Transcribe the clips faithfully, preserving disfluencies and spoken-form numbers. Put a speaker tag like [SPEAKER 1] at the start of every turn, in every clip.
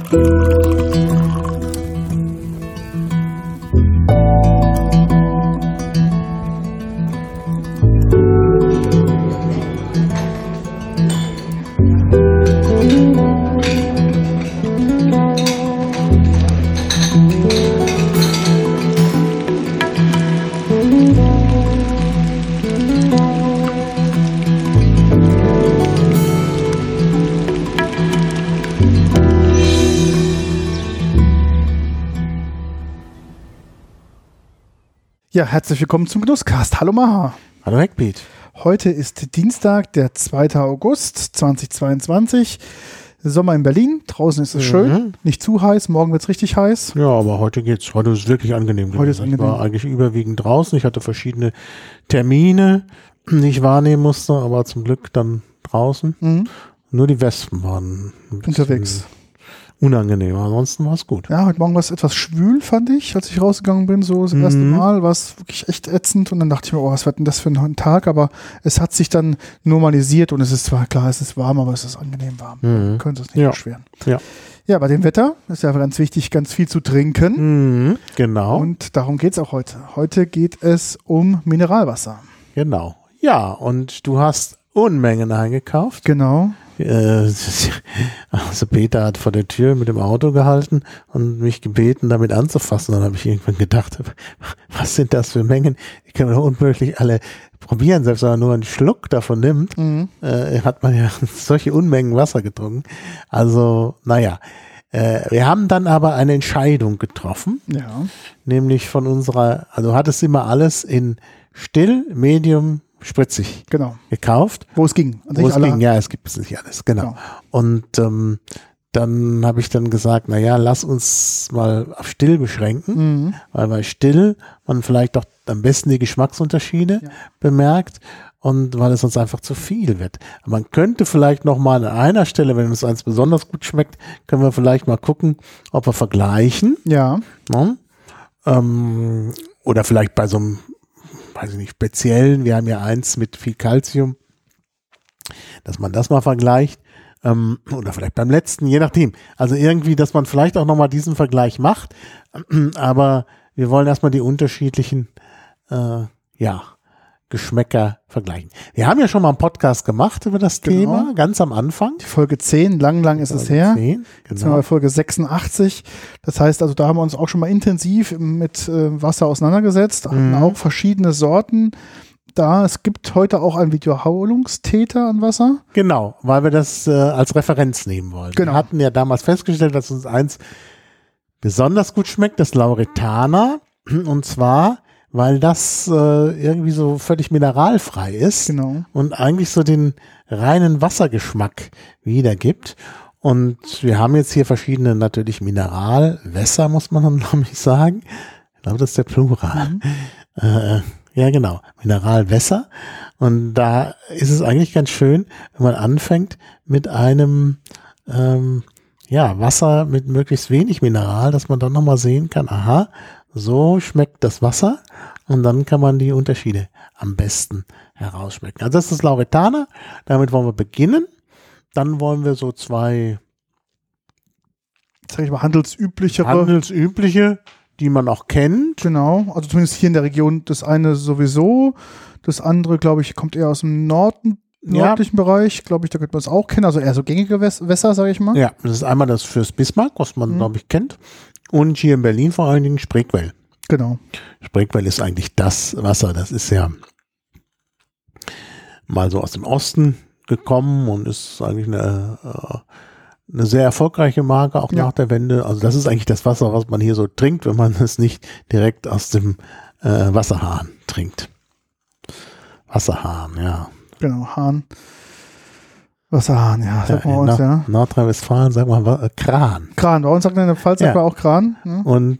[SPEAKER 1] Ja, herzlich willkommen zum Genusscast. Hallo Maha.
[SPEAKER 2] Hallo Hackbeat.
[SPEAKER 1] Heute ist Dienstag, der zweite August zweitausendzweiundzwanzig. Sommer in Berlin. Draußen ist es
[SPEAKER 2] Mhm.
[SPEAKER 1] schön. Nicht zu heiß. Morgen wird es richtig heiß.
[SPEAKER 2] Ja, aber heute geht's. Heute ist es wirklich angenehm.
[SPEAKER 1] Heute ist angenehm.
[SPEAKER 2] Ich war eigentlich überwiegend draußen. Ich hatte verschiedene Termine, die ich wahrnehmen musste, aber zum Glück dann draußen.
[SPEAKER 1] Mhm.
[SPEAKER 2] Nur die Wespen waren ein bisschen
[SPEAKER 1] Unterwegs.
[SPEAKER 2] unangenehm. Ansonsten war es gut.
[SPEAKER 1] Ja, heute Morgen war es etwas schwül, fand ich, als ich rausgegangen bin. So das
[SPEAKER 2] Mhm.
[SPEAKER 1] erste Mal war es wirklich echt ätzend. Und dann dachte ich mir, oh, was wird denn das für ein Tag? Aber es hat sich dann normalisiert und es ist zwar klar, es ist warm, aber es ist angenehm warm.
[SPEAKER 2] Mhm.
[SPEAKER 1] Können Sie es nicht
[SPEAKER 2] Ja.
[SPEAKER 1] beschweren.
[SPEAKER 2] Ja.
[SPEAKER 1] Ja, bei dem Wetter ist ja ganz wichtig, ganz viel zu trinken.
[SPEAKER 2] Mhm. Genau.
[SPEAKER 1] Und darum geht es auch heute. Heute geht es um Mineralwasser.
[SPEAKER 2] Genau. Ja, und du hast Unmengen eingekauft.
[SPEAKER 1] Genau.
[SPEAKER 2] Äh, also Peter hat vor der Tür mit dem Auto gehalten und mich gebeten, damit anzufassen. Dann habe ich irgendwann gedacht, was sind das für Mengen? Die können wir doch unmöglich alle probieren. Selbst wenn man nur einen Schluck davon nimmt,
[SPEAKER 1] Mhm.
[SPEAKER 2] äh, hat man ja solche Unmengen Wasser getrunken. Also, naja. Äh, wir haben dann aber eine Entscheidung getroffen,
[SPEAKER 1] Ja.
[SPEAKER 2] nämlich von unserer, also hat es immer alles in still, medium, spritzig
[SPEAKER 1] Genau.
[SPEAKER 2] gekauft.
[SPEAKER 1] Wo es ging. An
[SPEAKER 2] Wo
[SPEAKER 1] sich
[SPEAKER 2] es
[SPEAKER 1] alle-
[SPEAKER 2] ging, ja, es gibt es nicht alles, genau.
[SPEAKER 1] Genau.
[SPEAKER 2] Und ähm, dann habe ich dann gesagt, na ja, lass uns mal auf still beschränken,
[SPEAKER 1] Mhm.
[SPEAKER 2] weil bei still man vielleicht doch am besten die Geschmacksunterschiede
[SPEAKER 1] Ja.
[SPEAKER 2] bemerkt und weil es sonst einfach zu viel wird. Man könnte vielleicht noch mal an einer Stelle, wenn uns eins besonders gut schmeckt, können wir vielleicht mal gucken, ob wir vergleichen.
[SPEAKER 1] Ja.
[SPEAKER 2] Ne? Ähm, oder vielleicht bei so einem, weiß ich nicht, speziellen, wir haben ja eins mit viel Calcium, dass man das mal vergleicht. Ähm, oder vielleicht beim letzten, je nachdem. Also irgendwie, dass man vielleicht auch nochmal diesen Vergleich macht. Aber wir wollen erstmal die unterschiedlichen äh, ja, Geschmäcker vergleichen. Wir haben ja schon mal einen Podcast gemacht über das
[SPEAKER 1] Genau.
[SPEAKER 2] Thema, ganz am Anfang.
[SPEAKER 1] Die Folge zehn, lang, lang ist es her.
[SPEAKER 2] zehn,
[SPEAKER 1] Jetzt sind wir
[SPEAKER 2] genau.
[SPEAKER 1] bei Folge sechsundachtzig. Das heißt also, da haben wir uns auch schon mal intensiv mit äh, Wasser auseinandergesetzt. Hatten
[SPEAKER 2] Mhm.
[SPEAKER 1] auch verschiedene Sorten da. Es gibt heute auch einen Wiederholungstäter an Wasser.
[SPEAKER 2] Genau, weil wir das äh, als Referenz nehmen wollen.
[SPEAKER 1] Genau.
[SPEAKER 2] Wir hatten ja damals festgestellt, dass uns eins besonders gut schmeckt, das Lauretana. Und zwar, weil das äh, irgendwie so völlig mineralfrei ist
[SPEAKER 1] Genau.
[SPEAKER 2] und eigentlich so den reinen Wassergeschmack wiedergibt. Und wir haben jetzt hier verschiedene natürlich Mineralwässer, muss man dann nämlich sagen. Ich glaube, das ist der Plural.
[SPEAKER 1] Mhm.
[SPEAKER 2] Äh, ja, genau. Mineralwässer. Und da ist es eigentlich ganz schön, wenn man anfängt mit einem ähm, ja, Wasser mit möglichst wenig Mineral, dass man dann nochmal sehen kann, aha, so schmeckt das Wasser. Und dann kann man die Unterschiede am besten herausschmecken. Also das ist das Lauretana. Damit wollen wir beginnen. Dann wollen wir so zwei
[SPEAKER 1] Sag ich mal, handelsüblichere.
[SPEAKER 2] handelsübliche, die man auch kennt.
[SPEAKER 1] Genau. Also zumindest hier in der Region das eine sowieso. Das andere, glaube ich, kommt eher aus dem Norden,
[SPEAKER 2] Ja.
[SPEAKER 1] nördlichen Bereich. Glaube ich, da könnte man es auch kennen. Also eher so gängige Wäs- Wässer, sage ich mal.
[SPEAKER 2] Ja, das ist einmal das fürs Bismarck, was man,
[SPEAKER 1] Mhm.
[SPEAKER 2] glaube ich, kennt. Und hier in Berlin vor allen Dingen Spreequell.
[SPEAKER 1] Genau.
[SPEAKER 2] Spreequell ist eigentlich das Wasser. Das ist ja mal so aus dem Osten gekommen und ist eigentlich eine, äh, eine sehr erfolgreiche Marke, auch
[SPEAKER 1] Ja.
[SPEAKER 2] nach der Wende. Also das ist eigentlich das Wasser, was man hier so trinkt, wenn man es nicht direkt aus dem äh, Wasserhahn trinkt. Wasserhahn, ja.
[SPEAKER 1] Genau. Hahn. Wasserhahn, ja. Sagt man
[SPEAKER 2] in
[SPEAKER 1] uns,
[SPEAKER 2] Nord-
[SPEAKER 1] ja.
[SPEAKER 2] Nordrhein-Westfalen sagt man Wa- äh, Kran.
[SPEAKER 1] Kran. Bei uns sagt man in der Pfalz sagt
[SPEAKER 2] Ja.
[SPEAKER 1] man auch Kran. Ne?
[SPEAKER 2] Und in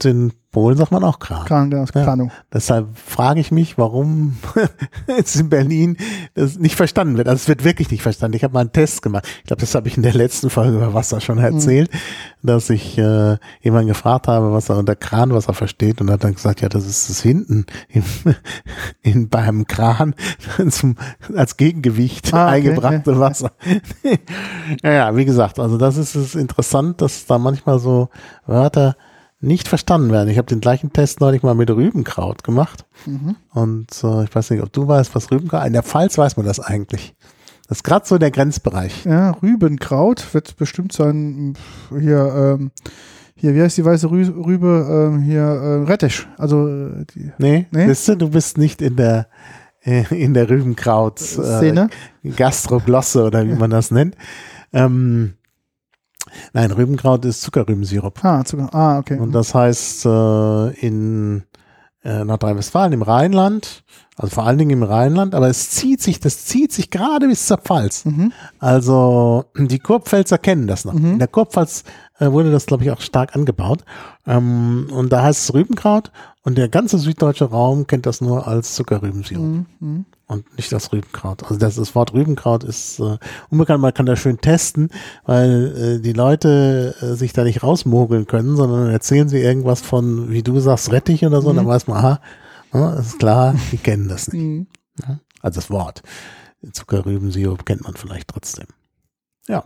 [SPEAKER 2] Polen sagt man auch Kran.
[SPEAKER 1] Kran, genau,
[SPEAKER 2] Ja.
[SPEAKER 1] Planung.
[SPEAKER 2] Deshalb frage ich mich, warum jetzt in Berlin das nicht verstanden wird. Also es wird wirklich nicht verstanden. Ich habe mal einen Test gemacht. Ich glaube, das habe ich in der letzten Folge über Wasser schon erzählt, mhm. dass ich äh, jemanden gefragt habe, was er unter Kranwasser versteht, und hat dann gesagt, ja, das ist das hinten im, in, beim Kran zum, als Gegengewicht ah, okay, eingebrachte ja. Wasser. ja, ja, wie gesagt, also das ist es interessant, dass da manchmal so Wörter nicht verstanden werden. Ich habe den gleichen Test neulich mal mit Rübenkraut gemacht. Mhm. Und äh, ich weiß nicht, ob du weißt, was Rübenkraut, in der Pfalz weiß man das eigentlich. Das ist gerade so der Grenzbereich.
[SPEAKER 1] Ja, Rübenkraut wird bestimmt sein, hier, ähm, hier, wie heißt die weiße Rü Rübe, ähm, hier, äh, Rettich. Also, äh, die,
[SPEAKER 2] nee, nee? Weißt du, du bist nicht in der, äh, in der Rübenkraut Szene, äh, Gastroglosse oder wie man das nennt. Ähm, Nein, Rübenkraut ist Zuckerrübensirup.
[SPEAKER 1] Ah, Zucker. Ah, okay.
[SPEAKER 2] Und das heißt, äh, in äh, Nordrhein-Westfalen, im Rheinland, also vor allen Dingen im Rheinland, aber es zieht sich, das zieht sich gerade bis zur Pfalz. Mhm. Also die Kurpfälzer kennen das noch. Mhm. In der Kurpfalz äh, wurde das, glaube ich, auch stark angebaut. Ähm, und da heißt es Rübenkraut, und der ganze süddeutsche Raum kennt das nur als Zuckerrübensirup. Mhm. Und nicht das Rübenkraut. Also das, das Wort Rübenkraut ist äh, unbekannt, man kann das schön testen, weil äh, die Leute äh, sich da nicht rausmogeln können, sondern erzählen sie irgendwas von, wie du sagst, Rettich oder so, mhm. dann weiß man, aha, ja, ist klar, die kennen das nicht. Mhm. Ja, also das Wort. Zuckerrübensirup kennt man vielleicht trotzdem. Ja.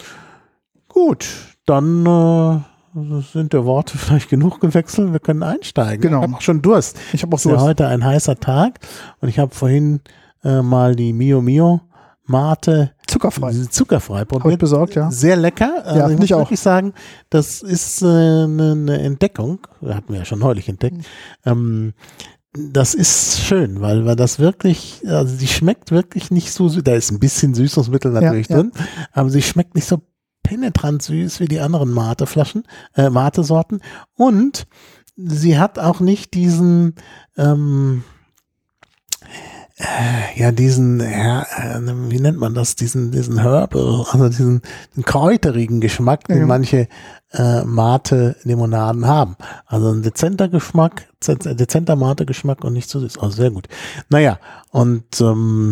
[SPEAKER 2] Gut, dann äh, sind der Worte vielleicht genug gewechselt. Wir können einsteigen.
[SPEAKER 1] Genau.
[SPEAKER 2] Ich habe auch schon Durst.
[SPEAKER 1] Ich habe auch
[SPEAKER 2] Durst. Es ist ja heute ein heißer Tag, und ich habe vorhin äh, mal die Mio Mio Mate
[SPEAKER 1] zuckerfrei
[SPEAKER 2] zuckerfrei probiert.
[SPEAKER 1] Habe ich besorgt, ja.
[SPEAKER 2] Sehr lecker. Also
[SPEAKER 1] ja,
[SPEAKER 2] ich muss
[SPEAKER 1] auch.
[SPEAKER 2] wirklich sagen, das ist eine äh, ne, ne Entdeckung. Das hatten wir ja schon neulich entdeckt. Mhm. Ähm, das ist schön, weil, weil das wirklich, also die schmeckt wirklich nicht so süß. Da ist ein bisschen Süßungsmittel natürlich ja, drin, ja. aber sie schmeckt nicht so penetrant süß wie die anderen Mate-Flaschen, äh, Mate-Sorten. Und sie hat auch nicht diesen, ähm, äh, ja, diesen, ja, äh, wie nennt man das, diesen, diesen Herbal, also diesen, diesen kräuterigen Geschmack, den ja. manche äh, Mate-Limonaden haben. Also ein dezenter Geschmack, dezenter Mate-Geschmack und nicht zu süß. Also sehr gut. Naja, und ähm,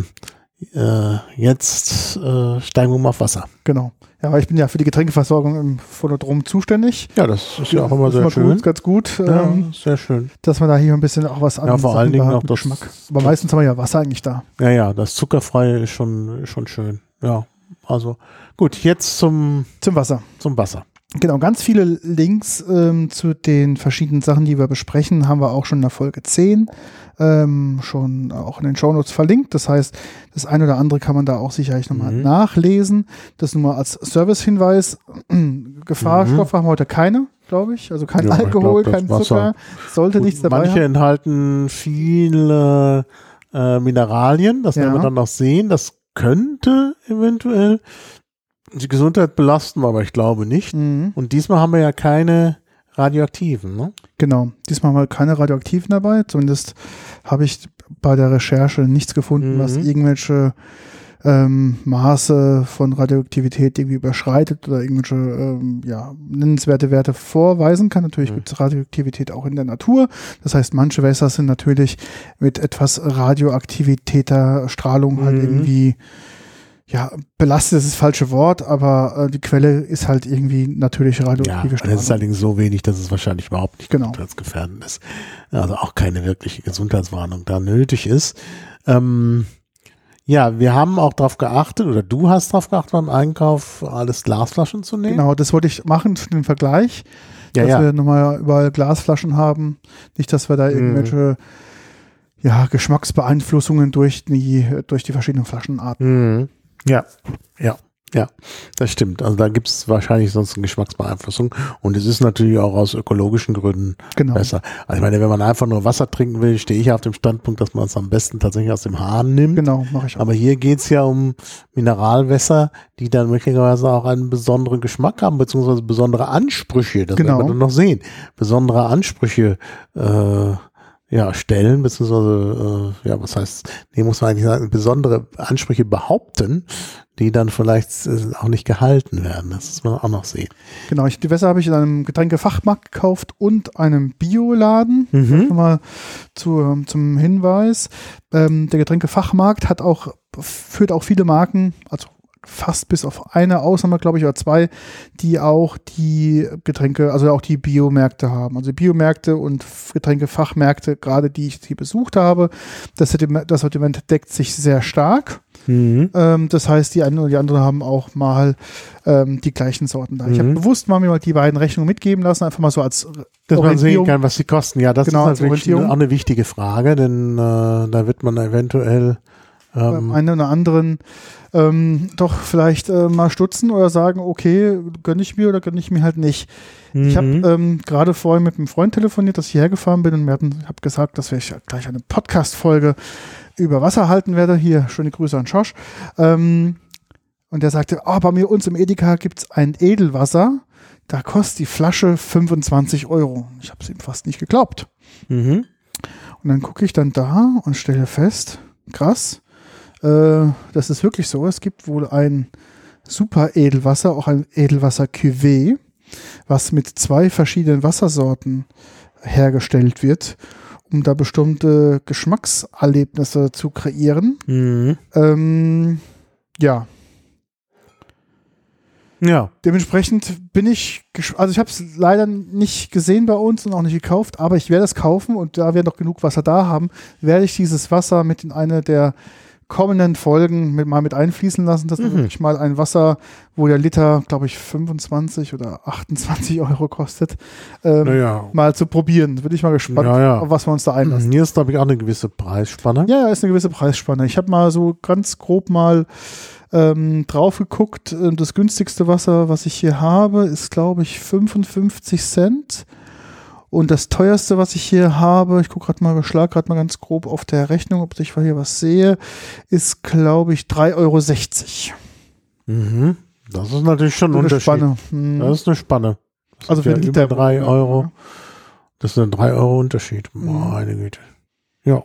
[SPEAKER 2] äh, jetzt äh, steigen wir mal auf Wasser.
[SPEAKER 1] Genau. Ja, aber ich bin ja für die Getränkeversorgung im Phonodrom zuständig.
[SPEAKER 2] Ja, das ist ja auch immer sehr schön.
[SPEAKER 1] Gut, ganz gut.
[SPEAKER 2] Ja,
[SPEAKER 1] ähm,
[SPEAKER 2] sehr schön.
[SPEAKER 1] Dass man da hier ein bisschen auch was anderes
[SPEAKER 2] ja, vor allen Dingen auch das
[SPEAKER 1] Geschmack. Aber meistens haben wir ja Wasser eigentlich da.
[SPEAKER 2] Ja, ja, das Zuckerfreie ist schon, schon schön. Ja, also gut, jetzt zum,
[SPEAKER 1] zum Wasser.
[SPEAKER 2] Zum Wasser.
[SPEAKER 1] Genau, ganz viele Links ähm, zu den verschiedenen Sachen, die wir besprechen, haben wir auch schon in der Folge zehn ähm, schon auch in den Shownotes verlinkt. Das heißt, das eine oder andere kann man da auch sicherlich nochmal mhm. nachlesen. Das nur mal als Servicehinweis. Gefahrstoffe mhm. haben wir heute keine, glaube ich. Also kein ja, Alkohol, glaub, kein Zucker. Sollte nichts dabei
[SPEAKER 2] Manche
[SPEAKER 1] haben.
[SPEAKER 2] enthalten viele äh, Mineralien. Das ja. werden wir dann noch sehen. Das könnte eventuell die Gesundheit belasten, aber ich glaube nicht. Mhm. Und diesmal haben wir ja keine radioaktiven, ne?
[SPEAKER 1] Genau, diesmal haben wir keine radioaktiven dabei. Zumindest habe ich bei der Recherche nichts gefunden, mhm. was irgendwelche ähm, Maße von Radioaktivität irgendwie überschreitet oder irgendwelche ähm, ja, nennenswerte Werte vorweisen kann. Natürlich mhm. gibt es Radioaktivität auch in der Natur. Das heißt, manche Wässer sind natürlich mit etwas radioaktivitäter Strahlung mhm. halt irgendwie ja, belastet ist das falsche Wort, aber äh, die Quelle ist halt irgendwie natürlich radioaktive
[SPEAKER 2] ja,
[SPEAKER 1] Strahlung.
[SPEAKER 2] Das ist allerdings so wenig, dass es wahrscheinlich überhaupt nicht
[SPEAKER 1] genau.
[SPEAKER 2] gesundheitsgefährdend ist. Also auch keine wirkliche Gesundheitswarnung da nötig ist. Ähm, ja, wir haben auch darauf geachtet, oder du hast darauf geachtet beim Einkauf, alles Glasflaschen zu nehmen.
[SPEAKER 1] Genau, das wollte ich machen für den Vergleich,
[SPEAKER 2] ja,
[SPEAKER 1] dass
[SPEAKER 2] ja.
[SPEAKER 1] wir nochmal überall Glasflaschen haben. Nicht, dass wir da irgendwelche mhm. ja, Geschmacksbeeinflussungen durch die, durch die verschiedenen Flaschenarten.
[SPEAKER 2] Mhm. Ja, ja, ja, das stimmt. Also da gibt es wahrscheinlich sonst eine Geschmacksbeeinflussung, und es ist natürlich auch aus ökologischen Gründen
[SPEAKER 1] genau.
[SPEAKER 2] besser. Also ich meine, wenn man einfach nur Wasser trinken will, stehe ich auf dem Standpunkt, dass man es am besten tatsächlich aus dem Hahn nimmt.
[SPEAKER 1] Genau, mache ich auch.
[SPEAKER 2] Aber hier geht es ja um Mineralwässer, die dann möglicherweise auch einen besonderen Geschmack haben, beziehungsweise besondere Ansprüche, das
[SPEAKER 1] genau.
[SPEAKER 2] werden wir dann noch sehen, besondere Ansprüche äh, ja, stellen, beziehungsweise, äh, ja, was heißt, nee, muss man eigentlich sagen, besondere Ansprüche behaupten, die dann vielleicht äh, auch nicht gehalten werden. Das muss man auch noch sehen.
[SPEAKER 1] Genau, ich, die Wässer habe ich in einem Getränkefachmarkt gekauft und einem Bioladen.
[SPEAKER 2] Mhm.
[SPEAKER 1] Mal zu, zum Hinweis. Ähm, der Getränkefachmarkt hat auch, führt auch viele Marken, also fast bis auf eine Ausnahme, glaube ich, oder zwei, die auch die Getränke, also auch die Biomärkte haben. Also Biomärkte und Getränkefachmärkte, gerade die ich hier besucht habe, das Sortiment, das Sortiment deckt sich sehr stark.
[SPEAKER 2] Mhm.
[SPEAKER 1] Ähm, das heißt, die einen oder die anderen haben auch mal ähm, die gleichen Sorten da.
[SPEAKER 2] Mhm.
[SPEAKER 1] Ich habe bewusst mal mir mal die beiden Rechnungen mitgeben lassen, einfach mal so als
[SPEAKER 2] Dass man sehen kann, was sie kosten. Ja, das
[SPEAKER 1] genau,
[SPEAKER 2] ist natürlich auch eine wichtige Frage, denn äh, da wird man eventuell
[SPEAKER 1] beim einen oder anderen ähm, doch vielleicht äh, mal stutzen oder sagen, okay, gönne ich mir oder gönne ich mir halt nicht. Mhm. Ich habe ähm, gerade vorhin mit einem Freund telefoniert, dass ich hierher gefahren bin und wir hatten, habe gesagt, dass ich gleich eine Podcast-Folge über Wasser halten werde. Hier, schöne Grüße an Josh. Ähm, und der sagte, oh, bei mir uns im Edeka gibt es ein Edelwasser, da kostet die Flasche fünfundzwanzig Euro. Ich habe es ihm fast nicht geglaubt.
[SPEAKER 2] Mhm.
[SPEAKER 1] Und dann gucke ich dann da und stelle fest, krass, das ist wirklich so. Es gibt wohl ein super Edelwasser, auch ein Edelwasser Cuvée, was mit zwei verschiedenen Wassersorten hergestellt wird, um da bestimmte Geschmackserlebnisse zu kreieren.
[SPEAKER 2] Mhm.
[SPEAKER 1] Ähm, ja.
[SPEAKER 2] Ja.
[SPEAKER 1] Dementsprechend bin ich, also ich habe es leider nicht gesehen bei uns und auch nicht gekauft, aber ich werde es kaufen und da wir noch genug Wasser da haben, werde ich dieses Wasser mit in eine der kommenden Folgen mit, mal mit einfließen lassen, dass mhm. wirklich mal ein Wasser, wo der Liter, glaube ich, fünfundzwanzig oder achtundzwanzig Euro kostet, ähm,
[SPEAKER 2] ja.
[SPEAKER 1] mal zu probieren. Bin ich mal gespannt,
[SPEAKER 2] ja, ja.
[SPEAKER 1] auf was wir uns da einlassen.
[SPEAKER 2] Hier ist, glaube ich, auch eine gewisse Preisspanne.
[SPEAKER 1] Ja, ja, ist eine gewisse Preisspanne. Ich habe mal so ganz grob mal ähm, drauf geguckt. Das günstigste Wasser, was ich hier habe, ist, glaube ich, fünfundfünfzig Cent. Und das teuerste, was ich hier habe, ich gucke gerade mal, schlag gerade mal ganz grob auf der Rechnung, ob ich hier was sehe, ist, glaube ich, drei Euro sechzig.
[SPEAKER 2] Mhm. Das ist natürlich schon ein Unterschied.
[SPEAKER 1] Spanne. Hm.
[SPEAKER 2] Das ist eine Spanne. Das
[SPEAKER 1] also für
[SPEAKER 2] ja
[SPEAKER 1] einen Liter.
[SPEAKER 2] drei Euro. Das ist ein drei Euro Unterschied. Meine mhm. Güte. Ja.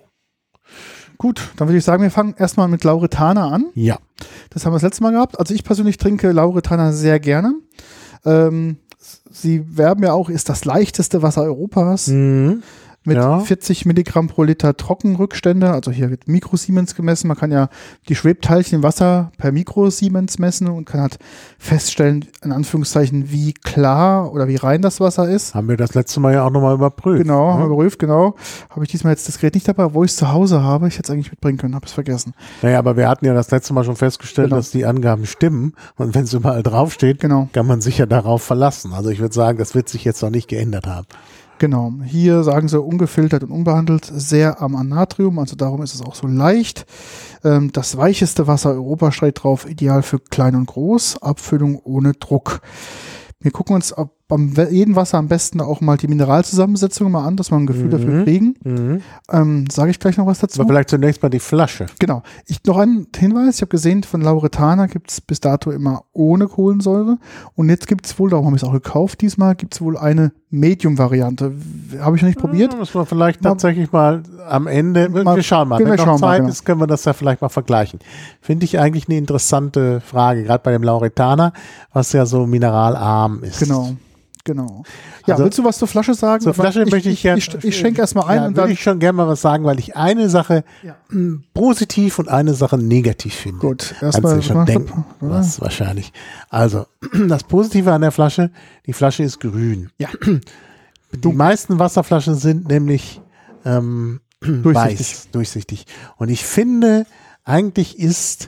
[SPEAKER 1] Gut, dann würde ich sagen, wir fangen erstmal mit Lauretana an.
[SPEAKER 2] Ja.
[SPEAKER 1] Das haben wir das letzte Mal gehabt. Also ich persönlich trinke Lauretana sehr gerne. Ähm, Sie werben ja auch, ist das leichteste Wasser Europas
[SPEAKER 2] mhm.
[SPEAKER 1] mit
[SPEAKER 2] ja.
[SPEAKER 1] vierzig Milligramm pro Liter Trockenrückstände. Also hier wird Mikrosiemens gemessen. Man kann ja die Schwebteilchen im Wasser per Mikrosiemens messen und kann halt feststellen, in Anführungszeichen, wie klar oder wie rein das Wasser ist.
[SPEAKER 2] Haben wir das letzte Mal ja auch nochmal überprüft.
[SPEAKER 1] Genau,
[SPEAKER 2] ne?
[SPEAKER 1] haben wir überprüft, genau. Habe ich diesmal jetzt das Gerät nicht dabei, wo ich es zu Hause habe. Ich hätte es eigentlich mitbringen können, habe es vergessen.
[SPEAKER 2] Naja, aber wir hatten ja das letzte Mal schon festgestellt,
[SPEAKER 1] genau.
[SPEAKER 2] dass die Angaben stimmen. Und wenn es überall draufsteht,
[SPEAKER 1] genau.
[SPEAKER 2] kann man sich ja darauf verlassen. Also ich würde sagen, das wird sich jetzt noch nicht geändert haben.
[SPEAKER 1] Genau, hier sagen sie ungefiltert und unbehandelt, sehr arm an Natrium, also darum ist es auch so leicht. Ähm, das weicheste Wasser Europas steht drauf, ideal für klein und groß, Abfüllung ohne Druck. Wir gucken uns ab, am jedem Wasser am besten auch mal die Mineralzusammensetzung mal an, dass wir ein Gefühl mhm. dafür kriegen. Mhm. Ähm, sage ich gleich noch was dazu.
[SPEAKER 2] Aber vielleicht zunächst mal die Flasche.
[SPEAKER 1] Genau. Ich, noch ein Hinweis, ich habe gesehen, von Lauretana gibt es bis dato immer ohne Kohlensäure und jetzt gibt es wohl, darum habe ich es auch gekauft, diesmal gibt es wohl eine Medium-Variante. Habe ich noch nicht probiert.
[SPEAKER 2] Ja, müssen wir vielleicht mal, tatsächlich mal am Ende,
[SPEAKER 1] mal,
[SPEAKER 2] wir schauen mal,
[SPEAKER 1] wenn
[SPEAKER 2] noch
[SPEAKER 1] schauen
[SPEAKER 2] Zeit
[SPEAKER 1] mal, genau.
[SPEAKER 2] ist, können wir das ja vielleicht mal vergleichen. Finde ich eigentlich eine interessante Frage, gerade bei dem Lauretana, was ja so mineralarm ist.
[SPEAKER 1] Genau. Genau. Ja,
[SPEAKER 2] also,
[SPEAKER 1] willst du was zur Flasche sagen?
[SPEAKER 2] Zur Flasche
[SPEAKER 1] ich,
[SPEAKER 2] möchte ich gerne.
[SPEAKER 1] Ich, ich, ich schenke erstmal ein
[SPEAKER 2] ja,
[SPEAKER 1] und dann.
[SPEAKER 2] Würde ich schon gerne mal was sagen, weil ich eine Sache ja. m, positiv und eine Sache negativ finde.
[SPEAKER 1] Gut,
[SPEAKER 2] erstmal. Kannst du schon denken, was wahrscheinlich. Also, das Positive an der Flasche, die Flasche ist grün.
[SPEAKER 1] Ja.
[SPEAKER 2] Die du. meisten Wasserflaschen sind nämlich ähm,
[SPEAKER 1] durchsichtig.
[SPEAKER 2] weiß, durchsichtig. Und ich finde, eigentlich ist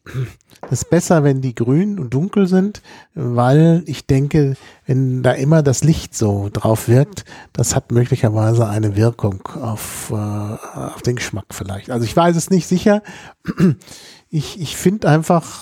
[SPEAKER 2] es besser, wenn die grün und dunkel sind, weil ich denke, wenn da immer das Licht so drauf wirkt, das hat möglicherweise eine Wirkung auf, äh, auf den Geschmack vielleicht. Also ich weiß es nicht sicher. Ich, ich finde einfach,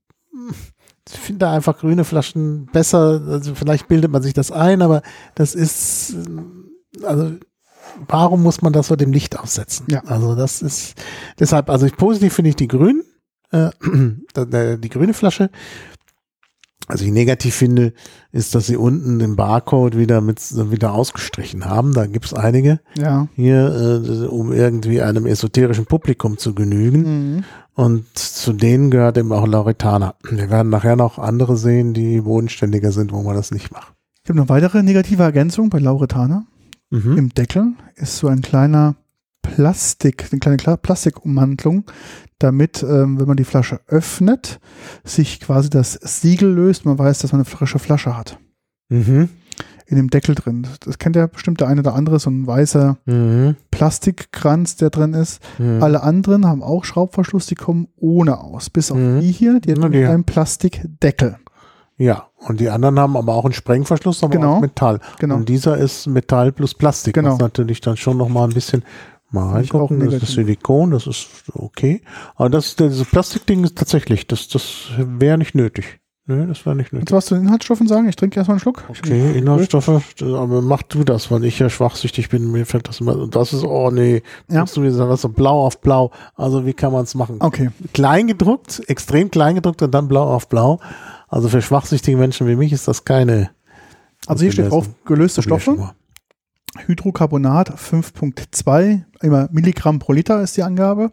[SPEAKER 2] ich finde einfach grüne Flaschen besser. Also vielleicht bildet man sich das ein, aber das ist, also warum muss man das so dem Licht aussetzen?
[SPEAKER 1] Ja.
[SPEAKER 2] Also das ist, deshalb, also ich, positiv finde ich die grünen. Äh, die grüne Flasche. Was ich negativ finde, ist, dass sie unten den Barcode wieder mit wieder ausgestrichen haben. Da gibt es einige
[SPEAKER 1] Ja.
[SPEAKER 2] hier, äh, um irgendwie einem esoterischen Publikum zu genügen.
[SPEAKER 1] Mhm.
[SPEAKER 2] Und zu denen gehört eben auch Lauretana. Wir werden nachher noch andere sehen, die bodenständiger sind, wo man das nicht macht.
[SPEAKER 1] Ich habe noch weitere negative Ergänzung bei Lauretana.
[SPEAKER 2] Mhm.
[SPEAKER 1] Im Deckel ist so ein kleiner Plastik, eine kleine Kla- Plastikummantlung, damit, ähm, wenn man die Flasche öffnet, sich quasi das Siegel löst. Man weiß, dass man eine frische Flasche hat.
[SPEAKER 2] Mhm.
[SPEAKER 1] In dem Deckel drin. Das kennt ja bestimmt der eine oder andere, so ein weißer
[SPEAKER 2] Mhm.
[SPEAKER 1] Plastikkranz, der drin ist.
[SPEAKER 2] Mhm.
[SPEAKER 1] Alle anderen haben auch Schraubverschluss, die kommen ohne aus. Bis auf
[SPEAKER 2] Mhm.
[SPEAKER 1] die hier, die hat
[SPEAKER 2] Na, die-
[SPEAKER 1] einen Plastikdeckel.
[SPEAKER 2] Ja, und die anderen haben aber auch einen Sprengverschluss, aber
[SPEAKER 1] Genau.
[SPEAKER 2] auch Metall.
[SPEAKER 1] Genau.
[SPEAKER 2] Und dieser ist Metall plus Plastik.
[SPEAKER 1] Genau.
[SPEAKER 2] Das ist natürlich dann schon nochmal ein bisschen, mal
[SPEAKER 1] Finde ich auch
[SPEAKER 2] reingucken, das ist
[SPEAKER 1] negativ.
[SPEAKER 2] Silikon, das ist okay. Aber das, dieses Plastikding ist tatsächlich, das, das wäre nicht nötig. Nee, das wäre nicht nötig.
[SPEAKER 1] Willst du was zu den Inhaltsstoffen sagen? Ich trinke erstmal einen Schluck.
[SPEAKER 2] Okay, Inhaltsstoffe, aber mach du das, weil ich ja schwachsüchtig bin, mir fällt das immer, und das ist, oh nee,
[SPEAKER 1] Ja.
[SPEAKER 2] musst du mir sagen, das ist so blau auf blau, also wie kann man es machen?
[SPEAKER 1] Okay.
[SPEAKER 2] Klein gedruckt, extrem klein gedruckt und dann blau auf blau, also für schwachsüchtige Menschen wie mich ist das keine.
[SPEAKER 1] Also hier steht drauf, gelöste
[SPEAKER 2] Probier schon
[SPEAKER 1] Stoffe.
[SPEAKER 2] mal.
[SPEAKER 1] Hydrocarbonat fünf Punkt zwei, immer Milligramm pro Liter ist die Angabe.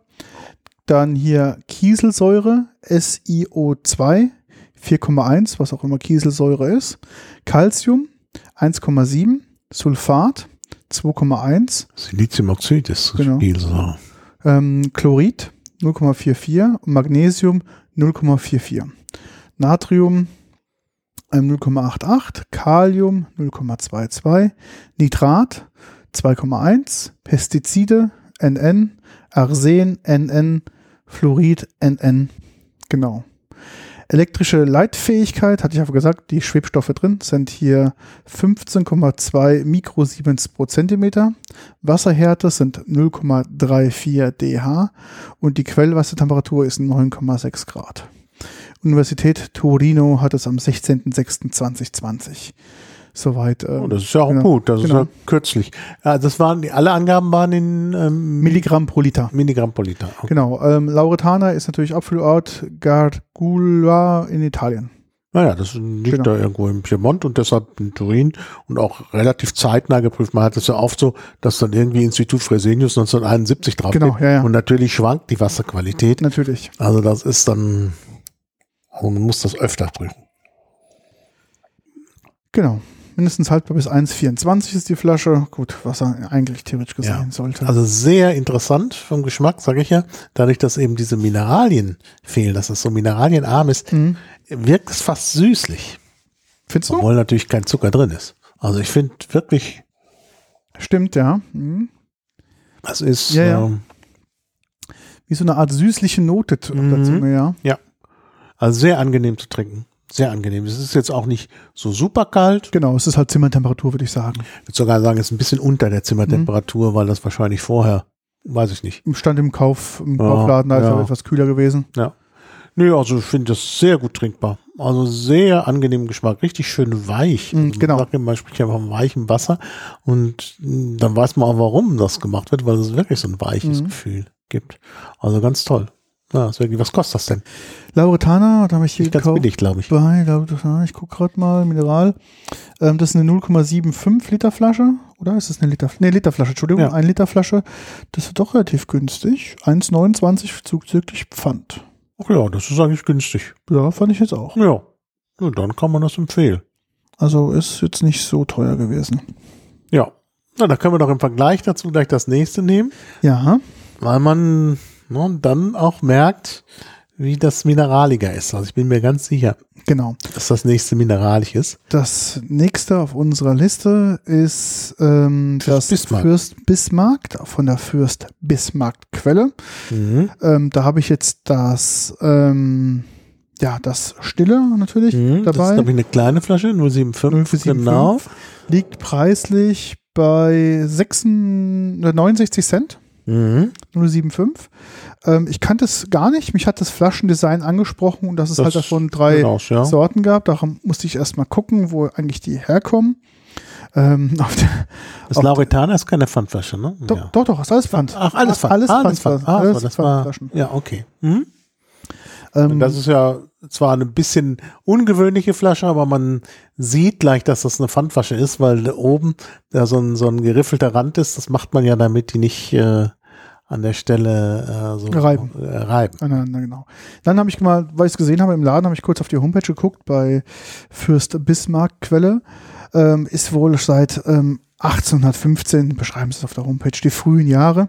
[SPEAKER 1] Dann hier Kieselsäure, S i O zwei, vier Komma eins, was auch immer Kieselsäure ist. Calcium, eins Komma sieben. Sulfat, zwei Komma eins.
[SPEAKER 2] Siliziumoxid ist das
[SPEAKER 1] Genau.
[SPEAKER 2] Spiel, so.
[SPEAKER 1] Ähm, Chlorid, null Komma vierundvierzig. Und Magnesium, null Komma vierundvierzig. Natrium, ähm, null Komma achtundachtzig. Kalium, null Komma zweiundzwanzig. Nitrat, zwei Komma eins. Pestizide, N N. Arsen, N N. Fluorid, N N. Genau. Elektrische Leitfähigkeit, hatte ich aber gesagt, die Schwebstoffe drin sind hier fünfzehn Komma zwei Mikrosiemens pro Zentimeter. Wasserhärte sind null Komma vierunddreißig D H und die Quellwassertemperatur ist neun Komma sechs Grad. Universität Torino hat es am sechzehnten sechsten zweitausendzwanzig. Soweit. Ähm,
[SPEAKER 2] Oh, das ist ja auch
[SPEAKER 1] genau.
[SPEAKER 2] gut, das
[SPEAKER 1] Genau.
[SPEAKER 2] ist ja kürzlich. Ja, das waren, die, alle Angaben waren in ähm,
[SPEAKER 1] Milligramm pro Liter.
[SPEAKER 2] Milligramm pro Liter. Okay.
[SPEAKER 1] Genau. Ähm, Lauretana ist natürlich Abfüllort Gargula in Italien.
[SPEAKER 2] Naja, das liegt
[SPEAKER 1] Genau.
[SPEAKER 2] da irgendwo im Piemont und deshalb in Turin und auch relativ zeitnah geprüft. Man hat es ja oft so, dass dann irgendwie Institut Fresenius neunzehnhunderteinundsiebzig drauf
[SPEAKER 1] Genau, ja, ja.
[SPEAKER 2] und natürlich schwankt die Wasserqualität.
[SPEAKER 1] Natürlich.
[SPEAKER 2] Also das ist dann, also man muss das öfter prüfen.
[SPEAKER 1] Genau. Mindestens haltbar bis eins Komma vierundzwanzig ist die Flasche. Gut, was er eigentlich theoretisch gesehen
[SPEAKER 2] Ja.
[SPEAKER 1] sollte.
[SPEAKER 2] Also sehr interessant vom Geschmack, sage ich ja. Dadurch, dass eben diese Mineralien fehlen, dass es so mineralienarm ist,
[SPEAKER 1] Mhm.
[SPEAKER 2] wirkt es fast süßlich.
[SPEAKER 1] Findest du?
[SPEAKER 2] Obwohl natürlich kein Zucker drin ist. Also ich finde wirklich,
[SPEAKER 1] Stimmt, ja. Mhm.
[SPEAKER 2] das ist
[SPEAKER 1] Ja, ja.
[SPEAKER 2] ähm,
[SPEAKER 1] Wie so eine Art süßliche Note auf
[SPEAKER 2] Mhm.
[SPEAKER 1] der Zunge, ja.
[SPEAKER 2] also sehr angenehm zu trinken. Sehr angenehm. Es ist jetzt auch nicht so super kalt.
[SPEAKER 1] Genau, es ist halt Zimmertemperatur, würde ich sagen.
[SPEAKER 2] Ich würde sogar sagen, es ist ein bisschen unter der Zimmertemperatur, weil das wahrscheinlich vorher, weiß ich nicht.
[SPEAKER 1] Im Stand im Kauf, im
[SPEAKER 2] Ja,
[SPEAKER 1] Kaufladen, da ist
[SPEAKER 2] ja.
[SPEAKER 1] er etwas kühler gewesen.
[SPEAKER 2] Ja. Nö, also ich finde das sehr gut trinkbar. Also sehr angenehmen Geschmack, richtig schön weich.
[SPEAKER 1] Mm,
[SPEAKER 2] Also
[SPEAKER 1] genau.
[SPEAKER 2] Man sagt immer, man spricht ja von weichem Wasser und mh, dann weiß man auch, warum das gemacht wird, weil es wirklich so ein weiches
[SPEAKER 1] Mhm.
[SPEAKER 2] Gefühl gibt. Also ganz toll. Ja, ist wirklich, was kostet das denn?
[SPEAKER 1] Lauretana, da habe ich hier
[SPEAKER 2] Nicht ganz
[SPEAKER 1] gekauft.
[SPEAKER 2] billig, glaube ich.
[SPEAKER 1] Bei, Lauretana, ich gucke gerade mal, Mineral. Ähm, das ist eine null Komma fünfundsiebzig Liter Flasche, oder? Ist das eine Liter? Nee, Literflasche, Entschuldigung,
[SPEAKER 2] Ja.
[SPEAKER 1] ein Liter Flasche. Das ist doch relativ günstig. eins Komma neunundzwanzig zuzüglich Pfand.
[SPEAKER 2] Ach ja, das ist eigentlich günstig.
[SPEAKER 1] Ja, fand ich jetzt auch.
[SPEAKER 2] Ja. Ja, dann kann man das empfehlen.
[SPEAKER 1] Also ist jetzt nicht so teuer gewesen.
[SPEAKER 2] Ja. Na, da können wir doch im Vergleich dazu gleich das nächste nehmen,
[SPEAKER 1] Ja,
[SPEAKER 2] weil man ne, dann auch merkt, wie das mineraliger ist. Also ich bin mir ganz sicher,
[SPEAKER 1] genau.
[SPEAKER 2] dass das nächste mineralisch ist.
[SPEAKER 1] Das nächste auf unserer Liste ist ähm,
[SPEAKER 2] Fürst
[SPEAKER 1] das
[SPEAKER 2] Bismarck.
[SPEAKER 1] Fürst Bismarck von der Fürst Bismarck Quelle.
[SPEAKER 2] Mhm.
[SPEAKER 1] Ähm, da habe ich jetzt das, ähm, ja, das Stille natürlich
[SPEAKER 2] Mhm. Das ist,
[SPEAKER 1] dabei.
[SPEAKER 2] glaube ich, eine kleine Flasche, null Komma fünfundsiebzig.
[SPEAKER 1] null Komma fünfundsiebzig.
[SPEAKER 2] Genau.
[SPEAKER 1] Liegt preislich bei sechsundneunzig, neunundsechzig Cent.
[SPEAKER 2] Mhm.
[SPEAKER 1] null Komma fünfundsiebzig. Ähm, ich kannte es gar nicht. Mich hat das Flaschendesign angesprochen und dass es
[SPEAKER 2] Das
[SPEAKER 1] halt davon drei
[SPEAKER 2] sieht aus, ja.
[SPEAKER 1] Sorten gab. Darum musste ich erstmal gucken, wo eigentlich die herkommen. Ähm, auf der,
[SPEAKER 2] Das
[SPEAKER 1] auf
[SPEAKER 2] Lauretana ist keine Pfandflasche, ne?
[SPEAKER 1] Doch,
[SPEAKER 2] Ja.
[SPEAKER 1] doch, doch, ist alles Pfand.
[SPEAKER 2] Ach, alles Pfand.
[SPEAKER 1] Alles
[SPEAKER 2] Ah,
[SPEAKER 1] Pfand.
[SPEAKER 2] alles Pfand. Ah,
[SPEAKER 1] alles
[SPEAKER 2] so, das war,
[SPEAKER 1] Pfandflaschen.
[SPEAKER 2] ja, okay. Mhm.
[SPEAKER 1] Ähm,
[SPEAKER 2] das ist ja zwar eine bisschen ungewöhnliche Flasche, aber man sieht gleich, dass das eine Pfandflasche ist, weil oben da so ein, so ein geriffelter Rand ist. Das macht man ja, damit die nicht äh, an der Stelle äh, so
[SPEAKER 1] reiben.
[SPEAKER 2] Äh, reiben.
[SPEAKER 1] Aneinander, genau. Dann habe ich mal, weil ich es gesehen habe im Laden, habe ich kurz auf die Homepage geguckt bei Fürst Bismarck Quelle. Ähm, ist wohl seit ähm, achtzehnhundertfünfzehn, beschreiben sie es auf der Homepage, die frühen Jahre.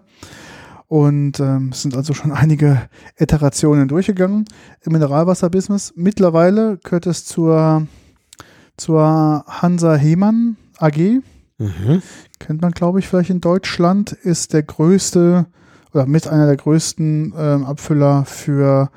[SPEAKER 1] Und ähm, es sind also schon einige Iterationen durchgegangen im Mineralwasser-Business. Mittlerweile gehört es zur, zur Hansa Hemann A G.
[SPEAKER 2] Mhm.
[SPEAKER 1] Kennt man, glaube ich, vielleicht in Deutschland, ist der größte oder mit einer der größten ähm, Abfüller für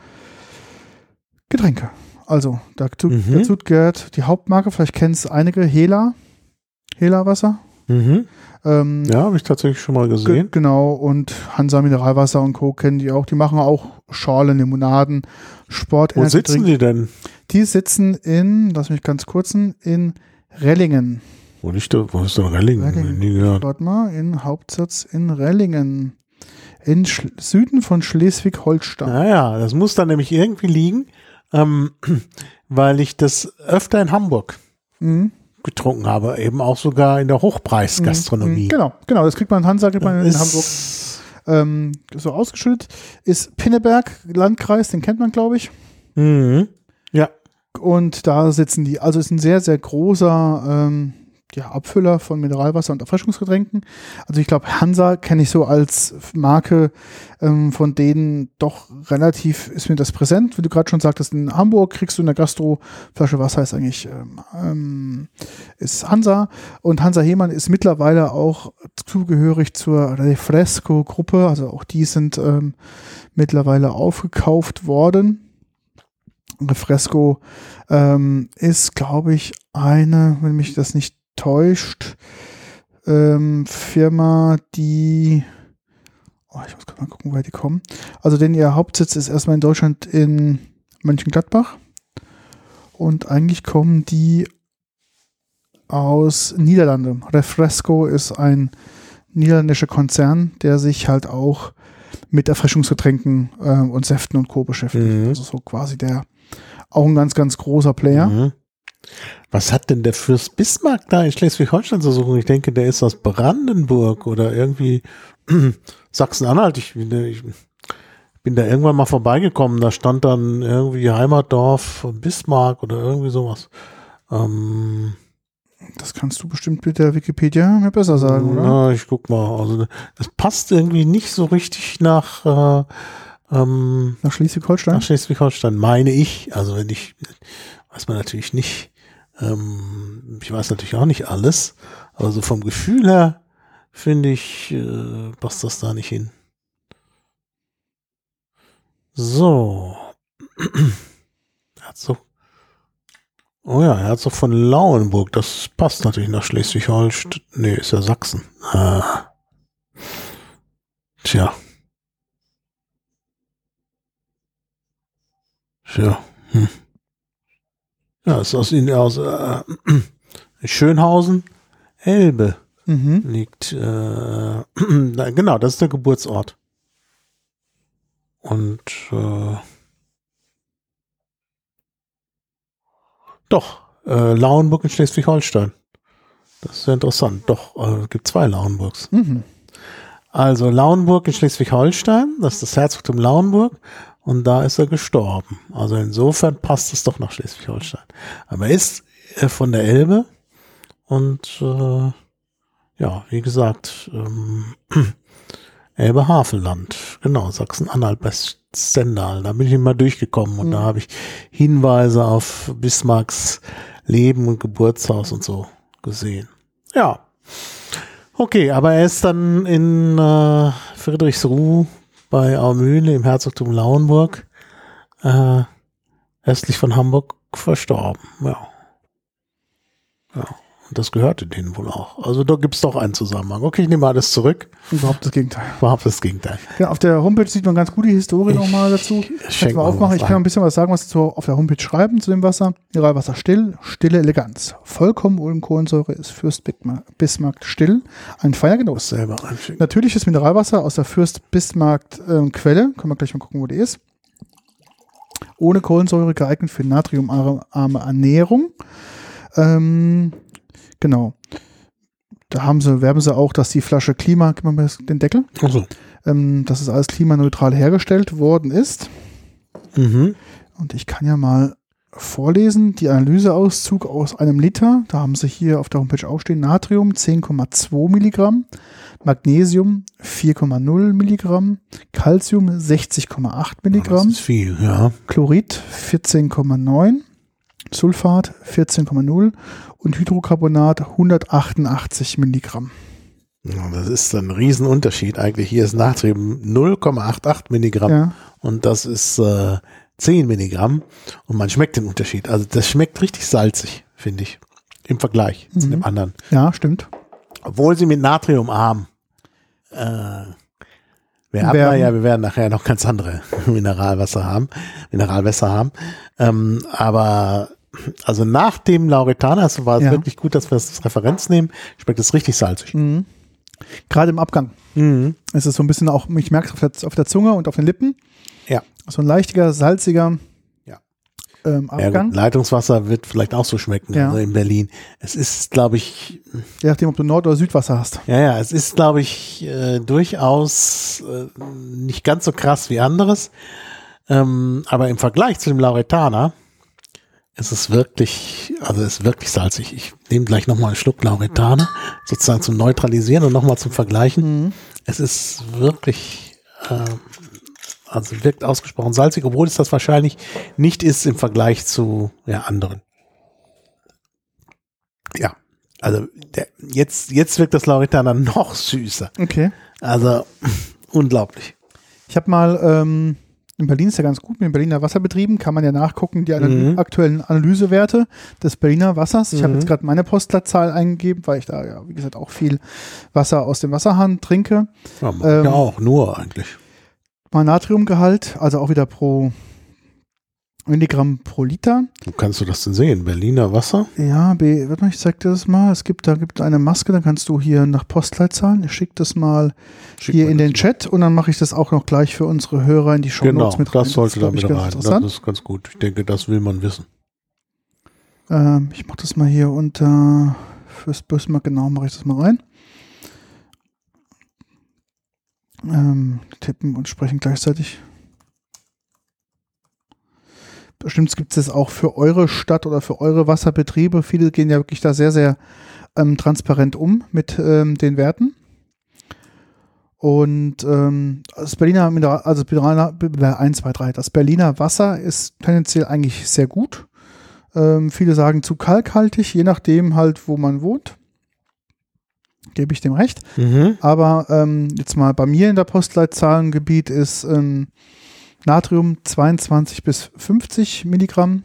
[SPEAKER 1] Getränke. Also dazu,
[SPEAKER 2] Mhm.
[SPEAKER 1] dazu gehört die Hauptmarke, vielleicht kennen es einige, Hela, Hela Wasser.
[SPEAKER 2] Mhm.
[SPEAKER 1] Ähm,
[SPEAKER 2] Ja, habe ich tatsächlich schon mal
[SPEAKER 1] ge
[SPEAKER 2] gesehen.
[SPEAKER 1] genau, und Hansa Mineralwasser und Co. kennen die auch. Die machen auch Schorle, Limonaden, Sport.
[SPEAKER 2] Wo sitzen die denn?
[SPEAKER 1] Die sitzen in, lass mich ganz kurzen, in Rellingen.
[SPEAKER 2] Wo, nicht, wo ist denn Rellingen?
[SPEAKER 1] Rellingen.
[SPEAKER 2] Nie gehört.
[SPEAKER 1] Warte mal, in Hauptsitz in Rellingen. In Sch Süden von Schleswig-Holstein.
[SPEAKER 2] Naja, das muss dann nämlich irgendwie liegen, ähm, weil ich das öfter in Hamburg
[SPEAKER 1] Mhm.
[SPEAKER 2] getrunken habe, eben auch sogar in der Hochpreisgastronomie.
[SPEAKER 1] Mhm. Genau, genau, das kriegt man in Hansa, kriegt man in
[SPEAKER 2] Ist-
[SPEAKER 1] Hamburg ähm, so ausgeschüttet. Ist Pinneberg, Landkreis, den kennt man, glaube ich.
[SPEAKER 2] Mhm. Ja.
[SPEAKER 1] Und da sitzen die. Also ist ein sehr, sehr großer ähm, ja, Abfüller von Mineralwasser und Erfrischungsgetränken. Also ich glaube, Hansa kenne ich so als Marke, ähm, von denen doch relativ ist mir das präsent. Wie du gerade schon sagtest, in Hamburg kriegst du in der Gastro Flasche Wasser, ist eigentlich ähm, ähm, ist Hansa. Und Hansa Hemann ist mittlerweile auch zugehörig zur Refresco-Gruppe. Also auch die sind ähm, mittlerweile aufgekauft worden. Refresco ähm, ist, glaube ich, eine, wenn mich das nicht täuscht, ähm, Firma, die, oh, ich muss gerade mal gucken, woher die kommen. Also denn ihr Hauptsitz ist erstmal in Deutschland in Mönchengladbach und eigentlich kommen die aus Niederlande. Refresco ist ein niederländischer Konzern, der sich halt auch mit Erfrischungsgetränken äh, und Säften und Co. beschäftigt.
[SPEAKER 2] Mhm.
[SPEAKER 1] Also so quasi der auch ein ganz, ganz großer Player.
[SPEAKER 2] Mhm. Was hat denn der Fürst Bismarck da in Schleswig-Holstein zu suchen? Ich denke, der ist aus Brandenburg oder irgendwie Sachsen-Anhalt. Ich, ich bin da irgendwann mal vorbeigekommen. Da stand dann irgendwie Heimatdorf Bismarck oder irgendwie sowas. Ähm,
[SPEAKER 1] Das kannst du bestimmt mit der Wikipedia mir besser sagen, oder?
[SPEAKER 2] Na, ich guck mal. Also das passt irgendwie nicht so richtig nach äh, ähm,
[SPEAKER 1] Nach Schleswig-Holstein?
[SPEAKER 2] nach Schleswig-Holstein, meine ich. Also wenn ich, weiß man natürlich nicht. Ähm, ich weiß natürlich auch nicht alles. Aber so vom Gefühl her finde ich, äh, passt das da nicht hin. So. Herzog. Oh ja, Herzog von Lauenburg. Das passt natürlich nach Schleswig-Holstein. Nee, ist ja Sachsen. Ah. Tja. Tja. Hm. Ja, ist aus, in, aus äh, Schönhausen, Elbe
[SPEAKER 1] Mhm.
[SPEAKER 2] liegt. Äh, genau, das ist der Geburtsort. Und äh, doch, äh, Lauenburg in Schleswig-Holstein. Das ist ja interessant. Doch, äh, es gibt zwei Lauenburgs.
[SPEAKER 1] Mhm.
[SPEAKER 2] Also Lauenburg in Schleswig-Holstein, das ist das Herzogtum Lauenburg und da ist er gestorben. Also insofern passt es doch nach Schleswig-Holstein. Aber er ist äh, von der Elbe und äh, ja, wie gesagt, ähm, Elbe-Havelland, genau, Sachsen-Anhalt bei Stendal. Da bin ich mal durchgekommen und
[SPEAKER 1] Mhm.
[SPEAKER 2] da habe ich Hinweise auf Bismarcks Leben und Geburtshaus und so gesehen. Ja. Okay, aber er ist dann in äh, Friedrichsruh bei Aumühle im Herzogtum Lauenburg äh, östlich von Hamburg verstorben. Ja. Ja. Und das gehörte denen wohl auch. Also da gibt es doch einen Zusammenhang. Okay, ich nehme alles zurück.
[SPEAKER 1] Überhaupt das Gegenteil.
[SPEAKER 2] Überhaupt das Gegenteil.
[SPEAKER 1] Ja, auf der Homepage sieht man ganz gut die Historie nochmal dazu.
[SPEAKER 2] schenk
[SPEAKER 1] Ich, mal
[SPEAKER 2] mal
[SPEAKER 1] aufmachen.
[SPEAKER 2] was
[SPEAKER 1] Ich kann
[SPEAKER 2] ein.
[SPEAKER 1] ein bisschen was sagen, was dazu auf der Homepage schreiben zu dem Wasser. Mineralwasser still, stille Eleganz. Vollkommen ohne Kohlensäure ist Fürst Bismarck still. Ein feiner Genuss.
[SPEAKER 2] Selber anschicken.
[SPEAKER 1] Natürliches Mineralwasser aus der Fürst Bismarck ähm, Quelle. Können wir gleich mal gucken, wo die ist. Ohne Kohlensäure, geeignet für natriumarme Ernährung. Ähm, genau. Da haben sie, werben sie auch, dass die Flasche Klima, gib mal den Deckel,
[SPEAKER 2] Ach so.
[SPEAKER 1] ähm, dass es alles klimaneutral hergestellt worden ist.
[SPEAKER 2] Mhm.
[SPEAKER 1] Und ich kann ja mal vorlesen, die Analyseauszug aus einem Liter, da haben sie hier auf der Homepage auch stehen, Natrium zehn Komma zwei Milligramm, Magnesium vier Komma null Milligramm, Calcium sechzig Komma acht Milligramm,
[SPEAKER 2] Das ist viel, ja.
[SPEAKER 1] Chlorid vierzehn Komma neun, Sulfat vierzehn Komma null und Hydrocarbonat hundertachtundachtzig Milligramm.
[SPEAKER 2] Ja, das ist ein Riesenunterschied eigentlich. Hier ist Natrium null Komma achtundachtzig Milligramm
[SPEAKER 1] Ja.
[SPEAKER 2] und das ist äh, zehn Milligramm und man schmeckt den Unterschied. Also das schmeckt richtig salzig, finde ich, im Vergleich
[SPEAKER 1] Mhm.
[SPEAKER 2] zu dem anderen.
[SPEAKER 1] Ja, stimmt.
[SPEAKER 2] Obwohl sie mit natriumarm äh, wir haben
[SPEAKER 1] Werden.
[SPEAKER 2] ja, wir werden nachher noch ganz andere Mineralwasser haben, Mineralwässer haben. Ähm, aber also nach dem Lauretana, also war es
[SPEAKER 1] Ja.
[SPEAKER 2] wirklich gut, dass wir das als Referenz nehmen, schmeckt es richtig salzig.
[SPEAKER 1] Mhm. Gerade im Abgang.
[SPEAKER 2] Mhm.
[SPEAKER 1] Es ist so ein bisschen auch, ich merke es auf der, auf der Zunge und auf den Lippen.
[SPEAKER 2] Ja.
[SPEAKER 1] So ein leichtiger, salziger
[SPEAKER 2] Ja.
[SPEAKER 1] ähm,
[SPEAKER 2] Ja,
[SPEAKER 1] Abgang.
[SPEAKER 2] gut, Leitungswasser wird vielleicht auch so schmecken,
[SPEAKER 1] Ja.
[SPEAKER 2] also in Berlin. Es ist, glaube ich,
[SPEAKER 1] Je nachdem, ob du Nord- oder Südwasser hast.
[SPEAKER 2] ja, ja, es ist, glaube ich, äh, durchaus äh, nicht ganz so krass wie anderes. Ähm, aber im Vergleich zu dem Lauretana ist es wirklich, also es ist wirklich salzig. Ich nehme gleich nochmal einen Schluck Lauretana, sozusagen zum Neutralisieren und nochmal zum Vergleichen.
[SPEAKER 1] Mhm.
[SPEAKER 2] Es ist wirklich, äh, also wirkt ausgesprochen salzig, obwohl es das wahrscheinlich nicht ist im Vergleich zu ja, anderen. Ja, also der, jetzt, jetzt wirkt das Lauretana noch süßer.
[SPEAKER 1] Okay.
[SPEAKER 2] Also unglaublich.
[SPEAKER 1] Ich habe mal, ähm, in Berlin ist ja ganz gut, mit den Berliner Wasserbetrieben kann man ja nachgucken, die Analy-
[SPEAKER 2] Mhm.
[SPEAKER 1] aktuellen Analysewerte des Berliner Wassers. Ich habe
[SPEAKER 2] Mhm.
[SPEAKER 1] jetzt gerade meine Postleitzahl eingegeben, weil ich da ja, wie gesagt, auch viel Wasser aus dem Wasserhahn trinke.
[SPEAKER 2] Ja, man
[SPEAKER 1] Ähm,
[SPEAKER 2] ja auch, nur eigentlich.
[SPEAKER 1] Mein Natriumgehalt, also auch wieder pro Milligramm pro Liter.
[SPEAKER 2] Wo kannst du das denn sehen? Berliner Wasser?
[SPEAKER 1] Ja, B, warte mal, ich zeig dir das mal. Es gibt, da gibt eine Maske, dann kannst du hier nach Postleitzahlen. Ich schicke das mal
[SPEAKER 2] Schick
[SPEAKER 1] hier
[SPEAKER 2] mir
[SPEAKER 1] in
[SPEAKER 2] das
[SPEAKER 1] den
[SPEAKER 2] mal.
[SPEAKER 1] Chat und dann mache ich das auch noch gleich für unsere Hörer in die Show
[SPEAKER 2] Genau,
[SPEAKER 1] Notes mit rein.
[SPEAKER 2] das sollte da
[SPEAKER 1] glaub ich,
[SPEAKER 2] mit
[SPEAKER 1] ganz
[SPEAKER 2] rein. Das
[SPEAKER 1] interessant.
[SPEAKER 2] ist ganz gut. Ich denke, das will man wissen.
[SPEAKER 1] Ähm, ich mache das mal hier unter fürs Bismarck, genau, mache ich das mal rein. Ähm, tippen und sprechen gleichzeitig. Bestimmt gibt es das auch für eure Stadt oder für eure Wasserbetriebe. Viele gehen ja wirklich da sehr, sehr ähm, transparent um mit ähm, den Werten. Und ähm, das Berliner Mineral, also Berliner, eins, zwei, drei, das Berliner Wasser ist tendenziell eigentlich sehr gut. Ähm, viele sagen zu kalkhaltig, je nachdem halt, wo man wohnt. Gebe ich dem recht.
[SPEAKER 2] Mhm.
[SPEAKER 1] Aber ähm, jetzt mal bei mir in der Postleitzahlengebiet ist ähm, Natrium zweiundzwanzig bis fünfzig Milligramm.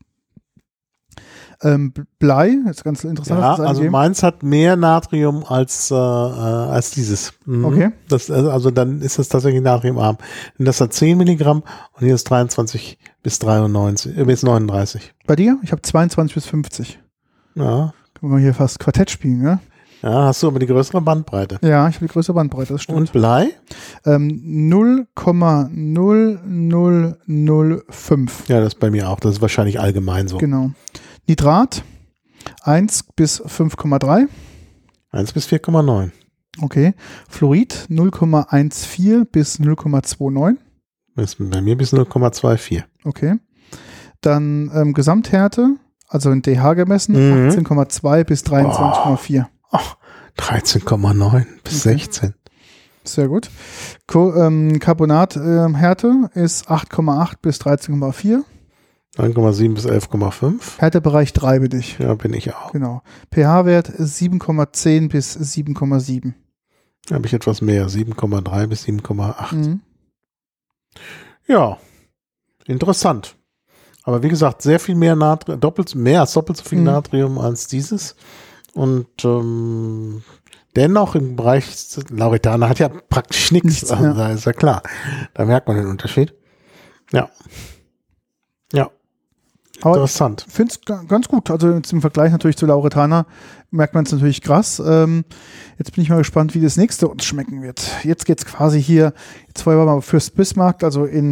[SPEAKER 1] Ähm, Blei, das ist ganz interessant.
[SPEAKER 2] Ja,
[SPEAKER 1] dass das
[SPEAKER 2] also
[SPEAKER 1] eingeben.
[SPEAKER 2] meins hat mehr Natrium als, äh, äh, als dieses. Mhm.
[SPEAKER 1] Okay.
[SPEAKER 2] Das, also dann ist das tatsächlich natriumarm. Und das hat zehn Milligramm und hier ist dreiundzwanzig bis dreiundneunzig, äh, bis neununddreißig.
[SPEAKER 1] Bei dir? Ich habe zweiundzwanzig bis fünfzig.
[SPEAKER 2] Ja.
[SPEAKER 1] Können wir hier fast Quartett spielen, ne?
[SPEAKER 2] Ja, hast du aber die größere Bandbreite.
[SPEAKER 1] Ja, ich habe die größere Bandbreite, das stimmt.
[SPEAKER 2] Und Blei?
[SPEAKER 1] Ähm, null Komma null null null fünf.
[SPEAKER 2] Ja, das ist bei mir auch. Das ist wahrscheinlich allgemein so.
[SPEAKER 1] Genau. Nitrat eins bis fünf Komma drei.
[SPEAKER 2] eins bis vier Komma neun.
[SPEAKER 1] Okay. Fluorid null Komma vierzehn bis null Komma neunundzwanzig.
[SPEAKER 2] Das ist bei mir bis null Komma vierundzwanzig.
[SPEAKER 1] Okay. Dann ähm, Gesamthärte, also in pH gemessen,
[SPEAKER 2] Mhm.
[SPEAKER 1] achtzehn Komma zwei bis dreiundzwanzig Komma vier.
[SPEAKER 2] Ach, dreizehn Komma neun bis
[SPEAKER 1] Okay.
[SPEAKER 2] sechzehn.
[SPEAKER 1] Sehr gut. Co ähm, Carbonathärte ähm, ist acht Komma acht bis dreizehn Komma vier.
[SPEAKER 2] neun Komma sieben bis elf Komma fünf.
[SPEAKER 1] Härtebereich drei bin ich.
[SPEAKER 2] Ja, bin ich auch.
[SPEAKER 1] Genau. pH-Wert sieben Komma zehn bis sieben Komma sieben.
[SPEAKER 2] Da habe ich etwas mehr. sieben Komma drei bis sieben Komma acht.
[SPEAKER 1] Mhm.
[SPEAKER 2] Ja, interessant. Aber wie gesagt, sehr viel mehr Natrium, doppelt, mehr als doppelt so viel
[SPEAKER 1] Mhm.
[SPEAKER 2] Natrium als dieses. Und ähm, dennoch im Bereich, Lauretana hat ja praktisch nichts.
[SPEAKER 1] Nichts,
[SPEAKER 2] Also,
[SPEAKER 1] ja.
[SPEAKER 2] da ist ja klar. Da merkt man den Unterschied. Ja. Ja,
[SPEAKER 1] Aber
[SPEAKER 2] interessant.
[SPEAKER 1] ich finde es ganz gut. Also jetzt im Vergleich natürlich zu Lauretana merkt man es natürlich krass. Ähm, jetzt bin ich mal gespannt, wie das nächste uns schmecken wird. Jetzt geht es quasi hier, jetzt vorher war mal fürs Bismarck, also in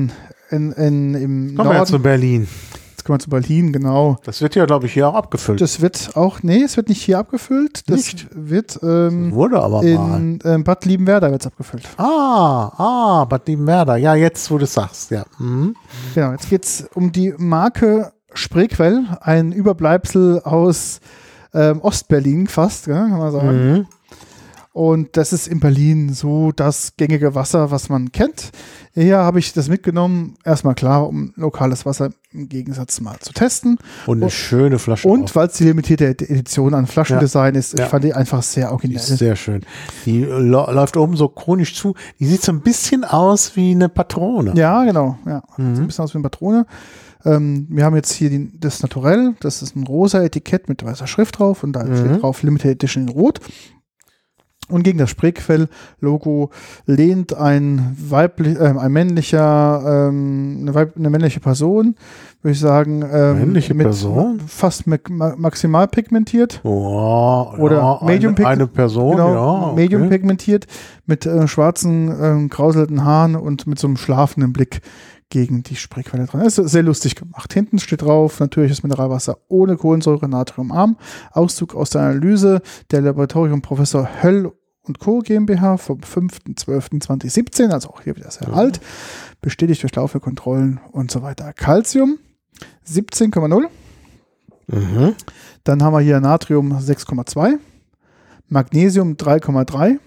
[SPEAKER 1] in, in, im
[SPEAKER 2] Kommen wir jetzt zu Berlin.
[SPEAKER 1] Jetzt kommen wir zu Berlin, genau.
[SPEAKER 2] Das wird ja, glaube ich, hier auch abgefüllt.
[SPEAKER 1] Das wird auch, nee, es wird nicht hier abgefüllt. Das
[SPEAKER 2] nicht?
[SPEAKER 1] wird ähm,
[SPEAKER 2] das wurde aber
[SPEAKER 1] in
[SPEAKER 2] mal.
[SPEAKER 1] Ähm, Bad Liebenwerda wird es abgefüllt.
[SPEAKER 2] Ah, ah, Bad Liebenwerda. Ja, jetzt, wo du es sagst, ja. Mhm.
[SPEAKER 1] Genau, jetzt geht es um die Marke Spreequell, ein Überbleibsel aus ähm, Ostberlin fast, ja, kann man sagen.
[SPEAKER 2] Mhm.
[SPEAKER 1] Und das ist in Berlin so das gängige Wasser, was man kennt. Hier habe ich das mitgenommen, erstmal klar, um lokales Wasser im Gegensatz mal zu testen.
[SPEAKER 2] Und eine und, schöne Flasche.
[SPEAKER 1] Und weil es die limitierte Edition an Flaschendesign
[SPEAKER 2] ja.
[SPEAKER 1] ist,
[SPEAKER 2] ja.
[SPEAKER 1] ich fand die einfach sehr originell.
[SPEAKER 2] Die ist sehr schön. Die läuft oben so chronisch zu. Die sieht so ein bisschen aus wie eine Patrone.
[SPEAKER 1] Ja, genau. Ja.
[SPEAKER 2] Mhm.
[SPEAKER 1] So ein bisschen aus wie eine Patrone. Ähm, wir haben jetzt hier die, das Naturell. Das ist ein rosa Etikett mit weißer Schrift drauf und da mhm. steht drauf Limited Edition in Rot. Und gegen das Spreequell-Logo lehnt ein weiblich, äh, ein männlicher, ähm, eine, Weib, eine männliche Person, würde ich sagen, ähm,
[SPEAKER 2] männliche
[SPEAKER 1] mit
[SPEAKER 2] Person?
[SPEAKER 1] fast ma maximal pigmentiert.
[SPEAKER 2] Oh,
[SPEAKER 1] oder
[SPEAKER 2] ja,
[SPEAKER 1] medium
[SPEAKER 2] eine, eine Person,
[SPEAKER 1] genau,
[SPEAKER 2] ja. Okay.
[SPEAKER 1] Medium pigmentiert, mit äh, schwarzen, äh, krauselnden Haaren und mit so einem schlafenden Blick gegen die Spreequelle dran. Das ist sehr lustig gemacht. Hinten steht drauf, natürliches Mineralwasser ohne Kohlensäure, natriumarm. Auszug aus der Analyse der Laboratorium Professor Höll und Co. GmbH vom fünften zwölften zweitausendsiebzehn, also auch hier wieder sehr ja. alt. Bestätigt durch laufende Kontrollen und so weiter. Calcium siebzehn Komma null.
[SPEAKER 2] Mhm.
[SPEAKER 1] Dann haben wir hier Natrium sechs Komma zwei. Magnesium drei Komma drei.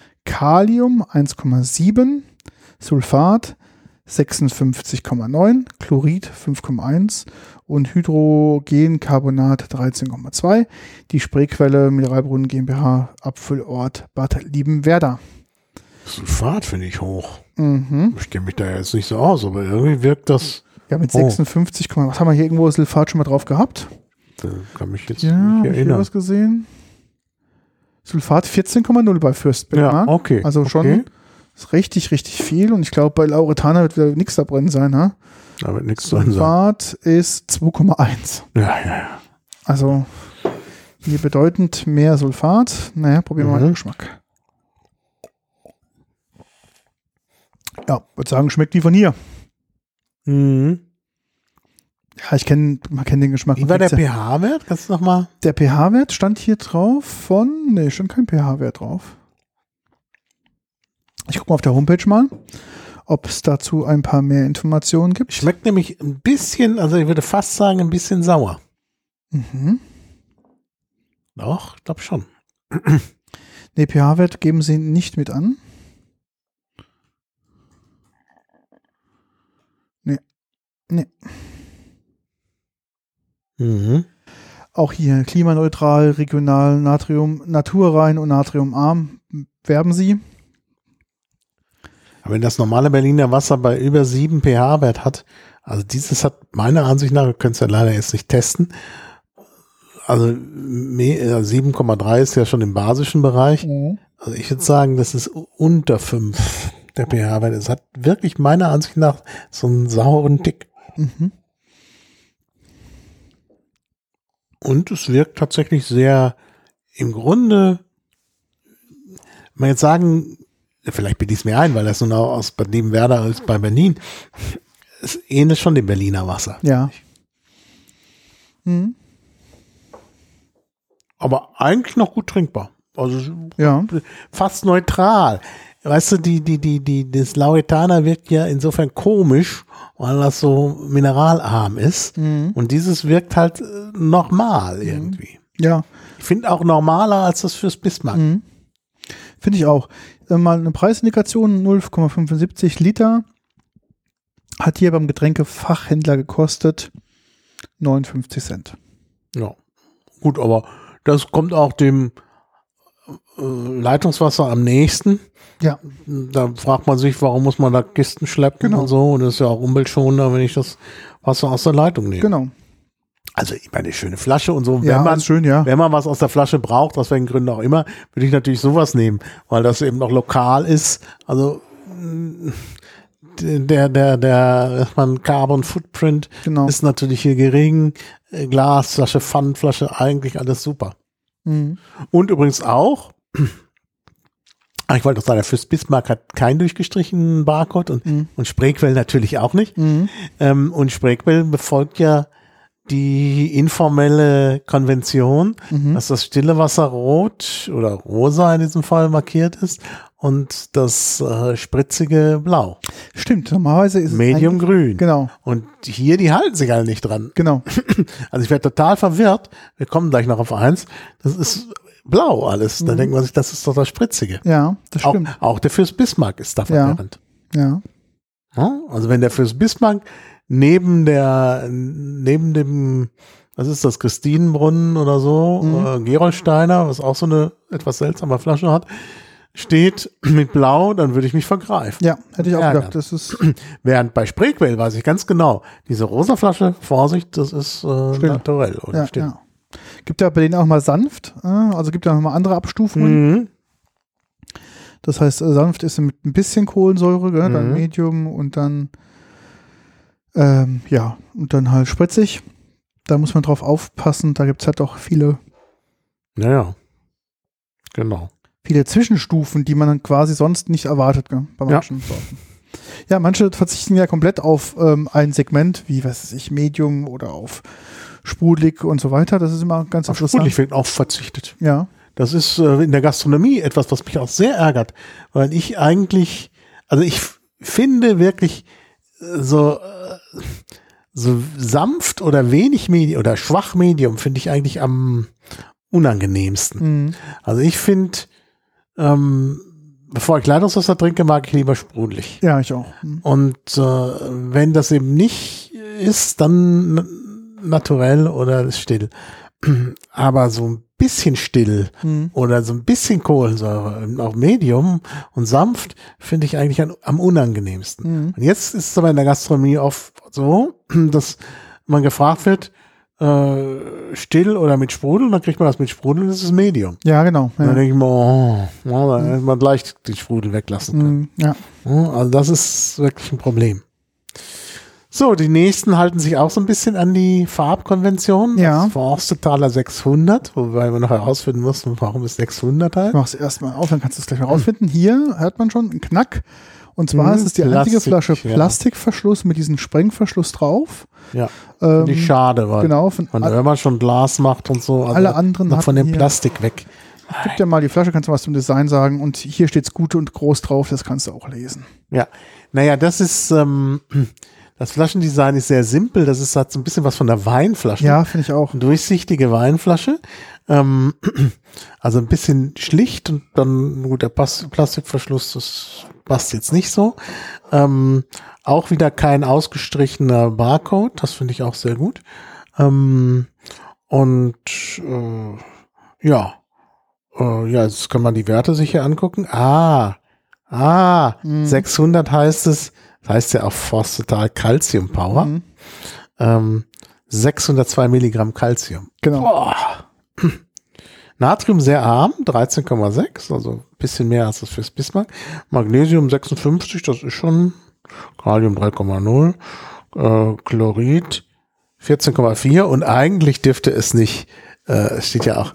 [SPEAKER 1] Kalium eins Komma sieben. Sulfat sechsundfünfzig Komma neun, Chlorid fünf Komma eins und Hydrogencarbonat dreizehn Komma zwei. Die Spreequelle Mineralbrunnen GmbH, Abfüllort Bad Liebenwerda.
[SPEAKER 2] Sulfat finde ich hoch.
[SPEAKER 1] Mhm.
[SPEAKER 2] Ich kenne mich da jetzt nicht so aus, aber irgendwie wirkt das.
[SPEAKER 1] Ja, mit sechsundfünfzig, oh. Was haben wir hier irgendwo Sulfat schon mal drauf gehabt?
[SPEAKER 2] Da kann mich jetzt
[SPEAKER 1] ja,
[SPEAKER 2] nicht erinnern.
[SPEAKER 1] Ja, was gesehen? Sulfat vierzehn Komma null bei Fürstberg.
[SPEAKER 2] Ja, okay.
[SPEAKER 1] Also schon.
[SPEAKER 2] Okay.
[SPEAKER 1] Ist richtig, richtig viel und ich glaube, bei Lauretana wird wieder nichts da drin sein. Ha?
[SPEAKER 2] Da wird nichts drin sein.
[SPEAKER 1] Sulfat ist zwei Komma eins.
[SPEAKER 2] Ja, ja, ja.
[SPEAKER 1] Also hier bedeutend mehr Sulfat. Naja, probieren wir mhm. mal den Geschmack. Ja, würde sagen, schmeckt wie von hier.
[SPEAKER 2] Mhm.
[SPEAKER 1] Ja, ich kenne, man kennt den Geschmack.
[SPEAKER 2] Wie war der pH-Wert? Kannst du nochmal?
[SPEAKER 1] Der pH-Wert stand hier drauf von, nee, stand kein pH-Wert drauf. Ich gucke mal auf der Homepage mal, ob es dazu ein paar mehr Informationen gibt.
[SPEAKER 2] Schmeckt nämlich ein bisschen, also ich würde fast sagen, ein bisschen sauer.
[SPEAKER 1] Mhm.
[SPEAKER 2] Doch, ich glaube schon.
[SPEAKER 1] Nee, pH-Wert geben sie nicht mit an. Nee. Nee.
[SPEAKER 2] Mhm.
[SPEAKER 1] Auch hier klimaneutral, regional, Natrium, naturrein und natriumarm werben sie.
[SPEAKER 2] Aber wenn das normale Berliner Wasser bei über sieben pH-Wert hat, also dieses hat meiner Ansicht nach, wir können es ja leider jetzt nicht testen, also sieben Komma drei ist ja schon im basischen Bereich. Mhm. Also ich würde sagen, das ist unter fünf der pH-Wert. Es hat wirklich meiner Ansicht nach so einen sauren Tick.
[SPEAKER 1] Mhm.
[SPEAKER 2] Und es wirkt tatsächlich sehr, im Grunde, wenn man jetzt sagen, vielleicht bilde ich es mir ein, weil das nun auch aus Bad Liebenwerda als bei Berlin, es ähnelt schon dem Berliner Wasser.
[SPEAKER 1] Ja. Mhm.
[SPEAKER 2] Aber eigentlich noch gut trinkbar. Also
[SPEAKER 1] ja.
[SPEAKER 2] Fast neutral. Weißt du, die, die, die, die, das Lauretana wirkt ja insofern komisch, weil das so mineralarm ist.
[SPEAKER 1] Mhm.
[SPEAKER 2] Und dieses wirkt halt normal irgendwie.
[SPEAKER 1] Ja.
[SPEAKER 2] Ich finde auch normaler als das fürs Bismarck.
[SPEAKER 1] Mhm. Finde ich auch. Mal eine Preisindikation, null Komma fünfundsiebzig Liter. Hat hier beim Getränkefachhändler gekostet neunundfünfzig Cent.
[SPEAKER 2] Ja, gut, aber das kommt auch dem äh, Leitungswasser am nächsten.
[SPEAKER 1] Ja.
[SPEAKER 2] Da fragt man sich, warum muss man da Kisten schleppen
[SPEAKER 1] genau.
[SPEAKER 2] und so. Und das ist ja auch umweltschonender, wenn ich das Wasser aus der Leitung nehme.
[SPEAKER 1] Genau.
[SPEAKER 2] Also ich meine, schöne Flasche und so.
[SPEAKER 1] Ja,
[SPEAKER 2] wenn man,
[SPEAKER 1] schön, ja.
[SPEAKER 2] wenn man was aus der Flasche braucht, aus welchen Gründen auch immer, würde ich natürlich sowas nehmen, weil das eben noch lokal ist. Also der, der, der, man Carbon Footprint
[SPEAKER 1] genau.
[SPEAKER 2] ist natürlich hier gering. Glasflasche, Pfandflasche, eigentlich alles super.
[SPEAKER 1] Mhm.
[SPEAKER 2] Und übrigens auch Ach, ich wollte noch sagen, der Fürst Bismarck hat keinen durchgestrichenen Barcode und,
[SPEAKER 1] Mhm.
[SPEAKER 2] und Spreequell natürlich auch nicht.
[SPEAKER 1] Mhm.
[SPEAKER 2] Ähm, und Spreequell befolgt ja die informelle Konvention,
[SPEAKER 1] Mhm.
[SPEAKER 2] dass das stille Wasser rot oder rosa in diesem Fall markiert ist und das äh, spritzige blau.
[SPEAKER 1] Stimmt, normalerweise ist es
[SPEAKER 2] Medium
[SPEAKER 1] eigentlich-
[SPEAKER 2] grün.
[SPEAKER 1] Genau,
[SPEAKER 2] Und hier, die halten sich alle nicht dran.
[SPEAKER 1] genau.
[SPEAKER 2] Also ich werde total verwirrt. Wir kommen gleich noch auf eins. Das ist blau alles. Da
[SPEAKER 1] Mhm.
[SPEAKER 2] denkt man sich, das ist doch das Spritzige.
[SPEAKER 1] Ja, das
[SPEAKER 2] Auch,
[SPEAKER 1] stimmt.
[SPEAKER 2] auch der Fürst Bismarck ist da
[SPEAKER 1] Ja.
[SPEAKER 2] verwirrend.
[SPEAKER 1] Ja.
[SPEAKER 2] Ja, also wenn der Fürst Bismarck neben der, neben dem, was ist das, Christinenbrunnen oder so,
[SPEAKER 1] Mhm.
[SPEAKER 2] äh, Gerolsteiner, was auch so eine etwas seltsame Flasche hat, steht mit Blau, dann würde ich mich vergreifen.
[SPEAKER 1] Ja, hätte ich auch
[SPEAKER 2] Ärger.
[SPEAKER 1] gedacht. Das ist
[SPEAKER 2] Während bei Spreequell weiß ich ganz genau, diese rosa Flasche, Vorsicht, das ist äh,
[SPEAKER 1] Still.
[SPEAKER 2] naturell oder
[SPEAKER 1] ja,
[SPEAKER 2] still.
[SPEAKER 1] ja. Gibt ja bei denen auch mal sanft, äh, also gibt ja noch mal andere Abstufungen.
[SPEAKER 2] Mhm.
[SPEAKER 1] Das heißt, äh, sanft ist mit ein bisschen Kohlensäure, gell, dann
[SPEAKER 2] Mhm.
[SPEAKER 1] Medium und dann ähm, ja, und dann halt spritzig. Da muss man drauf aufpassen, da gibt es halt auch viele,
[SPEAKER 2] Naja, genau.
[SPEAKER 1] viele Zwischenstufen, die man dann quasi sonst nicht erwartet, gell, bei
[SPEAKER 2] Ja.
[SPEAKER 1] manchen Sorten. Ja, manche verzichten ja komplett auf ähm, ein Segment, wie, was weiß ich, Medium oder auf sprudelig und so weiter. Das ist immer ganz
[SPEAKER 2] Auf
[SPEAKER 1] interessant.
[SPEAKER 2] sprudelig wird auch verzichtet.
[SPEAKER 1] Ja,
[SPEAKER 2] Das ist äh, in der Gastronomie etwas, was mich auch sehr ärgert, weil ich eigentlich, also ich f- finde wirklich äh, so, äh, so sanft oder wenig Medium oder schwach Medium finde ich eigentlich am unangenehmsten.
[SPEAKER 1] mhm.
[SPEAKER 2] Also ich finde, ähm, bevor ich Leitungswasser trinke, mag ich lieber sprudelig.
[SPEAKER 1] Ja, ich auch. Mhm.
[SPEAKER 2] Und äh, wenn das eben nicht ist, dann n- naturell oder still. Aber so ein bisschen still
[SPEAKER 1] Mhm.
[SPEAKER 2] oder so ein bisschen Kohlensäure, auch Medium und sanft, finde ich eigentlich am, am unangenehmsten.
[SPEAKER 1] Mhm.
[SPEAKER 2] Und jetzt ist es aber in der Gastronomie oft so, dass man gefragt wird, äh, still oder mit Sprudel, dann kriegt man das mit Sprudel, das ist Medium.
[SPEAKER 1] Ja, genau.
[SPEAKER 2] Und dann
[SPEAKER 1] Ja.
[SPEAKER 2] denke ich mir, oh, ja, dann hätte man gleich den Sprudel weglassen können.
[SPEAKER 1] Mhm. Ja.
[SPEAKER 2] Ja, also das ist wirklich ein Problem. So, die nächsten halten sich auch so ein bisschen an die Farbkonvention.
[SPEAKER 1] Ja.
[SPEAKER 2] Das Forstetaler sechshundert, wobei wir noch herausfinden mussten, warum es sechshundert
[SPEAKER 1] Ich
[SPEAKER 2] heißt.
[SPEAKER 1] mach's erstmal auf, dann kannst du es gleich mal rausfinden. Hier hört man schon einen Knack. Und zwar
[SPEAKER 2] Mhm,
[SPEAKER 1] ist es die einzige
[SPEAKER 2] Plastik,
[SPEAKER 1] Flasche
[SPEAKER 2] ja.
[SPEAKER 1] Plastikverschluss mit diesem Sprengverschluss drauf.
[SPEAKER 2] Ja,
[SPEAKER 1] Ähm,
[SPEAKER 2] finde ich schade, weil
[SPEAKER 1] genau, von
[SPEAKER 2] man,
[SPEAKER 1] all-
[SPEAKER 2] wenn man schon Glas macht und so, also
[SPEAKER 1] alle anderen
[SPEAKER 2] noch von
[SPEAKER 1] hatten
[SPEAKER 2] dem
[SPEAKER 1] hier-
[SPEAKER 2] Plastik weg.
[SPEAKER 1] Gib dir mal die Flasche, kannst du was zum Design sagen. Und hier steht's gut und groß drauf, das kannst du auch lesen.
[SPEAKER 2] Ja, naja, das ist, ähm, das Flaschendesign ist sehr simpel. Das ist hat so ein bisschen was von der Weinflasche.
[SPEAKER 1] Ja, finde ich auch.
[SPEAKER 2] Eine durchsichtige Weinflasche. Ähm, also ein bisschen schlicht und dann, gut, der Pas- Plastikverschluss, das passt jetzt nicht so. Ähm, auch wieder kein ausgestrichener Barcode, das finde ich auch sehr gut. Ähm, und äh, ja, äh, ja, jetzt kann man die Werte sich hier angucken. Ah, ah,
[SPEAKER 1] Mhm.
[SPEAKER 2] sechshundert heißt es, das heißt ja auch Forstetotal Calcium Power.
[SPEAKER 1] Mhm.
[SPEAKER 2] Ähm, sechshundertzwei Milligramm Calcium.
[SPEAKER 1] Genau.
[SPEAKER 2] Boah. Natrium sehr arm, dreizehn Komma sechs, also ein bisschen mehr als das fürs Bismarck. Magnesium sechsundfünfzig, das ist schon. Kalium drei Komma null. Äh, Chlorid vierzehn Komma vier und eigentlich dürfte es nicht, äh, es steht ja auch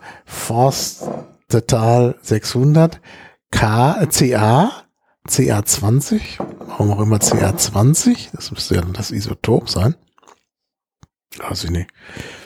[SPEAKER 2] Forstetotal sechshundert, K, C A, C A zwanzig, warum auch immer C A zwanzig, das müsste ja das Isotop sein. Weiß ich nicht.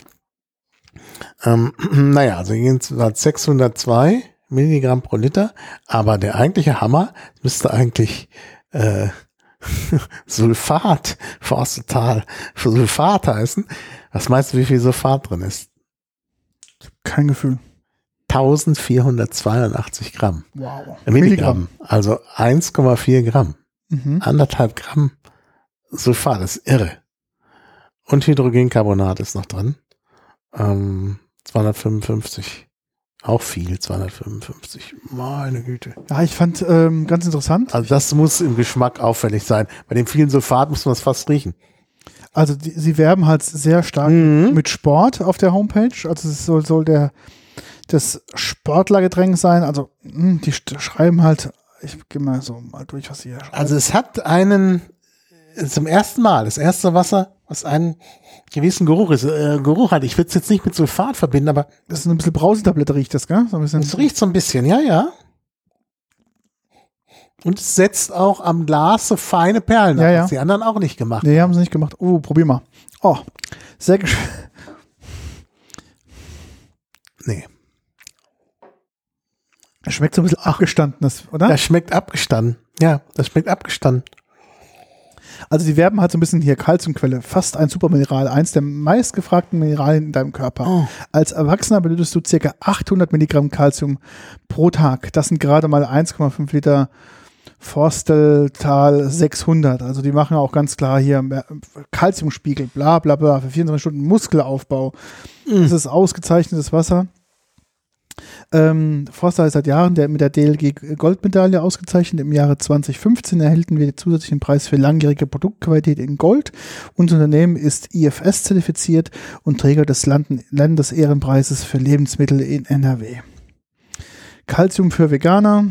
[SPEAKER 2] Ähm, naja, also hier hat sechshundertzwei Milligramm pro Liter, aber der eigentliche Hammer müsste eigentlich äh, Sulfat, Forstetotal Sulfat heißen. Was meinst du, wie viel Sulfat drin ist?
[SPEAKER 1] Kein Gefühl.
[SPEAKER 2] eintausendvierhundertzweiundachtzig Gramm.
[SPEAKER 1] Wow.
[SPEAKER 2] Äh, Milligramm. Also eins Komma vier Gramm.
[SPEAKER 1] Mhm.
[SPEAKER 2] Anderthalb Gramm Sulfat, das ist irre. Und Hydrogencarbonat ist noch drin. Ähm, zweihundertfünfundfünfzig. Auch viel, zweihundertfünfundfünfzig. Meine Güte.
[SPEAKER 1] Ja, ich fand ähm, ganz interessant.
[SPEAKER 2] Also das muss im Geschmack auffällig sein. Bei dem vielen Sulfat muss man es fast riechen.
[SPEAKER 1] Also die, sie werben halt sehr stark
[SPEAKER 2] Mhm.
[SPEAKER 1] mit Sport auf der Homepage. Also es soll, soll der das Sportlergetränk sein. Also mh, die st- schreiben halt, ich gehe mal so mal durch, was sie hier schreiben.
[SPEAKER 2] Also es hat einen, zum ersten Mal, das erste Wasser, was einen gewissen Geruch ist, äh, Geruch hat. Ich würde es jetzt nicht mit Sulfat verbinden, aber
[SPEAKER 1] Das ist ein bisschen Brausetablette, riecht das, gell? So ein bisschen.
[SPEAKER 2] es riecht so ein bisschen, ja, ja. Und es setzt auch am Glas so feine Perlen.
[SPEAKER 1] Ja,
[SPEAKER 2] Das
[SPEAKER 1] ja.
[SPEAKER 2] haben die anderen auch nicht gemacht.
[SPEAKER 1] Nee, haben sie nicht gemacht. Oh, probier mal. Oh, sehr gesch...
[SPEAKER 2] Nee.
[SPEAKER 1] Schmeckt so ein bisschen abgestandenes, oder?
[SPEAKER 2] Das schmeckt abgestanden. Ja, das schmeckt abgestanden.
[SPEAKER 1] Also die werben halt so ein bisschen hier Kalziumquelle, fast ein Supermineral, eins der meistgefragten Mineralien in deinem Körper.
[SPEAKER 2] Oh.
[SPEAKER 1] Als Erwachsener benötigst du ca. achthundert Milligramm Kalzium pro Tag. Das sind gerade mal eins Komma fünf Liter Forsteltal sechshundert. Also die machen auch ganz klar hier Kalziumspiegel, bla bla bla, für vierundzwanzig Stunden Muskelaufbau. Mm. Das ist ausgezeichnetes Wasser. Ähm, Forster ist seit Jahren der, mit der D L G Goldmedaille ausgezeichnet. Im Jahre zwanzig fünfzehn erhielten wir den zusätzlichen Preis für langjährige Produktqualität in Gold. Unser Unternehmen ist I F S zertifiziert und Träger des Land- Landesehrenpreises für Lebensmittel in N R W. Calcium für Veganer,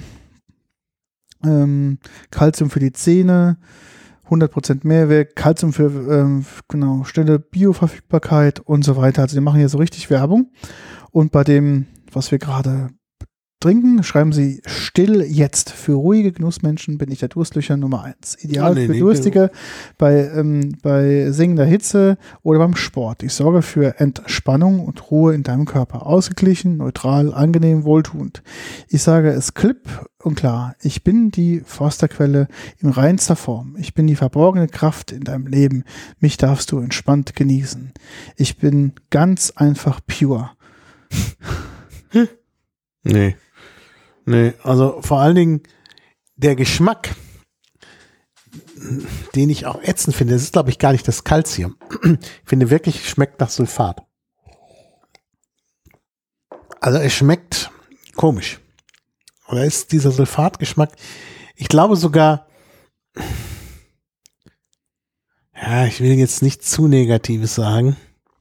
[SPEAKER 1] ähm, Calcium für die Zähne, hundert Prozent Mehrwert, Calcium für ähm, genau, schnelle Bioverfügbarkeit und so weiter. Also die machen hier so richtig Werbung. Und bei dem, was wir gerade trinken, schreiben sie still jetzt. Für ruhige Genussmenschen bin ich der Durstlöcher Nummer eins. Ideal
[SPEAKER 2] Ah, nee,
[SPEAKER 1] für
[SPEAKER 2] nee,
[SPEAKER 1] Durstige bei, ähm, bei singender Hitze oder beim Sport. Ich sorge für Entspannung und Ruhe in deinem Körper. Ausgeglichen, neutral, angenehm, wohltuend. Ich sage es klipp und klar. Ich bin die Forsterquelle in reinster Form. Ich bin die verborgene Kraft in deinem Leben. Mich darfst du entspannt genießen. Ich bin ganz einfach pure.
[SPEAKER 2] Nee. Nee, also vor allen Dingen der Geschmack, den ich auch ätzend finde, das ist, glaube ich, gar nicht das Calcium. Ich finde wirklich, es schmeckt nach Sulfat. Also es schmeckt komisch. Oder ist dieser Sulfatgeschmack, ich glaube sogar, ja, ich will jetzt nicht zu Negatives sagen.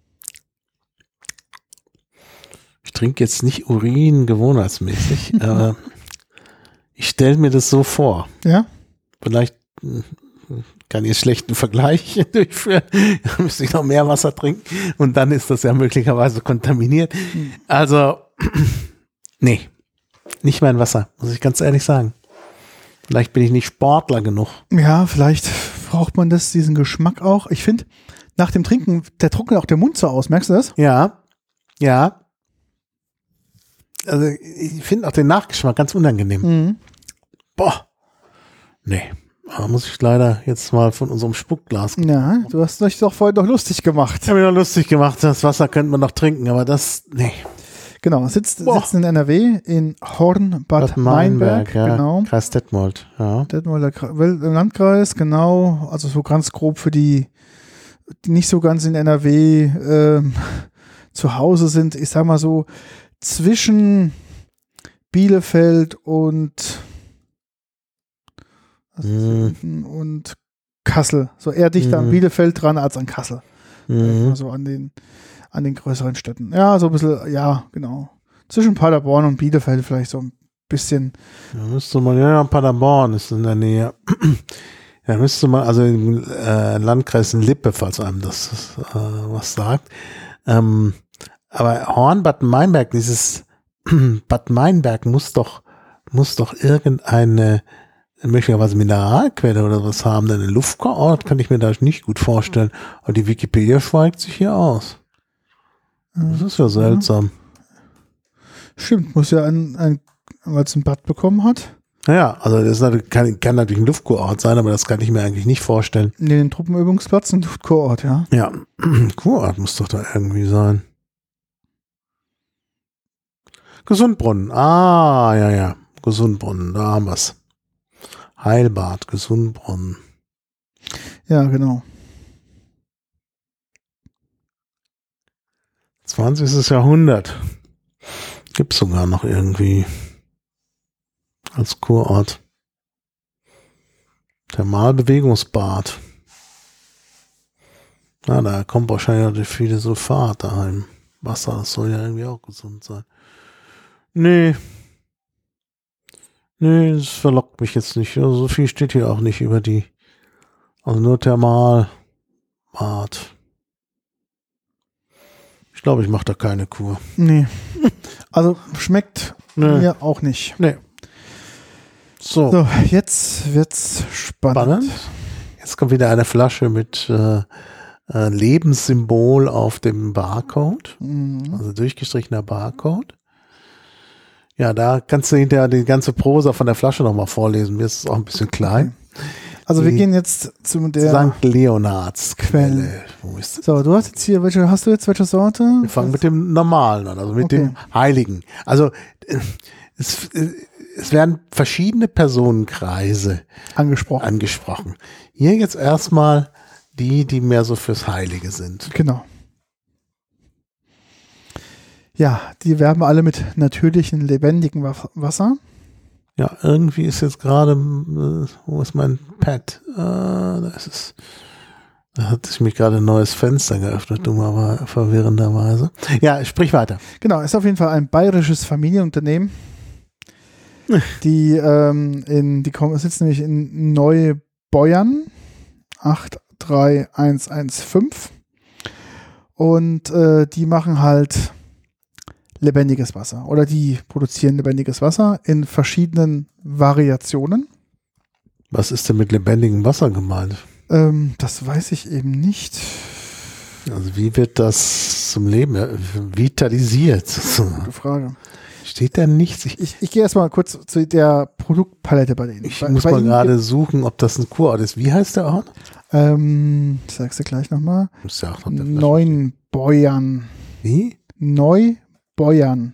[SPEAKER 2] Ich trinke jetzt nicht Urin gewohnheitsmäßig, aber ich stelle mir das so vor.
[SPEAKER 1] Ja?
[SPEAKER 2] Vielleicht kann ich einen schlechten Vergleich durchführen. Da müsste ich noch mehr Wasser trinken und dann ist das ja möglicherweise kontaminiert. Also, nee, nicht mein Wasser, muss ich ganz ehrlich sagen. Vielleicht bin ich nicht Sportler genug.
[SPEAKER 1] Ja, vielleicht braucht man das, diesen Geschmack auch. Ich finde, nach dem Trinken, der trocknet auch der Mund so aus. Merkst du das?
[SPEAKER 2] Ja, ja. Also ich finde auch den Nachgeschmack ganz unangenehm.
[SPEAKER 1] Mhm.
[SPEAKER 2] Boah. Nee. Da muss ich leider jetzt mal von unserem Spuckglas.
[SPEAKER 1] Ja, du hast dich doch vorhin noch lustig gemacht.
[SPEAKER 2] Ich habe mir noch lustig gemacht, das Wasser könnte man noch trinken, aber das, nee.
[SPEAKER 1] Genau, sitzt, sitzt in N R W, in Horn, Bad,
[SPEAKER 2] Bad Meinberg,
[SPEAKER 1] Meinberg,
[SPEAKER 2] ja.
[SPEAKER 1] genau.
[SPEAKER 2] Kreis Detmold, ja.
[SPEAKER 1] Detmolder Kre- Wel- Landkreis, genau. Also so ganz grob für die, die nicht so ganz in N R W ähm, zu Hause sind. Ich sag mal so, zwischen Bielefeld und also
[SPEAKER 2] Mhm.
[SPEAKER 1] und Kassel. So eher dichter
[SPEAKER 2] Mhm.
[SPEAKER 1] an Bielefeld dran als an Kassel.
[SPEAKER 2] Mhm.
[SPEAKER 1] Also an den, an den größeren Städten. Ja, so ein bisschen, ja, genau. Zwischen Paderborn und Bielefeld vielleicht so ein bisschen.
[SPEAKER 2] Da müsste man, ja, Paderborn ist in der Nähe. Da müsste man, also im äh, Landkreis Lippe, falls einem das äh, was sagt. Ähm, aber Horn, Bad Meinberg, dieses Bad Meinberg muss doch, muss doch irgendeine möglicherweise Mineralquelle oder was haben, denn ein Luftkurort kann ich mir da nicht gut vorstellen. Und die Wikipedia schweigt sich hier aus. Das ist ja seltsam.
[SPEAKER 1] Stimmt, muss ja ein, ein weil es ein Bad bekommen hat.
[SPEAKER 2] Naja, also das ist natürlich, kann, kann natürlich ein Luftkurort sein, aber das kann ich mir eigentlich nicht vorstellen.
[SPEAKER 1] Nee, den Truppenübungsplatz und Luftkurort, ja.
[SPEAKER 2] Ja, Kurort muss doch da irgendwie sein. Gesundbrunnen. Ah, ja, ja. Gesundbrunnen, da haben wir's. Heilbad, Gesundbrunnen.
[SPEAKER 1] Ja, genau.
[SPEAKER 2] zwanzigsten Jahrhundert. Gibt's sogar noch irgendwie als Kurort. Thermalbewegungsbad. Na, da kommt wahrscheinlich viele Sulfat daheim. Wasser, das soll ja irgendwie auch gesund sein. Nee. Nee, das verlockt mich jetzt nicht. Also so viel steht hier auch nicht über die. Also nur Thermalbad. Ich glaube, ich mache da keine Kur.
[SPEAKER 1] Nee. Also schmeckt
[SPEAKER 2] Nee.
[SPEAKER 1] mir auch nicht.
[SPEAKER 2] Nee. So,
[SPEAKER 1] So, jetzt wird's spannend.
[SPEAKER 2] spannend. Jetzt kommt wieder eine Flasche mit äh, äh, Lebenssymbol auf dem Barcode,
[SPEAKER 1] Mhm.
[SPEAKER 2] also durchgestrichener Barcode. Ja, da kannst du hinterher die ganze Prosa von der Flasche nochmal vorlesen. Mir ist es auch ein bisschen klein.
[SPEAKER 1] Also wir
[SPEAKER 2] Die
[SPEAKER 1] gehen jetzt zu der
[SPEAKER 2] Sankt Leonards Quelle.
[SPEAKER 1] Quelle.
[SPEAKER 2] Wo ist das?
[SPEAKER 1] So, du hast jetzt hier, welche hast du jetzt, welche Sorte?
[SPEAKER 2] Wir fangen mit dem Normalen an, also mit
[SPEAKER 1] Okay.
[SPEAKER 2] dem Heiligen. Also äh, es, äh, es werden verschiedene Personenkreise
[SPEAKER 1] Angesprochen.
[SPEAKER 2] angesprochen. Hier jetzt erstmal die, die mehr so fürs Heilige sind.
[SPEAKER 1] Genau. Ja, die werben alle mit natürlichen, lebendigen Wa- Wasser.
[SPEAKER 2] Ja, irgendwie ist jetzt gerade, äh, wo ist mein Pad? Äh, da ist es. Da hat sich mich gerade ein neues Fenster geöffnet, dummer, verwirrenderweise. Ja, sprich weiter.
[SPEAKER 1] Genau, ist auf jeden Fall ein bayerisches Familienunternehmen. Die, ähm, in, die kommen, sitzen nämlich in Neubeuern, acht drei eins eins fünf. Und äh, die machen halt lebendiges Wasser. Oder die produzieren lebendiges Wasser in verschiedenen Variationen.
[SPEAKER 2] Was ist denn mit lebendigem Wasser gemeint?
[SPEAKER 1] Ähm, das weiß ich eben nicht.
[SPEAKER 2] Also wie wird das zum Leben äh, vitalisiert?
[SPEAKER 1] Gute Frage.
[SPEAKER 2] Steht da nichts? Ich,
[SPEAKER 1] Ich, ich gehe erstmal kurz zu der Produktpalette bei denen.
[SPEAKER 2] ich
[SPEAKER 1] bei,
[SPEAKER 2] muss
[SPEAKER 1] bei
[SPEAKER 2] mal
[SPEAKER 1] ihnen
[SPEAKER 2] gerade suchen, ob das ein Kurort ist. Wie heißt der Ort?
[SPEAKER 1] gibt- Ähm, ich sag's dir gleich nochmal.
[SPEAKER 2] Muss ja auch auf der Flasche
[SPEAKER 1] Neunbeuern.
[SPEAKER 2] stehen. Wie?
[SPEAKER 1] Neubeuern.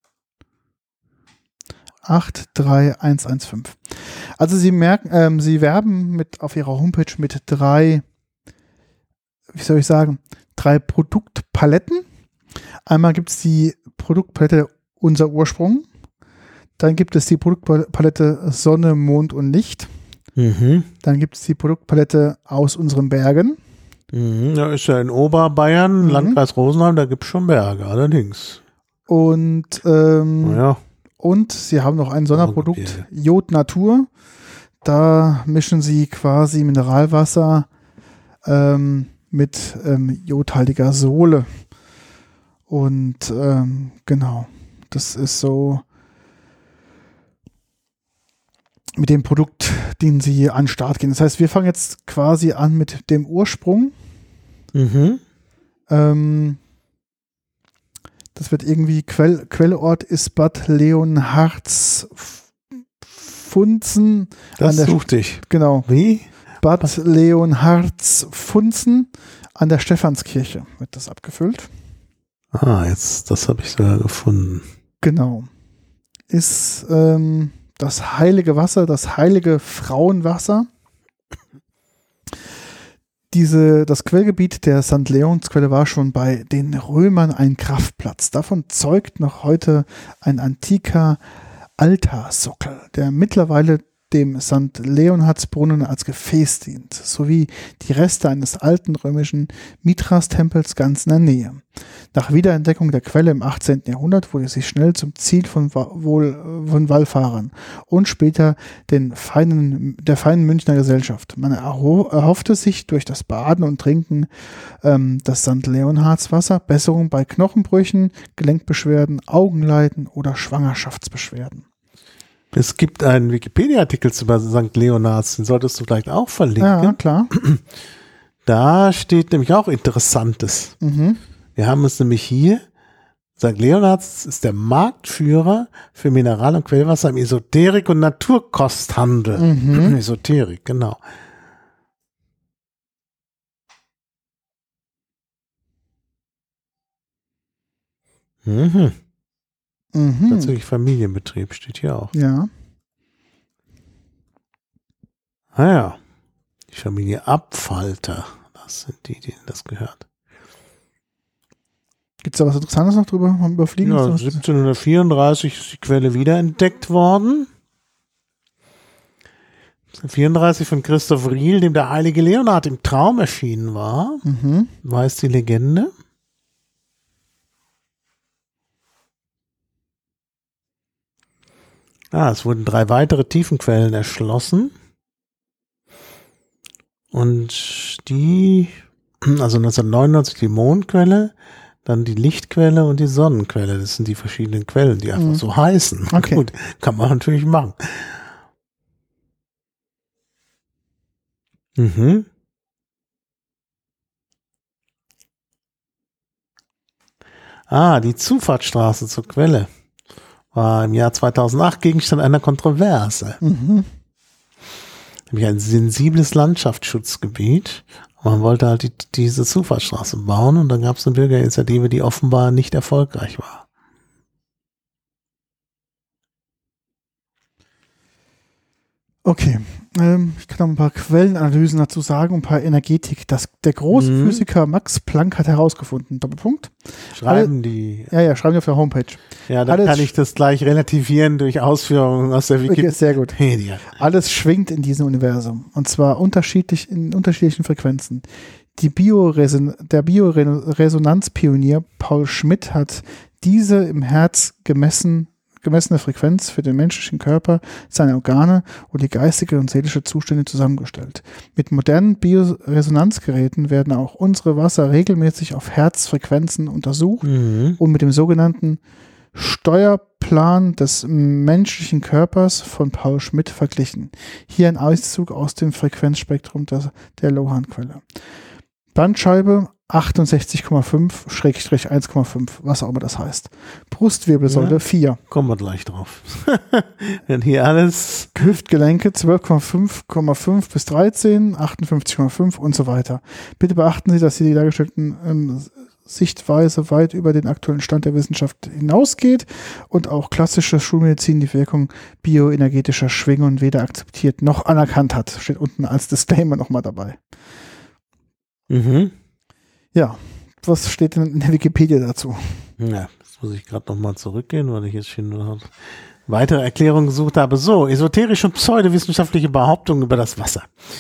[SPEAKER 1] acht drei eins eins fünf. Also sie merken, ähm, sie werben mit auf ihrer Homepage mit drei, wie soll ich sagen, drei Produktpaletten. Einmal gibt es die Produktpalette Unser Ursprung. Dann gibt es die Produktpalette Sonne, Mond und Licht.
[SPEAKER 2] Mhm.
[SPEAKER 1] Dann gibt es die Produktpalette Aus unseren Bergen.
[SPEAKER 2] Mhm. Da ist ja in Oberbayern,
[SPEAKER 1] Mhm.
[SPEAKER 2] Landkreis Rosenheim, da gibt es schon Berge, allerdings.
[SPEAKER 1] Und, ähm,
[SPEAKER 2] Naja,
[SPEAKER 1] und sie haben noch ein Sonderprodukt,
[SPEAKER 2] Gebirge.
[SPEAKER 1] Jod Natur. Da mischen sie quasi Mineralwasser ähm, mit ähm, jodhaltiger Sohle. Und ähm, genau, das ist so mit dem Produkt, den sie an den Start gehen. Das heißt, wir fangen jetzt quasi an mit dem Ursprung.
[SPEAKER 2] mhm.
[SPEAKER 1] Ähm, das wird irgendwie, Quell, Quelleort ist Bad Leonhards Funzen.
[SPEAKER 2] das
[SPEAKER 1] An der-
[SPEAKER 2] suchte ich.
[SPEAKER 1] Genau,
[SPEAKER 2] Wie?
[SPEAKER 1] Bad Leonhards Funzen an der Stephanskirche wird das abgefüllt.
[SPEAKER 2] Ah, jetzt, das habe ich sogar gefunden.
[SPEAKER 1] Genau. Ist ähm, das heilige Wasser, das heilige Frauenwasser. Diese, das Quellgebiet der Sankt Leonsquelle war schon bei den Römern ein Kraftplatz. Davon zeugt noch heute ein antiker Altarsockel, der mittlerweile dem Sankt Leonhardsbrunnen als Gefäß dient, sowie die Reste eines alten römischen Mithras-Tempels ganz in der Nähe. Nach Wiederentdeckung der Quelle im achtzehnten Jahrhundert wurde sie schnell zum Ziel von, Wa- wohl, von Wallfahrern und später den feinen, der feinen Münchner Gesellschaft. Man erho erhoffte sich durch das Baden und Trinken ähm, des Sankt Leonhardswasser Besserung bei Knochenbrüchen, Gelenkbeschwerden, Augenleiden oder Schwangerschaftsbeschwerden.
[SPEAKER 2] Es gibt einen Wikipedia-Artikel über Sankt Leonards, den solltest du vielleicht auch verlinken.
[SPEAKER 1] Ja, klar.
[SPEAKER 2] Da steht nämlich auch Interessantes.
[SPEAKER 1] Mhm.
[SPEAKER 2] Wir haben es nämlich hier. Sankt Leonards ist der Marktführer für Mineral- und Quellwasser im Esoterik- und Naturkosthandel.
[SPEAKER 1] Mhm.
[SPEAKER 2] Esoterik, genau. Mhm.
[SPEAKER 1] Mhm.
[SPEAKER 2] Tatsächlich Familienbetrieb steht hier auch.
[SPEAKER 1] Ja.
[SPEAKER 2] Ah ja. Die Familie Abfalter. Das sind die, denen das gehört.
[SPEAKER 1] Gibt es da was Interessantes noch drüber? Haben wir überfliegen?
[SPEAKER 2] Ja,
[SPEAKER 1] Was-
[SPEAKER 2] siebzehnhundertvierunddreißig ist die Quelle wiederentdeckt worden. vierunddreißig von Christoph Riel, dem der heilige Leonhard im Traum erschienen war,
[SPEAKER 1] Mhm.
[SPEAKER 2] weiß die Legende. Ah, es wurden drei weitere Tiefenquellen erschlossen. Und die, also neunzehnhundertneunundneunzig die Mondquelle, dann die Lichtquelle und die Sonnenquelle. Das sind die verschiedenen Quellen, die einfach
[SPEAKER 1] Mhm.
[SPEAKER 2] so heißen.
[SPEAKER 1] Okay.
[SPEAKER 2] Gut, kann man natürlich machen. Mhm. Ah, die Zufahrtsstraße zur Quelle war im Jahr zweitausendacht Gegenstand einer Kontroverse.
[SPEAKER 1] Mhm.
[SPEAKER 2] Nämlich ein sensibles Landschaftsschutzgebiet. Man wollte halt die, diese Zufahrtsstraße bauen und dann gab es eine Bürgerinitiative, die offenbar nicht erfolgreich war.
[SPEAKER 1] Okay, ähm, ich kann noch ein paar Quellenanalysen dazu sagen, ein paar Energetik. Das, der große
[SPEAKER 2] Mhm.
[SPEAKER 1] Physiker Max Planck hat herausgefunden, Doppelpunkt.
[SPEAKER 2] Schreiben
[SPEAKER 1] Alle,
[SPEAKER 2] die.
[SPEAKER 1] Ja, ja, schreiben die auf der Homepage.
[SPEAKER 2] Ja, dann
[SPEAKER 1] alles
[SPEAKER 2] kann ich das gleich relativieren durch Ausführungen aus der
[SPEAKER 1] Okay, sehr gut.
[SPEAKER 2] Wikipedia.
[SPEAKER 1] Alles schwingt in diesem Universum und zwar unterschiedlich in unterschiedlichen Frequenzen. Die Bioreson der Bioresonanzpionier Paul Schmidt hat diese im Herz gemessen, gemessene Frequenz für den menschlichen Körper, seine Organe und die geistige und seelische Zustände zusammengestellt. Mit modernen Bioresonanzgeräten werden auch unsere Wasser regelmäßig auf Herzfrequenzen untersucht
[SPEAKER 2] Mhm.
[SPEAKER 1] und mit dem sogenannten Steuerplan des menschlichen Körpers von Paul Schmidt verglichen. Hier ein Auszug aus dem Frequenzspektrum der, der Lohan-Quelle. Bandscheibe achtundsechzig Komma fünf Schrägstrich eins Komma fünf, was auch immer das heißt. Brustwirbelsäule
[SPEAKER 2] Ja.
[SPEAKER 1] vier.
[SPEAKER 2] Kommen wir gleich drauf. Wenn hier alles.
[SPEAKER 1] Hüftgelenke zwölf Komma fünf Komma fünf bis dreizehn, achtundfünfzig Komma fünf und so weiter. Bitte beachten Sie, dass hier die dargestellten ähm, Sichtweise weit über den aktuellen Stand der Wissenschaft hinausgeht und auch klassische Schulmedizin die Wirkung bioenergetischer Schwingungen weder akzeptiert noch anerkannt hat. Steht unten als Disclaimer nochmal dabei.
[SPEAKER 2] Mhm.
[SPEAKER 1] Ja, was steht denn in der Wikipedia dazu?
[SPEAKER 2] Ja, jetzt muss ich gerade nochmal zurückgehen, weil ich jetzt schon noch weitere Erklärungen gesucht habe. So, esoterische und pseudowissenschaftliche Behauptungen über das Wasser.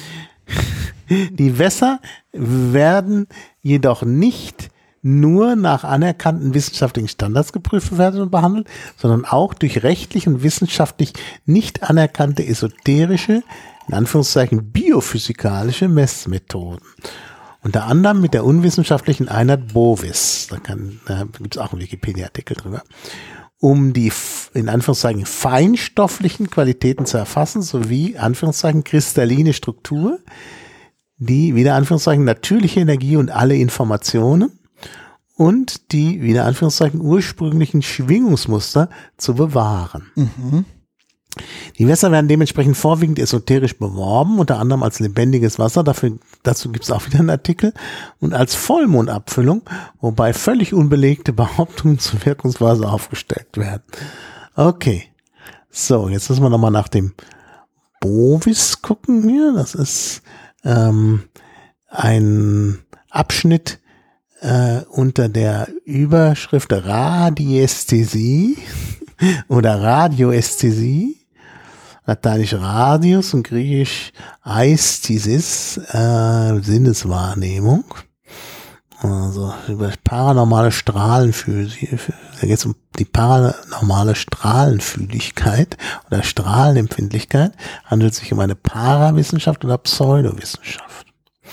[SPEAKER 2] Die Wässer werden jedoch nicht nur nach anerkannten wissenschaftlichen Standards geprüft werden und behandelt, sondern auch durch rechtlich und wissenschaftlich nicht anerkannte esoterische, in Anführungszeichen biophysikalische Messmethoden. Unter anderem mit der unwissenschaftlichen Einheit Bovis, da, kann, da gibt es auch einen Wikipedia-Artikel drüber, um die in Anführungszeichen feinstofflichen Qualitäten zu erfassen, sowie Anführungszeichen kristalline Struktur, die wieder Anführungszeichen natürliche Energie und alle Informationen und die wieder Anführungszeichen ursprünglichen Schwingungsmuster zu bewahren.
[SPEAKER 1] Mhm.
[SPEAKER 2] Die Wässer werden dementsprechend vorwiegend esoterisch beworben, unter anderem als lebendiges Wasser, dafür, dazu gibt es auch wieder einen Artikel, und als Vollmondabfüllung, wobei völlig unbelegte Behauptungen zur Wirkungsweise aufgestellt werden. Okay, so, jetzt müssen wir nochmal nach dem Bovis gucken hier, das ist ähm, ein Abschnitt äh, unter der Überschrift Radiästhesie oder Radioästhesie. Lateinisch Radius und Griechisch Aesthesis, äh, Sinneswahrnehmung. Also über paranormale Strahlenphysik, da geht es um die paranormale Strahlenfühligkeit oder Strahlenempfindlichkeit, handelt sich um eine Parawissenschaft oder Pseudowissenschaft.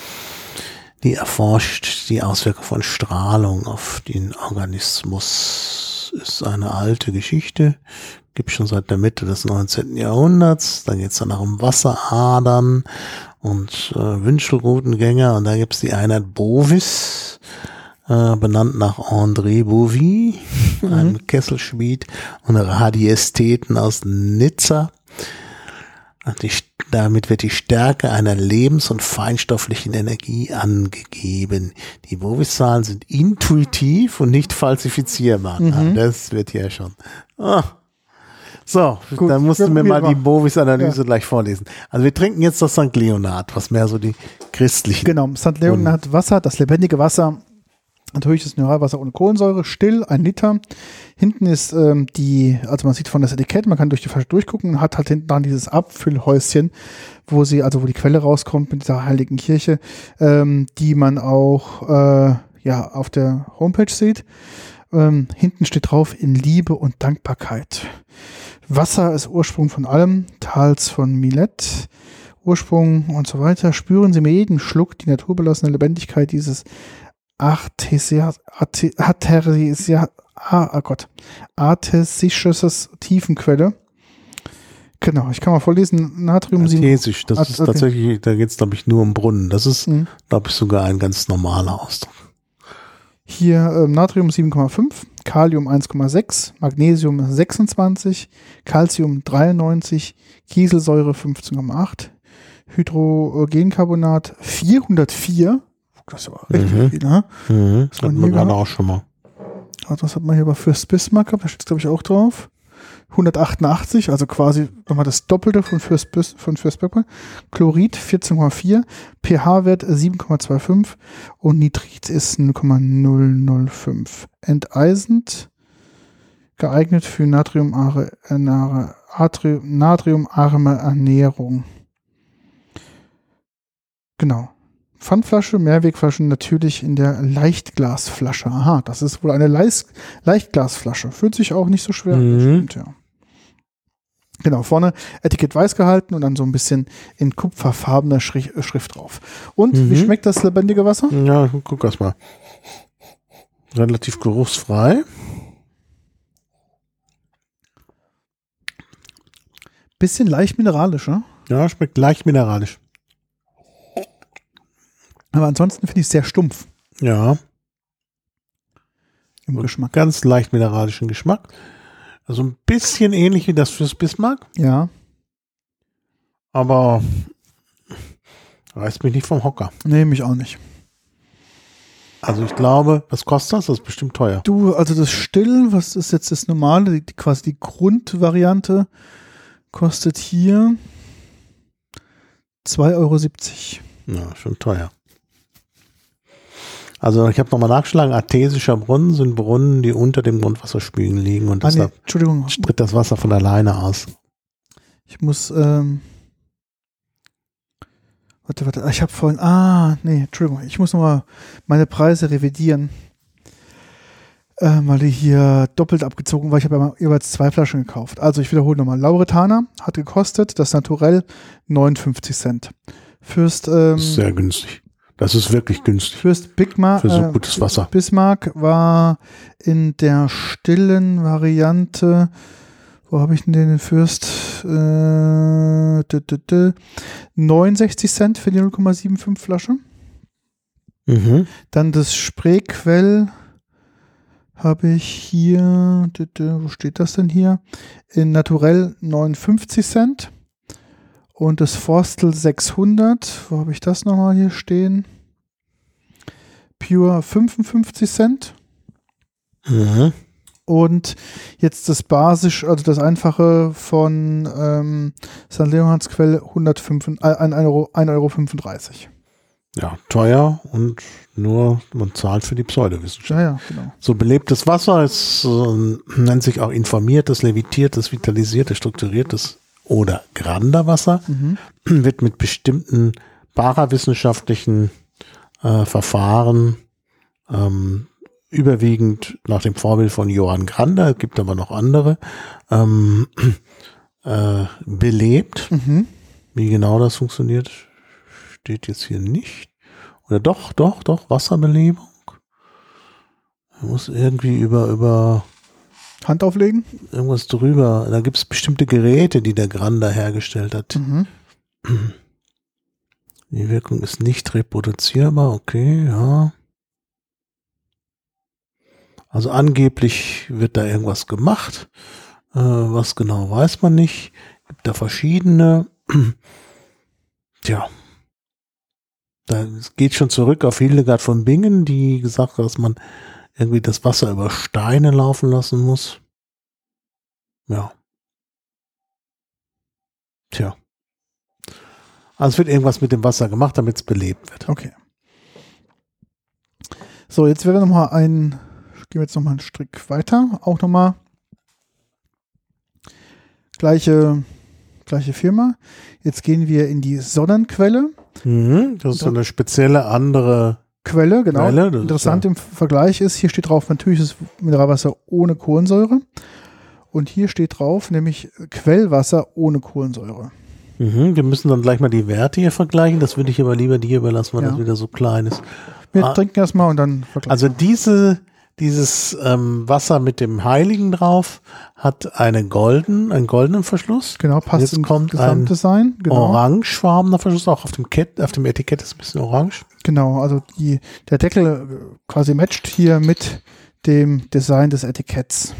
[SPEAKER 2] Die erforscht die Auswirkungen von Strahlung auf den Organismus. Ist eine alte Geschichte. Gibt schon seit der Mitte des neunzehnten Jahrhunderts. Dann geht es danach um Wasseradern und äh, Wünschelrutengänger. Und da gibt es die Einheit Bovis, äh, benannt nach André Bovy, mhm. einem Kesselschmied und Radiästheten aus Nizza. Die, damit wird die Stärke einer lebens- und feinstofflichen Energie angegeben. Die Bovis-Zahlen sind intuitiv und nicht falsifizierbar. Mhm. Das wird hier schon... Oh. So, gut, dann musst du mir mal die Bovis-Analyse ja. gleich vorlesen. Also wir trinken jetzt das Sankt Leonhard, was mehr so die christlichen...
[SPEAKER 1] Genau, Sankt Leonhard Wasser, das lebendige Wasser, natürliches Mineralwasser ohne Kohlensäure, still, ein Liter. Hinten ist ähm, die, also man sieht von das Etikett, man kann durch die Flasche durchgucken, hat halt hinten dran dieses Abfüllhäuschen, wo sie, also wo die Quelle rauskommt mit dieser heiligen Kirche, ähm, die man auch äh, ja auf der Homepage sieht. Ähm, hinten steht drauf, in Liebe und Dankbarkeit. Wasser ist Ursprung von allem, Tals von Milet, Ursprung und so weiter. Spüren Sie mit jedem Schluck die naturbelassene Lebendigkeit dieses Artesia, Arte, Artesia, ah, oh Gott, artesisches Tiefenquelle. Genau, ich kann mal vorlesen. Natrium sieben.
[SPEAKER 2] Artesisch, das
[SPEAKER 1] Ah,
[SPEAKER 2] ist
[SPEAKER 1] okay.
[SPEAKER 2] tatsächlich, da geht es, glaube ich, nur um Brunnen. Das ist,
[SPEAKER 1] Mhm.
[SPEAKER 2] glaube ich, sogar ein ganz normaler Ausdruck.
[SPEAKER 1] Hier ähm, Natrium sieben Komma fünf, Kalium eins Komma sechs, Magnesium sechsundzwanzig, Calcium dreiundneunzig, Kieselsäure fünfzehn Komma acht, Hydrogencarbonat vierhundertvier. Das ist aber richtig
[SPEAKER 2] Mhm.
[SPEAKER 1] viel, ne?
[SPEAKER 2] Mhm.
[SPEAKER 1] Was
[SPEAKER 2] Hatten
[SPEAKER 1] man
[SPEAKER 2] wir
[SPEAKER 1] hier
[SPEAKER 2] gerade
[SPEAKER 1] gehabt?
[SPEAKER 2] auch schon mal.
[SPEAKER 1] Also das hat man hier bei Fürst Bismarck gehabt, da steht es glaube ich auch drauf. hundertachtundachtzig, also quasi nochmal das Doppelte von Fürst, Bis, von Fürst Bismarck. Chlorid vierzehn Komma vier, pH-Wert sieben Komma fünfundzwanzig und Nitrit ist null Komma null null fünf. Enteisend, geeignet für natriumarme, äh, natriumarme Ernährung. Genau. Pfandflasche, Mehrwegflaschen natürlich in der Leichtglasflasche. Aha, das ist wohl eine Leis Leichtglasflasche. Fühlt sich auch nicht so schwer an.
[SPEAKER 2] Mhm.
[SPEAKER 1] Das stimmt, ja. Genau, vorne Etikett weiß gehalten und dann so ein bisschen in kupferfarbener Schri Schrift drauf. Und
[SPEAKER 2] Mhm.
[SPEAKER 1] wie schmeckt das lebendige Wasser?
[SPEAKER 2] Ja, guck erst mal. Relativ geruchsfrei.
[SPEAKER 1] Bisschen leicht mineralischer.
[SPEAKER 2] Ja, schmeckt leicht mineralisch.
[SPEAKER 1] Aber ansonsten finde ich es sehr stumpf
[SPEAKER 2] Ja,
[SPEAKER 1] im
[SPEAKER 2] Und
[SPEAKER 1] Geschmack.
[SPEAKER 2] ganz leicht mineralischen Geschmack. Also ein bisschen ähnlich wie das Fürst Bismarck,
[SPEAKER 1] Ja,
[SPEAKER 2] aber reißt mich nicht vom Hocker.
[SPEAKER 1] nee, mich auch nicht.
[SPEAKER 2] Also ich glaube, was kostet das? Das ist bestimmt teuer.
[SPEAKER 1] Du, also das Still, was ist jetzt das normale, die, die, quasi die Grundvariante, kostet hier zwei Euro siebzig.
[SPEAKER 2] Ja, schon teuer. Also ich habe nochmal nachgeschlagen, artesischer Brunnen sind Brunnen, die unter dem Grundwasserspiegel liegen und
[SPEAKER 1] Ah, nee,
[SPEAKER 2] deshalb
[SPEAKER 1] Entschuldigung,
[SPEAKER 2] tritt das Wasser von alleine aus.
[SPEAKER 1] ich muss, ähm, warte, warte, ich habe vorhin, ah, nee, Entschuldigung, ich muss nochmal meine Preise revidieren, äh, weil die hier doppelt abgezogen war. Ich habe ja jeweils zwei Flaschen gekauft. Also ich wiederhole nochmal, Lauretana hat gekostet, das Naturell neunundfünfzig Cent. Fürst, ähm,
[SPEAKER 2] Das ist sehr günstig. Das ist wirklich günstig.
[SPEAKER 1] Fürst Bigma,
[SPEAKER 2] Für so
[SPEAKER 1] äh,
[SPEAKER 2] gutes Wasser.
[SPEAKER 1] Bismarck war in der stillen Variante, wo habe ich denn den Fürst? Äh, d -d -d neunundsechzig Cent für die null Komma fünfundsiebzig Flasche.
[SPEAKER 2] Mhm.
[SPEAKER 1] Dann das Spreequell habe ich hier, d -d, wo steht das denn hier? In Naturell neunundfünfzig Cent. Und das Forstel sechshundert, wo habe ich das nochmal hier stehen? Pure fünfundfünfzig Cent.
[SPEAKER 2] Mhm.
[SPEAKER 1] Und jetzt das Basisch, also das Einfache von ähm, Sankt Leonhards Quelle hundertfünf, äh, ein Euro, ein Euro fünfunddreißig.
[SPEAKER 2] Ja, teuer und nur man zahlt für die Pseudowissenschaft.
[SPEAKER 1] Ja, ja, genau.
[SPEAKER 2] So belebtes Wasser ist, äh, nennt sich auch informiertes, levitiertes, vitalisiertes, strukturiertes oder Granderwasser,
[SPEAKER 1] Mhm.
[SPEAKER 2] wird mit bestimmten parawissenschaftlichen äh, Verfahren ähm, überwiegend nach dem Vorbild von Johann Grander, es gibt aber noch andere, ähm, äh, belebt.
[SPEAKER 1] Mhm.
[SPEAKER 2] Wie genau das funktioniert, steht jetzt hier nicht. Oder doch, doch, doch, Wasserbelebung. Man muss irgendwie über, über
[SPEAKER 1] Hand auflegen.
[SPEAKER 2] irgendwas drüber. Da gibt es bestimmte Geräte, die der Grander hergestellt hat.
[SPEAKER 1] Mhm.
[SPEAKER 2] Die Wirkung ist nicht reproduzierbar, okay, ja. Also angeblich wird da irgendwas gemacht. Äh, was genau weiß man nicht. Gibt da verschiedene. Tja. Da es geht schon zurück auf Hildegard von Bingen, die gesagt hat, dass man irgendwie das Wasser über Steine laufen lassen muss. Ja. Tja. Also es wird irgendwas mit dem Wasser gemacht, damit es belebt wird.
[SPEAKER 1] Okay. So, jetzt werden wir nochmal ein, gehen wir jetzt nochmal einen Strick weiter. Auch nochmal gleiche, gleiche Firma. Jetzt gehen wir in die Sonnenquelle.
[SPEAKER 2] Mhm, das ist so eine spezielle andere
[SPEAKER 1] Quelle, genau.
[SPEAKER 2] Quelle, das ist
[SPEAKER 1] Interessant
[SPEAKER 2] ja-
[SPEAKER 1] im Vergleich ist, hier steht drauf natürliches Mineralwasser ohne Kohlensäure. Und hier steht drauf, nämlich Quellwasser ohne Kohlensäure.
[SPEAKER 2] Mhm, wir müssen dann gleich mal die Werte hier vergleichen. Das würde ich aber lieber dir überlassen, weil
[SPEAKER 1] Ja.
[SPEAKER 2] das wieder so klein ist.
[SPEAKER 1] Wir
[SPEAKER 2] Ah.
[SPEAKER 1] trinken erstmal und dann vergleichen.
[SPEAKER 2] Also diese Dieses ähm, Wasser mit dem Heiligen drauf hat eine golden, einen goldenen Verschluss.
[SPEAKER 1] Genau, passt
[SPEAKER 2] Jetzt
[SPEAKER 1] ins
[SPEAKER 2] kommt
[SPEAKER 1] Gesamtdesign.
[SPEAKER 2] ein
[SPEAKER 1] Genau.
[SPEAKER 2] orangefarbener Verschluss, auch auf dem, Kett, auf dem Etikett ist ein bisschen orange.
[SPEAKER 1] Genau, also die, der Deckel quasi matcht hier mit dem Design des Etiketts.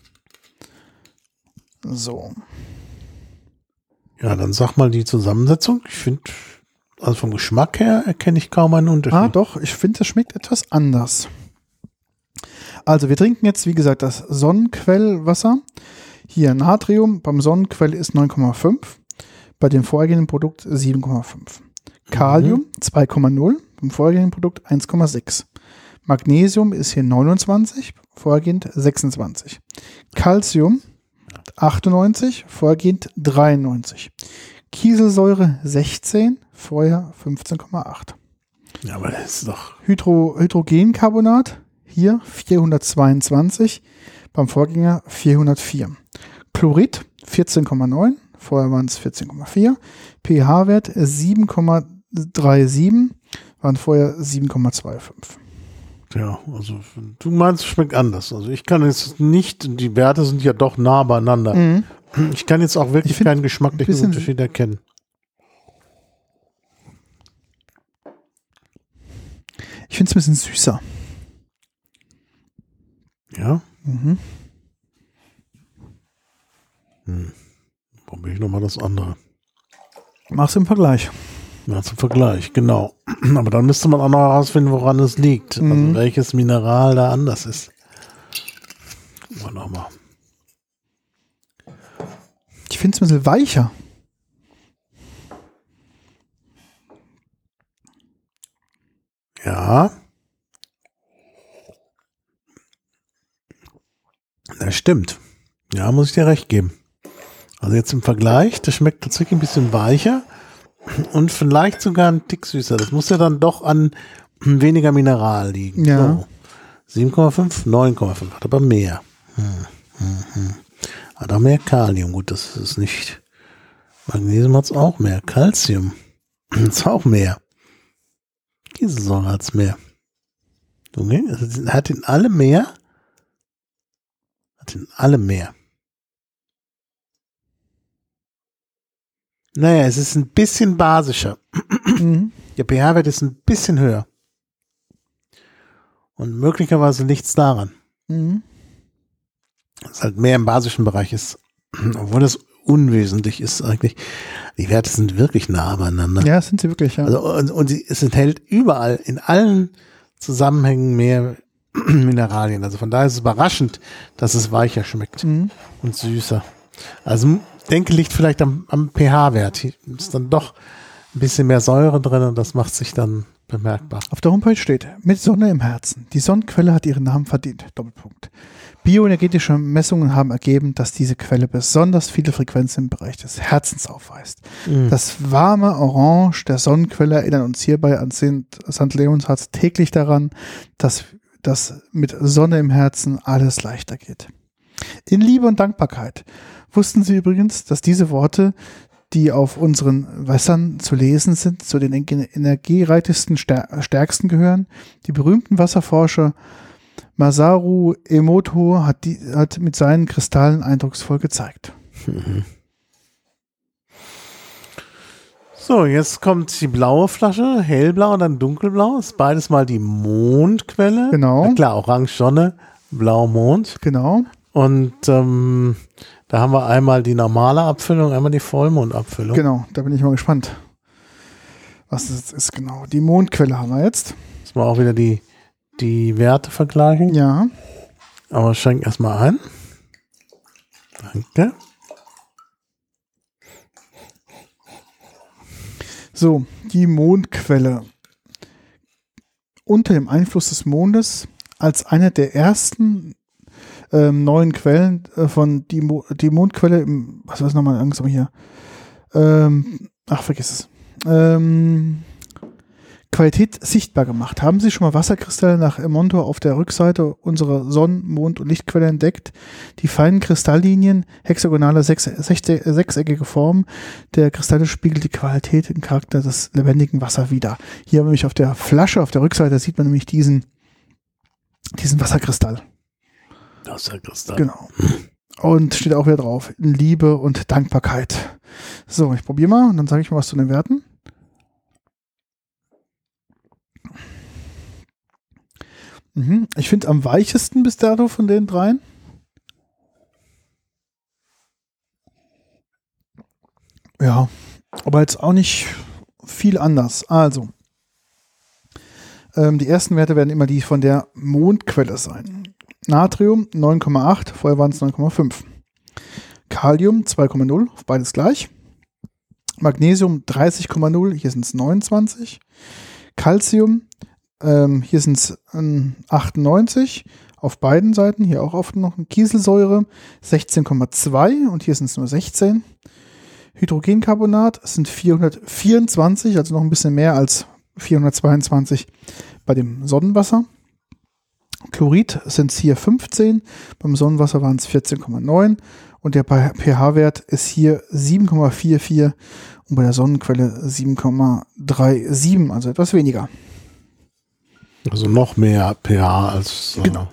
[SPEAKER 1] So.
[SPEAKER 2] Ja, dann sag mal die Zusammensetzung. Ich finde, also vom Geschmack her erkenne ich kaum einen Unterschied.
[SPEAKER 1] Ah, doch, ich finde, das schmeckt etwas anders. Also wir trinken jetzt, wie gesagt, das Sonnenquellwasser. Hier Natrium beim Sonnenquell ist neun Komma fünf, bei dem vorhergehenden Produkt sieben Komma fünf. Kalium mhm. zwei Komma null, beim vorhergehenden Produkt eins Komma sechs. Magnesium ist hier neunundzwanzig, vorhergehend sechsundzwanzig. Calcium achtundneunzig, vorhergehend dreiundneunzig. Kieselsäure sechzehn, vorher fünfzehn Komma acht.
[SPEAKER 2] Ja, aber das ist doch...
[SPEAKER 1] Hydro, Hydrogencarbonat, hier vierhundertzweiundzwanzig, beim Vorgänger vierhundertvier. Chlorid vierzehn Komma neun, vorher waren es vierzehn Komma vier. pH-Wert sieben Komma siebenunddreißig, waren vorher sieben Komma fünfundzwanzig.
[SPEAKER 2] Ja, also du meinst, es schmeckt anders. Also ich kann jetzt nicht, die Werte sind ja doch nah beieinander. Mhm. Ich kann jetzt auch wirklich keinen geschmacklichen Unterschied erkennen.
[SPEAKER 1] Ich finde es ein bisschen süßer.
[SPEAKER 2] Ja?
[SPEAKER 1] Mhm.
[SPEAKER 2] Hm. Probiere ich nochmal das andere.
[SPEAKER 1] Mach's im Vergleich.
[SPEAKER 2] Ja, zum Vergleich, genau. Aber dann müsste man auch noch herausfinden, woran es liegt. Mhm. Also welches Mineral da anders ist. Gucken wir nochmal.
[SPEAKER 1] Ich finde es ein bisschen weicher.
[SPEAKER 2] Ja. Das stimmt. Ja, muss ich dir recht geben. Also jetzt im Vergleich, das schmeckt tatsächlich ein bisschen weicher und vielleicht sogar ein Tick süßer. Das muss ja dann doch an weniger Mineral liegen.
[SPEAKER 1] Ja.
[SPEAKER 2] So. sieben Komma fünf, neun Komma fünf, hat aber mehr. Hm, hm, hm. Hat auch mehr Kalium. Gut, das ist nicht. Magnesium hat es auch mehr. Calcium hat es auch mehr. Kieselsäure hat es mehr. Okay. Also hat in alle mehr. Hat in alle mehr. Naja, es ist ein bisschen basischer. Mhm. Der pH-Wert ist ein bisschen höher. Und möglicherweise liegt es daran. Mhm. Dass es halt mehr im basischen Bereich ist. Obwohl das unwesentlich ist eigentlich. Die Werte sind wirklich nah beieinander.
[SPEAKER 1] Ja, sind sie wirklich, ja.
[SPEAKER 2] Also, und, und sie, es enthält überall, in allen Zusammenhängen mehr Mineralien. Also von daher ist es überraschend, dass es weicher schmeckt mhm. und süßer. Also denke, liegt vielleicht am, am pH-Wert. Hier ist dann doch ein bisschen mehr Säure drin und das macht sich dann bemerkbar.
[SPEAKER 1] Auf der Homepage steht, mit Sonne im Herzen. Die Sonnenquelle hat ihren Namen verdient. Doppelpunkt. Bioenergetische Messungen haben ergeben, dass diese Quelle besonders viele Frequenzen im Bereich des Herzens aufweist. Mhm. Das warme Orange der Sonnenquelle erinnert uns hierbei an Sankt Leonhards täglich daran, dass, dass mit Sonne im Herzen alles leichter geht. In Liebe und Dankbarkeit. Wussten Sie übrigens, dass diese Worte, die auf unseren Wässern zu lesen sind, zu den energiereichsten, stärksten gehören? Die berühmten Wasserforscher Masaru Emoto hat, die, hat mit seinen Kristallen eindrucksvoll gezeigt.
[SPEAKER 2] Mhm. So, jetzt kommt die blaue Flasche, hellblau und dann dunkelblau. Ist beides mal die Mondquelle.
[SPEAKER 1] Genau.
[SPEAKER 2] Ja, klar, orange Sonne, blau Mond.
[SPEAKER 1] Genau.
[SPEAKER 2] Und ähm, da haben wir einmal die normale Abfüllung, einmal die Vollmondabfüllung.
[SPEAKER 1] Genau, da bin ich mal gespannt, was das ist. Genau, die Mondquelle haben wir jetzt.
[SPEAKER 2] Jetzt mal auch wieder die, die Werte vergleichen.
[SPEAKER 1] Ja.
[SPEAKER 2] Aber schenk erstmal ein. Danke.
[SPEAKER 1] So, die Mondquelle. Unter dem Einfluss des Mondes als eine der ersten ähm, neuen Quellen äh, von die, Mo die Mondquelle, im, was war es nochmal langsam hier? Ähm, ach, vergiss es. Ähm, Qualität sichtbar gemacht. Haben Sie schon mal Wasserkristalle nach Emonto auf der Rückseite unserer Sonnen-, Mond- und Lichtquelle entdeckt? Die feinen Kristalllinien, hexagonale, sechs, sechs, sechseckige Form der Kristalle spiegelt die Qualität und Charakter des lebendigen Wassers wider. Hier nämlich auf der Flasche, auf der Rückseite, sieht man nämlich diesen diesen Wasserkristall.
[SPEAKER 2] Wasserkristall.
[SPEAKER 1] Genau. Und steht auch wieder drauf, Liebe und Dankbarkeit. So, ich probiere mal und dann sage ich mal was zu den Werten. Mhm. Ich finde am weichesten bis dato von den dreien. Ja, aber jetzt auch nicht viel anders. Also, ähm, die ersten Werte werden immer die von der Mondquelle sein. Natrium neun Komma acht, vorher waren es neun Komma fünf. Kalium zwei Komma null, beides gleich. Magnesium dreißig Komma null, hier sind es neunundzwanzig. Calcium, ähm, hier sind es ähm, achtundneunzig, auf beiden Seiten, hier auch oft noch Kieselsäure, sechzehn Komma zwei und hier sind es nur sechzehn. Hydrogencarbonat sind vierhundertvierundzwanzig, also noch ein bisschen mehr als vierhundertzweiundzwanzig bei dem Sonnenwasser. Chlorid sind es hier fünfzehn, beim Sonnenwasser waren es vierzehn Komma neun und der pH-Wert ist hier sieben Komma vierundvierzig und bei der Sonnenquelle sieben Komma siebenunddreißig, also etwas weniger.
[SPEAKER 2] Also noch mehr pH als... Äh
[SPEAKER 1] genau.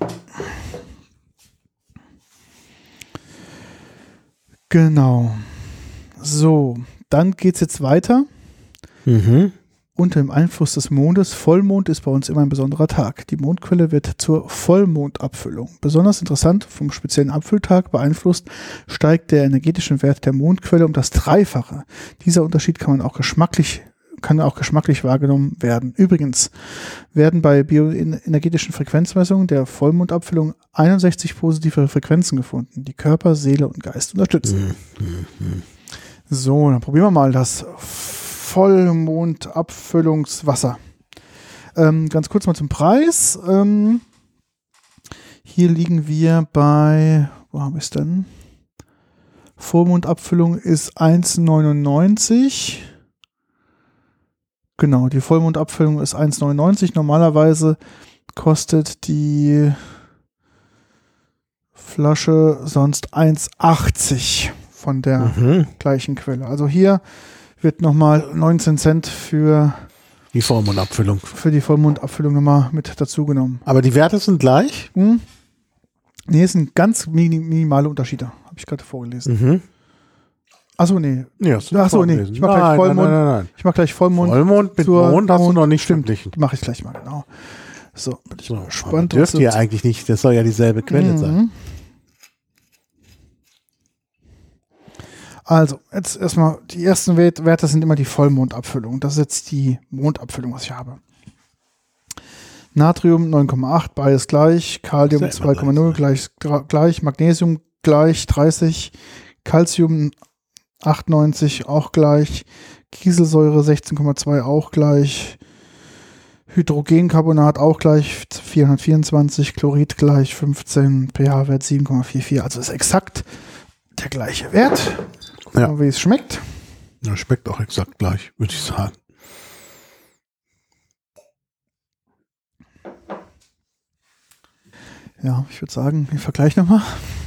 [SPEAKER 1] Genau. So, dann geht es jetzt weiter.
[SPEAKER 2] Mhm.
[SPEAKER 1] Unter dem Einfluss des Mondes. Vollmond ist bei uns immer ein besonderer Tag. Die Mondquelle wird zur Vollmondabfüllung. Besonders interessant, vom speziellen Abfülltag beeinflusst, steigt der energetische Wert der Mondquelle um das Dreifache. Dieser Unterschied kann man auch geschmacklich, kann auch geschmacklich wahrgenommen werden. Übrigens werden bei bioenergetischen Frequenzmessungen der Vollmondabfüllung einundsechzig positive Frequenzen gefunden, die Körper, Seele und Geist unterstützen.
[SPEAKER 2] Mhm.
[SPEAKER 1] So, dann probieren wir mal das Vollmondabfüllungswasser. Ähm, ganz kurz mal zum Preis. Ähm, hier liegen wir bei, wo haben wir es denn? Vollmondabfüllung ist eins neunundneunzig. Genau, die Vollmondabfüllung ist eins neunundneunzig. Normalerweise kostet die Flasche sonst eins achtzig von der
[SPEAKER 2] Mhm.
[SPEAKER 1] gleichen Quelle. Also hier wird nochmal neunzehn Cent für
[SPEAKER 2] Die Vollmondabfüllung.
[SPEAKER 1] für die Vollmondabfüllung nochmal mit dazu genommen.
[SPEAKER 2] Aber die Werte sind gleich?
[SPEAKER 1] Hm? Nee, es sind ganz mini- minimale Unterschiede. Habe ich gerade vorgelesen.
[SPEAKER 2] Mhm.
[SPEAKER 1] Achso, nee.
[SPEAKER 2] Ja, hast du
[SPEAKER 1] Achso, nee.
[SPEAKER 2] vorgelesen.
[SPEAKER 1] Ich mache gleich
[SPEAKER 2] Nein,
[SPEAKER 1] Vollmond.
[SPEAKER 2] Nein, nein, nein.
[SPEAKER 1] Ich mache gleich Vollmond.
[SPEAKER 2] Vollmond mit
[SPEAKER 1] zur
[SPEAKER 2] Mond hast du noch nicht
[SPEAKER 1] Stimmt,
[SPEAKER 2] verglichen.
[SPEAKER 1] die mache ich gleich mal, genau. So, bin ich
[SPEAKER 2] So,
[SPEAKER 1] mal
[SPEAKER 2] aber
[SPEAKER 1] gespannt.
[SPEAKER 2] dürfte
[SPEAKER 1] ob
[SPEAKER 2] ja
[SPEAKER 1] sie-
[SPEAKER 2] eigentlich nicht, das soll ja dieselbe Quelle
[SPEAKER 1] Mhm.
[SPEAKER 2] sein.
[SPEAKER 1] Also, jetzt erstmal, die ersten Wert- Werte sind immer die Vollmondabfüllung. Das ist jetzt die Mondabfüllung, was ich habe. Natrium neun Komma acht, beides gleich. Kalium
[SPEAKER 2] Ist ja
[SPEAKER 1] zwei
[SPEAKER 2] immer
[SPEAKER 1] Komma null, gleich, gra- gleich. Magnesium gleich, dreißig. Calcium achtundneunzig, auch gleich. Kieselsäure sechzehn Komma zwei, auch gleich. Hydrogencarbonat auch gleich, vierhundertvierundzwanzig. Chlorid gleich, fünfzehn. pH-Wert sieben Komma vierundvierzig. Also ist exakt der gleiche Wert.
[SPEAKER 2] Ja.
[SPEAKER 1] Und wie es schmeckt.
[SPEAKER 2] Das schmeckt auch exakt gleich, würde ich sagen.
[SPEAKER 1] Ja, ich würde sagen, wir vergleichen nochmal.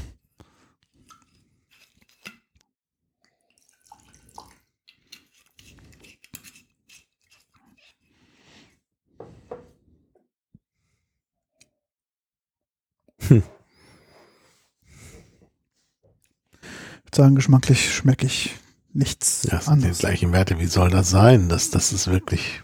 [SPEAKER 2] Hm.
[SPEAKER 1] Ich würde sagen, geschmacklich schmecke ich nichts
[SPEAKER 2] Das sind die
[SPEAKER 1] anderes.
[SPEAKER 2] gleichen Werte. Wie soll das sein? Das, das ist wirklich...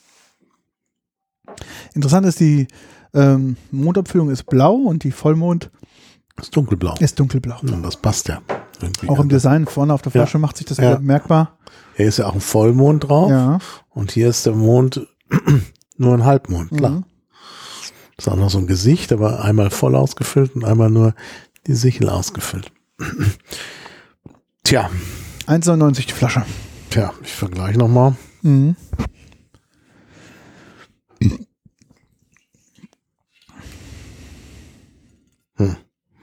[SPEAKER 1] Interessant ist, die ähm, Mondabfüllung ist blau und die Vollmond
[SPEAKER 2] Das ist dunkelblau.
[SPEAKER 1] ist dunkelblau.
[SPEAKER 2] Und das passt ja. Irgendwie.
[SPEAKER 1] Auch im Design vorne auf der Flasche macht sich das
[SPEAKER 2] Ja.
[SPEAKER 1] wieder bemerkbar.
[SPEAKER 2] Hier ist ja auch ein Vollmond drauf.
[SPEAKER 1] Ja.
[SPEAKER 2] Und hier ist der Mond nur ein Halbmond, klar.
[SPEAKER 1] Mhm.
[SPEAKER 2] Das ist auch noch so ein Gesicht, aber einmal voll ausgefüllt und einmal nur die Sichel ausgefüllt. Tja,
[SPEAKER 1] eins neunundneunzig die Flasche.
[SPEAKER 2] tja, ich vergleiche nochmal.
[SPEAKER 1] Mhm.
[SPEAKER 2] Hm.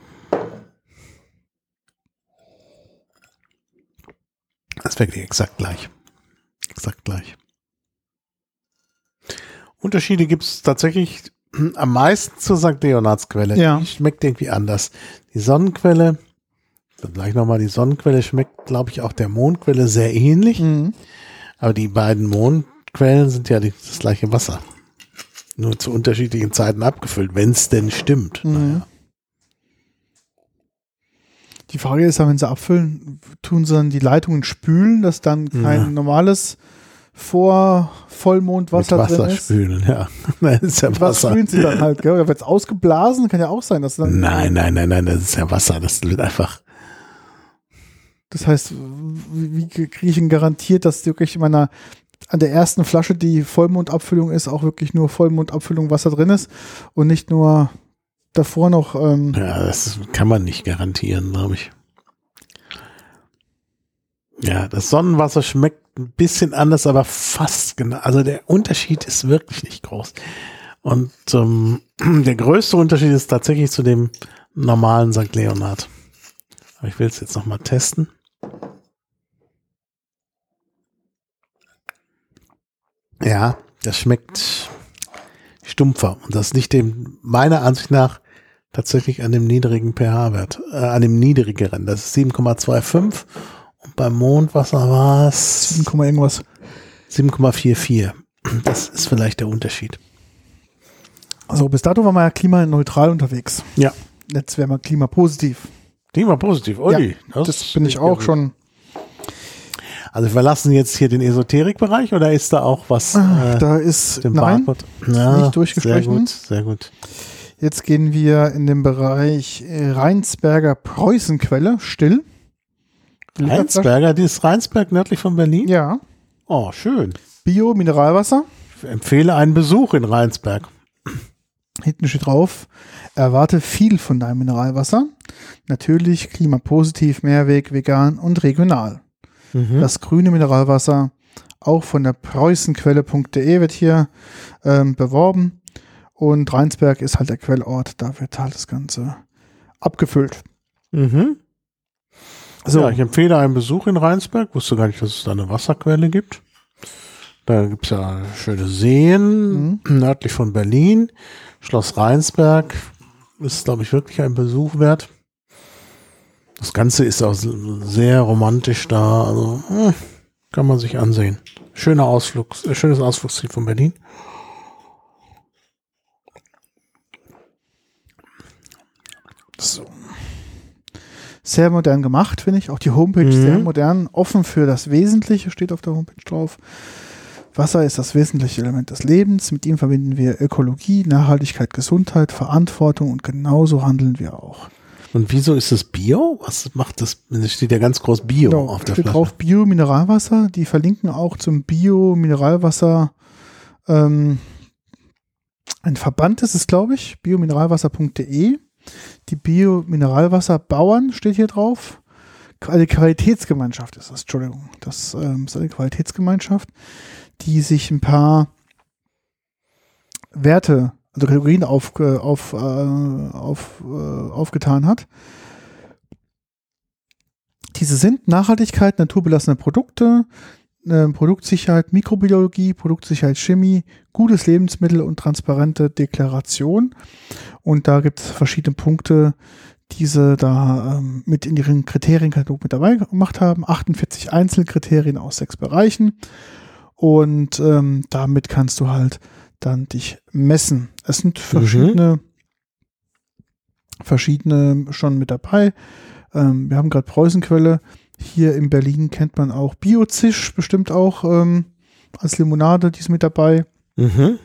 [SPEAKER 2] Das ist wirklich exakt gleich. Exakt gleich. Unterschiede gibt es tatsächlich am meisten zur Sankt Leonardsquelle.
[SPEAKER 1] Ja.
[SPEAKER 2] Die schmeckt irgendwie anders. Die Sonnenquelle, dann gleich nochmal, die Sonnenquelle schmeckt, glaube ich, auch der Mondquelle sehr ähnlich.
[SPEAKER 1] Mhm.
[SPEAKER 2] Aber die beiden Mondquellen sind ja die, das gleiche Wasser. nur zu unterschiedlichen Zeiten abgefüllt, wenn es denn stimmt.
[SPEAKER 1] Mhm.
[SPEAKER 2] Naja.
[SPEAKER 1] Die Frage ist ja, wenn sie abfüllen, tun sie dann die Leitungen spülen, dass dann kein
[SPEAKER 2] Ja.
[SPEAKER 1] normales vor Vollmondwasser
[SPEAKER 2] Mit Wasser
[SPEAKER 1] drin ist.
[SPEAKER 2] spülen, ja. Das ist ja
[SPEAKER 1] Was
[SPEAKER 2] Wasser.
[SPEAKER 1] spülen sie dann halt, gell? Oder wird es ausgeblasen? Kann ja auch sein, dass dann.
[SPEAKER 2] Nein, nein, nein, nein, das ist ja Wasser. Das wird einfach.
[SPEAKER 1] Das heißt, wie, wie kriege ich denn garantiert, dass wirklich in meiner an der ersten Flasche, die Vollmondabfüllung ist, auch wirklich nur Vollmondabfüllung Wasser drin ist und nicht nur davor noch. Ähm,
[SPEAKER 2] Ja, das kann man nicht garantieren, glaube ich. Ja, das Sonnenwasser schmeckt ein bisschen anders, aber fast genau. Also der Unterschied ist wirklich nicht groß. Und ähm, der größte Unterschied ist tatsächlich zu dem normalen Sankt Leonhard. Aber ich will es jetzt nochmal testen. Ja, das schmeckt stumpfer. Und das liegt dem meiner Ansicht nach tatsächlich an dem niedrigen pH-Wert, äh, an dem niedrigeren. Das ist sieben Komma fünfundzwanzig und beim Mondwasser war es
[SPEAKER 1] sieben, irgendwas.
[SPEAKER 2] sieben Komma vierundvierzig. Das ist vielleicht der Unterschied.
[SPEAKER 1] Also bis dato war man ja klimaneutral unterwegs.
[SPEAKER 2] Ja.
[SPEAKER 1] Jetzt wäre man klimapositiv.
[SPEAKER 2] Klima positiv, Uli.
[SPEAKER 1] Ja, das, bin ich auch schon.
[SPEAKER 2] Also wir verlassen jetzt hier den Esoterikbereich oder ist da auch was? Äh,
[SPEAKER 1] da ist
[SPEAKER 2] dem
[SPEAKER 1] nein,
[SPEAKER 2] Barcode? Ja,
[SPEAKER 1] nicht durchgestrichen.
[SPEAKER 2] Sehr gut, sehr gut.
[SPEAKER 1] Jetzt gehen wir in den Bereich Rheinsberger Preußenquelle, still.
[SPEAKER 2] Rheinsberger, die ist Rheinsberg nördlich von Berlin?
[SPEAKER 1] Ja.
[SPEAKER 2] Oh, schön.
[SPEAKER 1] Bio-Mineralwasser.
[SPEAKER 2] Ich empfehle einen Besuch in Rheinsberg.
[SPEAKER 1] Hinten steht drauf, erwarte viel von deinem Mineralwasser. Natürlich, klimapositiv, Mehrweg, vegan und regional.
[SPEAKER 2] Mhm.
[SPEAKER 1] Das grüne Mineralwasser, auch von der preußenquelle punkt de wird hier ähm, beworben. Und Rheinsberg ist halt der Quellort, da wird halt das Ganze abgefüllt.
[SPEAKER 2] Mhm.
[SPEAKER 1] So.
[SPEAKER 2] Ja, ich empfehle einen Besuch in Rheinsberg. Wusste gar nicht, dass es da eine Wasserquelle gibt. Da gibt es ja schöne Seen,
[SPEAKER 1] Mhm.
[SPEAKER 2] nördlich von Berlin. Schloss Rheinsberg ist, glaube ich, wirklich ein Besuch wert. Das Ganze ist auch sehr romantisch da. Also hm, kann man sich ansehen. Schöner Ausflug, äh, schönes Ausflugsziel von Berlin.
[SPEAKER 1] So. Sehr modern gemacht, finde ich. Auch die Homepage
[SPEAKER 2] Mhm.
[SPEAKER 1] sehr modern, offen für das Wesentliche, steht auf der Homepage drauf. Wasser ist das wesentliche Element des Lebens. Mit ihm verbinden wir Ökologie, Nachhaltigkeit, Gesundheit, Verantwortung und genauso handeln wir auch.
[SPEAKER 2] Und wieso ist es Bio? Was macht das? Es steht ja ganz groß Bio
[SPEAKER 1] Genau,
[SPEAKER 2] auf der
[SPEAKER 1] steht
[SPEAKER 2] Flasche.
[SPEAKER 1] drauf Bio-Mineralwasser. Die verlinken auch zum Bio-Mineralwasser. Ähm, ein Verband ist es, glaube ich, bio-mineralwasser punkt de. Die Bio-Mineralwasserbauern steht hier drauf. Eine Qualitätsgemeinschaft ist das, Entschuldigung. Das ähm, ist eine Qualitätsgemeinschaft, die sich ein paar Werte, also Kategorien auf, auf, äh, auf, äh, aufgetan hat. Diese sind Nachhaltigkeit, naturbelassene Produkte, äh, Produktsicherheit, Mikrobiologie, Produktsicherheit, Chemie, gutes Lebensmittel und transparente Deklaration. Und da gibt es verschiedene Punkte, diese da ähm, mit in ihren Kriterienkatalog mit dabei gemacht haben. achtundvierzig Einzelkriterien aus sechs Bereichen. Und ähm, damit kannst du halt dann dich messen. Es sind verschiedene, mhm. verschiedene schon mit dabei. Ähm, wir haben gerade Preußenquelle. Hier in Berlin kennt man auch Biozisch, bestimmt auch ähm, als Limonade, die ist mit dabei.
[SPEAKER 2] Mhm.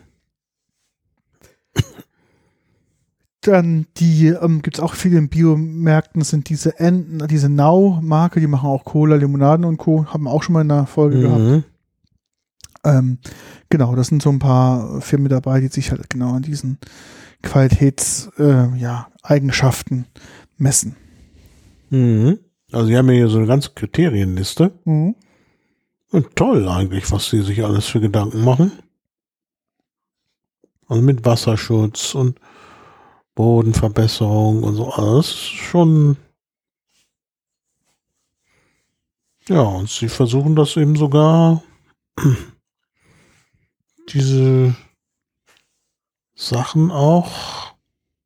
[SPEAKER 1] Dann die ähm, gibt es auch viele in Biomärkten, sind diese Enten, diese Nau-Marke, die machen auch Cola, Limonaden und Co. Haben wir auch schon mal in der Folge
[SPEAKER 2] Mhm.
[SPEAKER 1] gehabt. Ähm, genau, das sind so ein paar Firmen dabei, die sich halt genau an diesen Qualitätseigenschaften äh, ja, Eigenschaften messen.
[SPEAKER 2] Mhm. Also die haben ja hier so eine ganze Kriterienliste.
[SPEAKER 1] Mhm.
[SPEAKER 2] Und toll eigentlich, was sie sich alles für Gedanken machen. Also mit Wasserschutz und Bodenverbesserung und so alles. Schon. Ja, und sie versuchen das eben sogar diese Sachen auch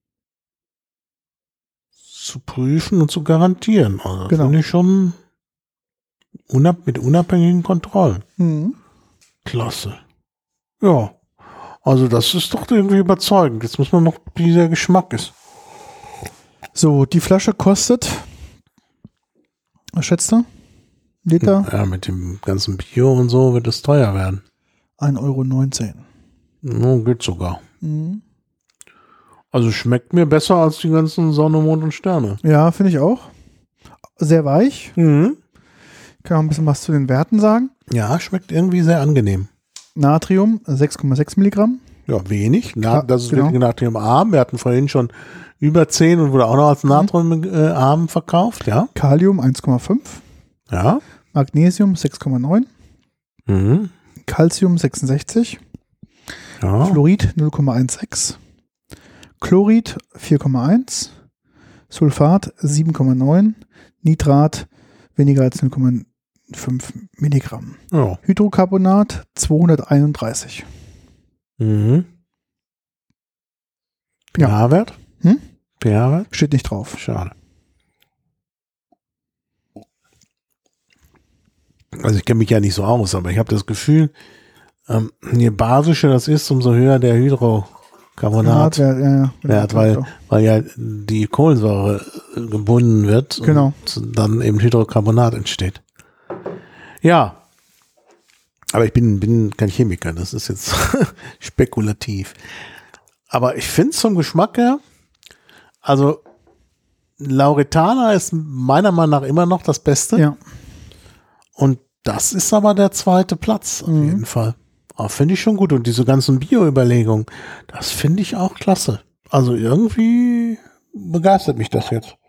[SPEAKER 2] zu prüfen und zu garantieren. Also
[SPEAKER 1] Genau.
[SPEAKER 2] finde ich schon unab mit unabhängigen Kontrollen.
[SPEAKER 1] Mhm.
[SPEAKER 2] Klasse. Ja. Also das ist doch irgendwie überzeugend. Jetzt muss man noch, wie der Geschmack ist.
[SPEAKER 1] So, die Flasche kostet, was schätzt du? Liter?
[SPEAKER 2] Ja, mit dem ganzen Bio und so wird es teuer werden.
[SPEAKER 1] ein Euro neunzehn.
[SPEAKER 2] No, geht sogar.
[SPEAKER 1] Mhm.
[SPEAKER 2] Also schmeckt mir besser als die ganzen Sonne, Mond und Sterne.
[SPEAKER 1] Ja, finde ich auch. Sehr weich.
[SPEAKER 2] Mhm.
[SPEAKER 1] Kann auch ein bisschen was zu den Werten sagen.
[SPEAKER 2] Ja, schmeckt irgendwie sehr angenehm.
[SPEAKER 1] Natrium sechs Komma sechs Milligramm.
[SPEAKER 2] Ja, wenig. Na, das ist
[SPEAKER 1] genau.
[SPEAKER 2] wirklich natriumarm. Wir hatten vorhin schon über zehn und wurde auch noch als natriumarm verkauft, ja.
[SPEAKER 1] Kalium eins Komma fünf.
[SPEAKER 2] Ja.
[SPEAKER 1] Magnesium sechs Komma neun.
[SPEAKER 2] Mhm.
[SPEAKER 1] Calcium sechsundsechzig.
[SPEAKER 2] Ja.
[SPEAKER 1] Fluorid null Komma sechzehn. Chlorid vier Komma eins. Sulfat sieben Komma neun. Nitrat weniger als null Komma fünf Milligramm.
[SPEAKER 2] Ja.
[SPEAKER 1] Hydrocarbonat zweihunderteinunddreißig.
[SPEAKER 2] Mhm.
[SPEAKER 1] Ja.
[SPEAKER 2] pH-Wert?
[SPEAKER 1] Hm?
[SPEAKER 2] pH-Wert?
[SPEAKER 1] Steht nicht drauf.
[SPEAKER 2] Schade. Also ich kenne mich ja nicht so aus, aber ich habe das Gefühl, ähm, je basischer das ist, umso höher der Hydrocarbonat
[SPEAKER 1] Ja, ja, ja,
[SPEAKER 2] Wert, weil, weil ja die Kohlensäure gebunden wird
[SPEAKER 1] genau.
[SPEAKER 2] und dann eben Hydrocarbonat entsteht. Ja, aber ich bin, bin kein Chemiker, das ist jetzt spekulativ. Aber ich finde es vom Geschmack her, also Lauretana ist meiner Meinung nach immer noch das Beste.
[SPEAKER 1] Ja.
[SPEAKER 2] Und das ist aber der zweite Platz auf mhm. jeden Fall. Aber finde ich schon gut. Und diese ganzen Bio-Überlegungen, das finde ich auch klasse. Also irgendwie begeistert mich das jetzt.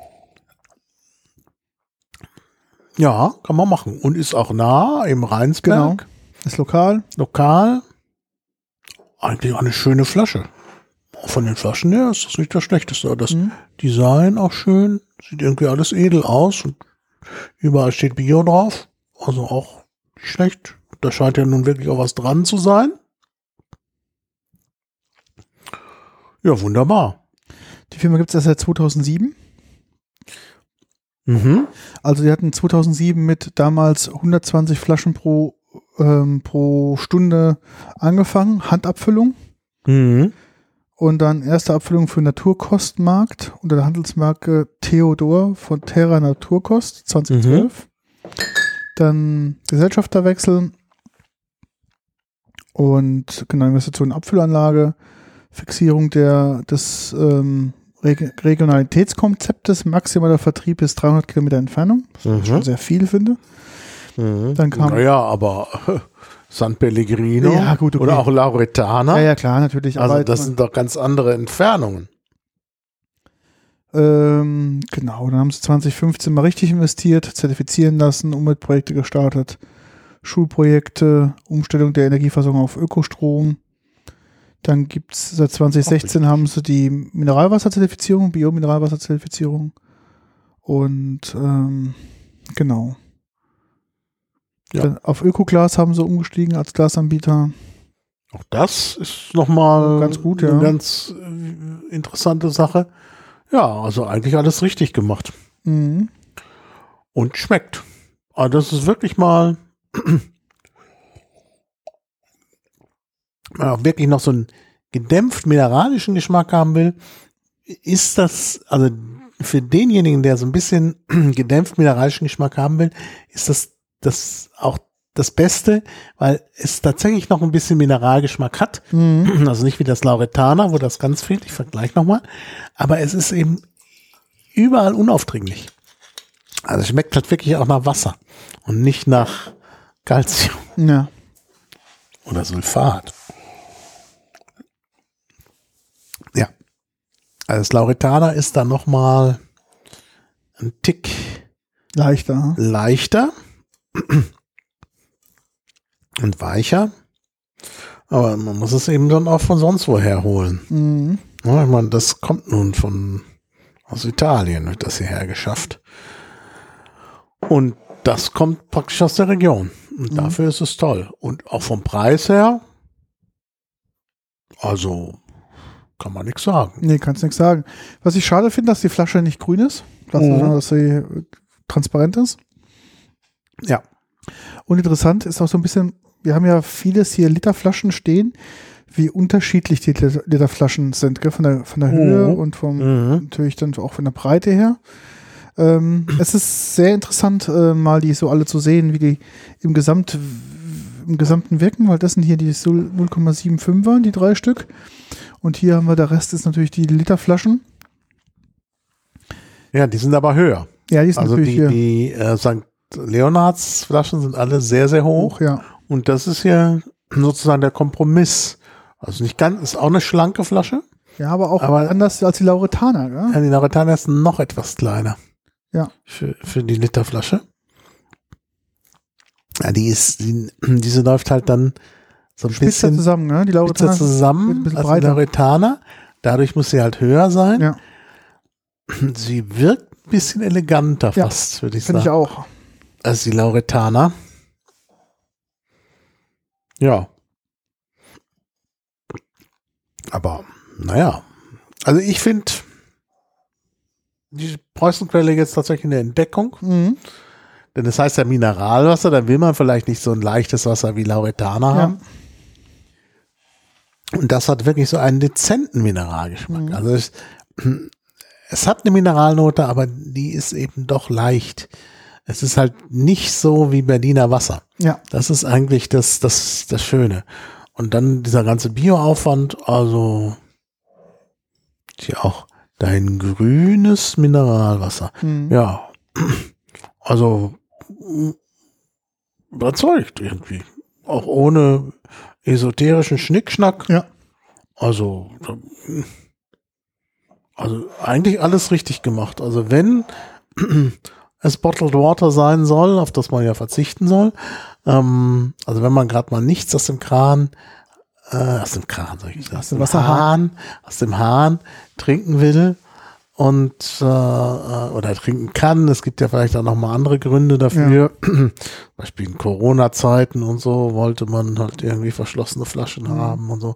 [SPEAKER 2] Ja, kann man machen. Und ist auch nah im Rheinsberg.
[SPEAKER 1] Genau. Ist lokal.
[SPEAKER 2] Lokal. Eigentlich auch eine schöne Flasche. Von den Flaschen her ist das nicht das Schlechteste. Das mhm. Design auch schön. Sieht irgendwie alles edel aus. Und überall steht Bio drauf. Also auch nicht schlecht. Da scheint ja nun wirklich auch was dran zu sein. Ja, wunderbar.
[SPEAKER 1] Die Firma gibt es erst seit zweitausendsieben.
[SPEAKER 2] Mhm.
[SPEAKER 1] Also die hatten zweitausendsieben mit damals hundertzwanzig Flaschen pro, ähm, pro Stunde angefangen. Handabfüllung.
[SPEAKER 2] Mhm.
[SPEAKER 1] Und dann erste Abfüllung für Naturkostmarkt unter der Handelsmarke Theodor von Terra Naturkost zweitausendzwölf. Mhm. Dann Gesellschafterwechsel und genau Investition in Abfüllanlage, Fixierung der, des ähm, Reg- Regionalitätskonzeptes, maximaler Vertrieb bis dreihundert Kilometer Entfernung, was ich
[SPEAKER 2] mhm.
[SPEAKER 1] schon sehr viel finde.
[SPEAKER 2] Mhm.
[SPEAKER 1] Dann kam
[SPEAKER 2] naja, aber San Pellegrino
[SPEAKER 1] ja, gut, okay.
[SPEAKER 2] oder auch Lauretana.
[SPEAKER 1] Ja, ja, klar, natürlich.
[SPEAKER 2] Also
[SPEAKER 1] aber
[SPEAKER 2] das sind doch ganz andere Entfernungen.
[SPEAKER 1] Ähm, genau, dann haben sie zwanzig fünfzehn mal richtig investiert, zertifizieren lassen, Umweltprojekte gestartet, Schulprojekte, Umstellung der Energieversorgung auf Ökostrom. Dann gibt es seit zwanzig sechzehn haben sie die Mineralwasserzertifizierung, Bio-Mineralwasserzertifizierung. Und ähm, genau.
[SPEAKER 2] Ja.
[SPEAKER 1] Dann auf Ökoglas haben sie umgestiegen als Glasanbieter.
[SPEAKER 2] Auch das ist nochmal
[SPEAKER 1] ganz gut,
[SPEAKER 2] eine
[SPEAKER 1] ja.
[SPEAKER 2] ganz äh, interessante Sache. Ja, also eigentlich alles richtig gemacht.
[SPEAKER 1] Mhm.
[SPEAKER 2] Und schmeckt. Also das ist wirklich mal man auch wirklich noch so einen gedämpft mineralischen Geschmack haben will, ist das, also für denjenigen, der so ein bisschen gedämpft mineralischen Geschmack haben will, ist das, das auch das Beste, weil es tatsächlich noch ein bisschen Mineralgeschmack hat.
[SPEAKER 1] Mhm.
[SPEAKER 2] Also nicht wie das Lauretana, wo das ganz fehlt. Ich vergleiche nochmal. Aber es ist eben überall unaufdringlich. Also es schmeckt halt wirklich auch nach Wasser und nicht nach Calcium.
[SPEAKER 1] Ja.
[SPEAKER 2] Oder Sulfat. Ja. Also das Lauretana ist dann nochmal ein Tick
[SPEAKER 1] Leichter.
[SPEAKER 2] leichter und weicher. Aber man muss es eben dann auch von sonst woher holen.
[SPEAKER 1] Mhm.
[SPEAKER 2] Ja, ich meine, das kommt nun von aus Italien, wird das hierher geschafft. Und das kommt praktisch aus der Region. Und mhm. dafür ist es toll. Und auch vom Preis her, also kann man nichts sagen.
[SPEAKER 1] Nee, kannst nichts sagen. Was ich schade finde, dass die Flasche nicht grün ist. Dass,
[SPEAKER 2] mhm.
[SPEAKER 1] dass sie transparent ist.
[SPEAKER 2] Ja.
[SPEAKER 1] Und interessant ist auch so ein bisschen, wir haben ja vieles hier Literflaschen stehen. wie unterschiedlich die Liter- Literflaschen sind, gell? Von der, von der Höhe
[SPEAKER 2] Mhm.
[SPEAKER 1] und vom,
[SPEAKER 2] Mhm.
[SPEAKER 1] natürlich dann auch von der Breite her. Ähm, es ist sehr interessant, äh, mal die so alle zu sehen, wie die im Gesamt im Gesamten wirken, weil das sind hier die so null Komma fünfundsiebziger, die drei Stück. Und hier haben wir, der Rest ist natürlich die Literflaschen.
[SPEAKER 2] Ja, die sind aber höher.
[SPEAKER 1] Ja, die sind
[SPEAKER 2] Also
[SPEAKER 1] natürlich
[SPEAKER 2] die,
[SPEAKER 1] hier
[SPEAKER 2] die äh, Sankt Leonhards Flaschen sind alle sehr, sehr hoch.
[SPEAKER 1] hoch, ja.
[SPEAKER 2] Und das ist ja sozusagen der Kompromiss. Also nicht ganz, ist auch eine schlanke Flasche.
[SPEAKER 1] Ja, aber auch
[SPEAKER 2] Aber-
[SPEAKER 1] anders als die Lauretaner, gell?
[SPEAKER 2] Ja, die Lauretana ist noch etwas kleiner.
[SPEAKER 1] Ja.
[SPEAKER 2] Für, für die Literflasche. Ja, die ist, die, diese läuft halt dann so ein
[SPEAKER 1] Spitzer
[SPEAKER 2] bisschen
[SPEAKER 1] zusammen, ne? Die
[SPEAKER 2] spitzer
[SPEAKER 1] Lauretaner wird ein
[SPEAKER 2] zusammen
[SPEAKER 1] bisschen
[SPEAKER 2] als die
[SPEAKER 1] breiter.
[SPEAKER 2] Lauretana. Dadurch muss sie halt höher sein.
[SPEAKER 1] Ja,
[SPEAKER 2] Sie wirkt ein bisschen eleganter
[SPEAKER 1] Ja,
[SPEAKER 2] fast, würde ich
[SPEAKER 1] finde
[SPEAKER 2] sagen,
[SPEAKER 1] ich auch.
[SPEAKER 2] als die Lauretana. Ja. Aber, naja. Also ich finde die Preußenquelle jetzt tatsächlich eine Entdeckung.
[SPEAKER 1] Mhm.
[SPEAKER 2] Denn das heißt ja Mineralwasser, dann will man vielleicht nicht so ein leichtes Wasser wie Lauretana
[SPEAKER 1] Ja.
[SPEAKER 2] haben. Und das hat wirklich so einen dezenten Mineralgeschmack.
[SPEAKER 1] Mhm.
[SPEAKER 2] Also es, es hat eine Mineralnote, aber die ist eben doch leicht. Es ist halt nicht so wie Berliner Wasser.
[SPEAKER 1] Ja,
[SPEAKER 2] Das ist eigentlich das, das, das Schöne. Und dann dieser ganze Bioaufwand, also hier auch dein grünes Mineralwasser.
[SPEAKER 1] mhm.
[SPEAKER 2] Ja, also mh, überzeugt irgendwie. Auch ohne esoterischen Schnickschnack.
[SPEAKER 1] Ja.
[SPEAKER 2] Also, äh, also eigentlich alles richtig gemacht. Also wenn es Bottled Water sein soll, auf das man ja verzichten soll, ähm, also wenn man gerade mal nichts aus dem Kran, äh, aus dem Kran, sag ich, aus dem Wasserhahn, aus dem Hahn trinken will und äh, oder trinken kann. Es gibt ja vielleicht auch noch mal andere Gründe dafür. Ja. Zum Beispiel in Corona-Zeiten und so wollte man halt irgendwie verschlossene Flaschen mhm. haben und so.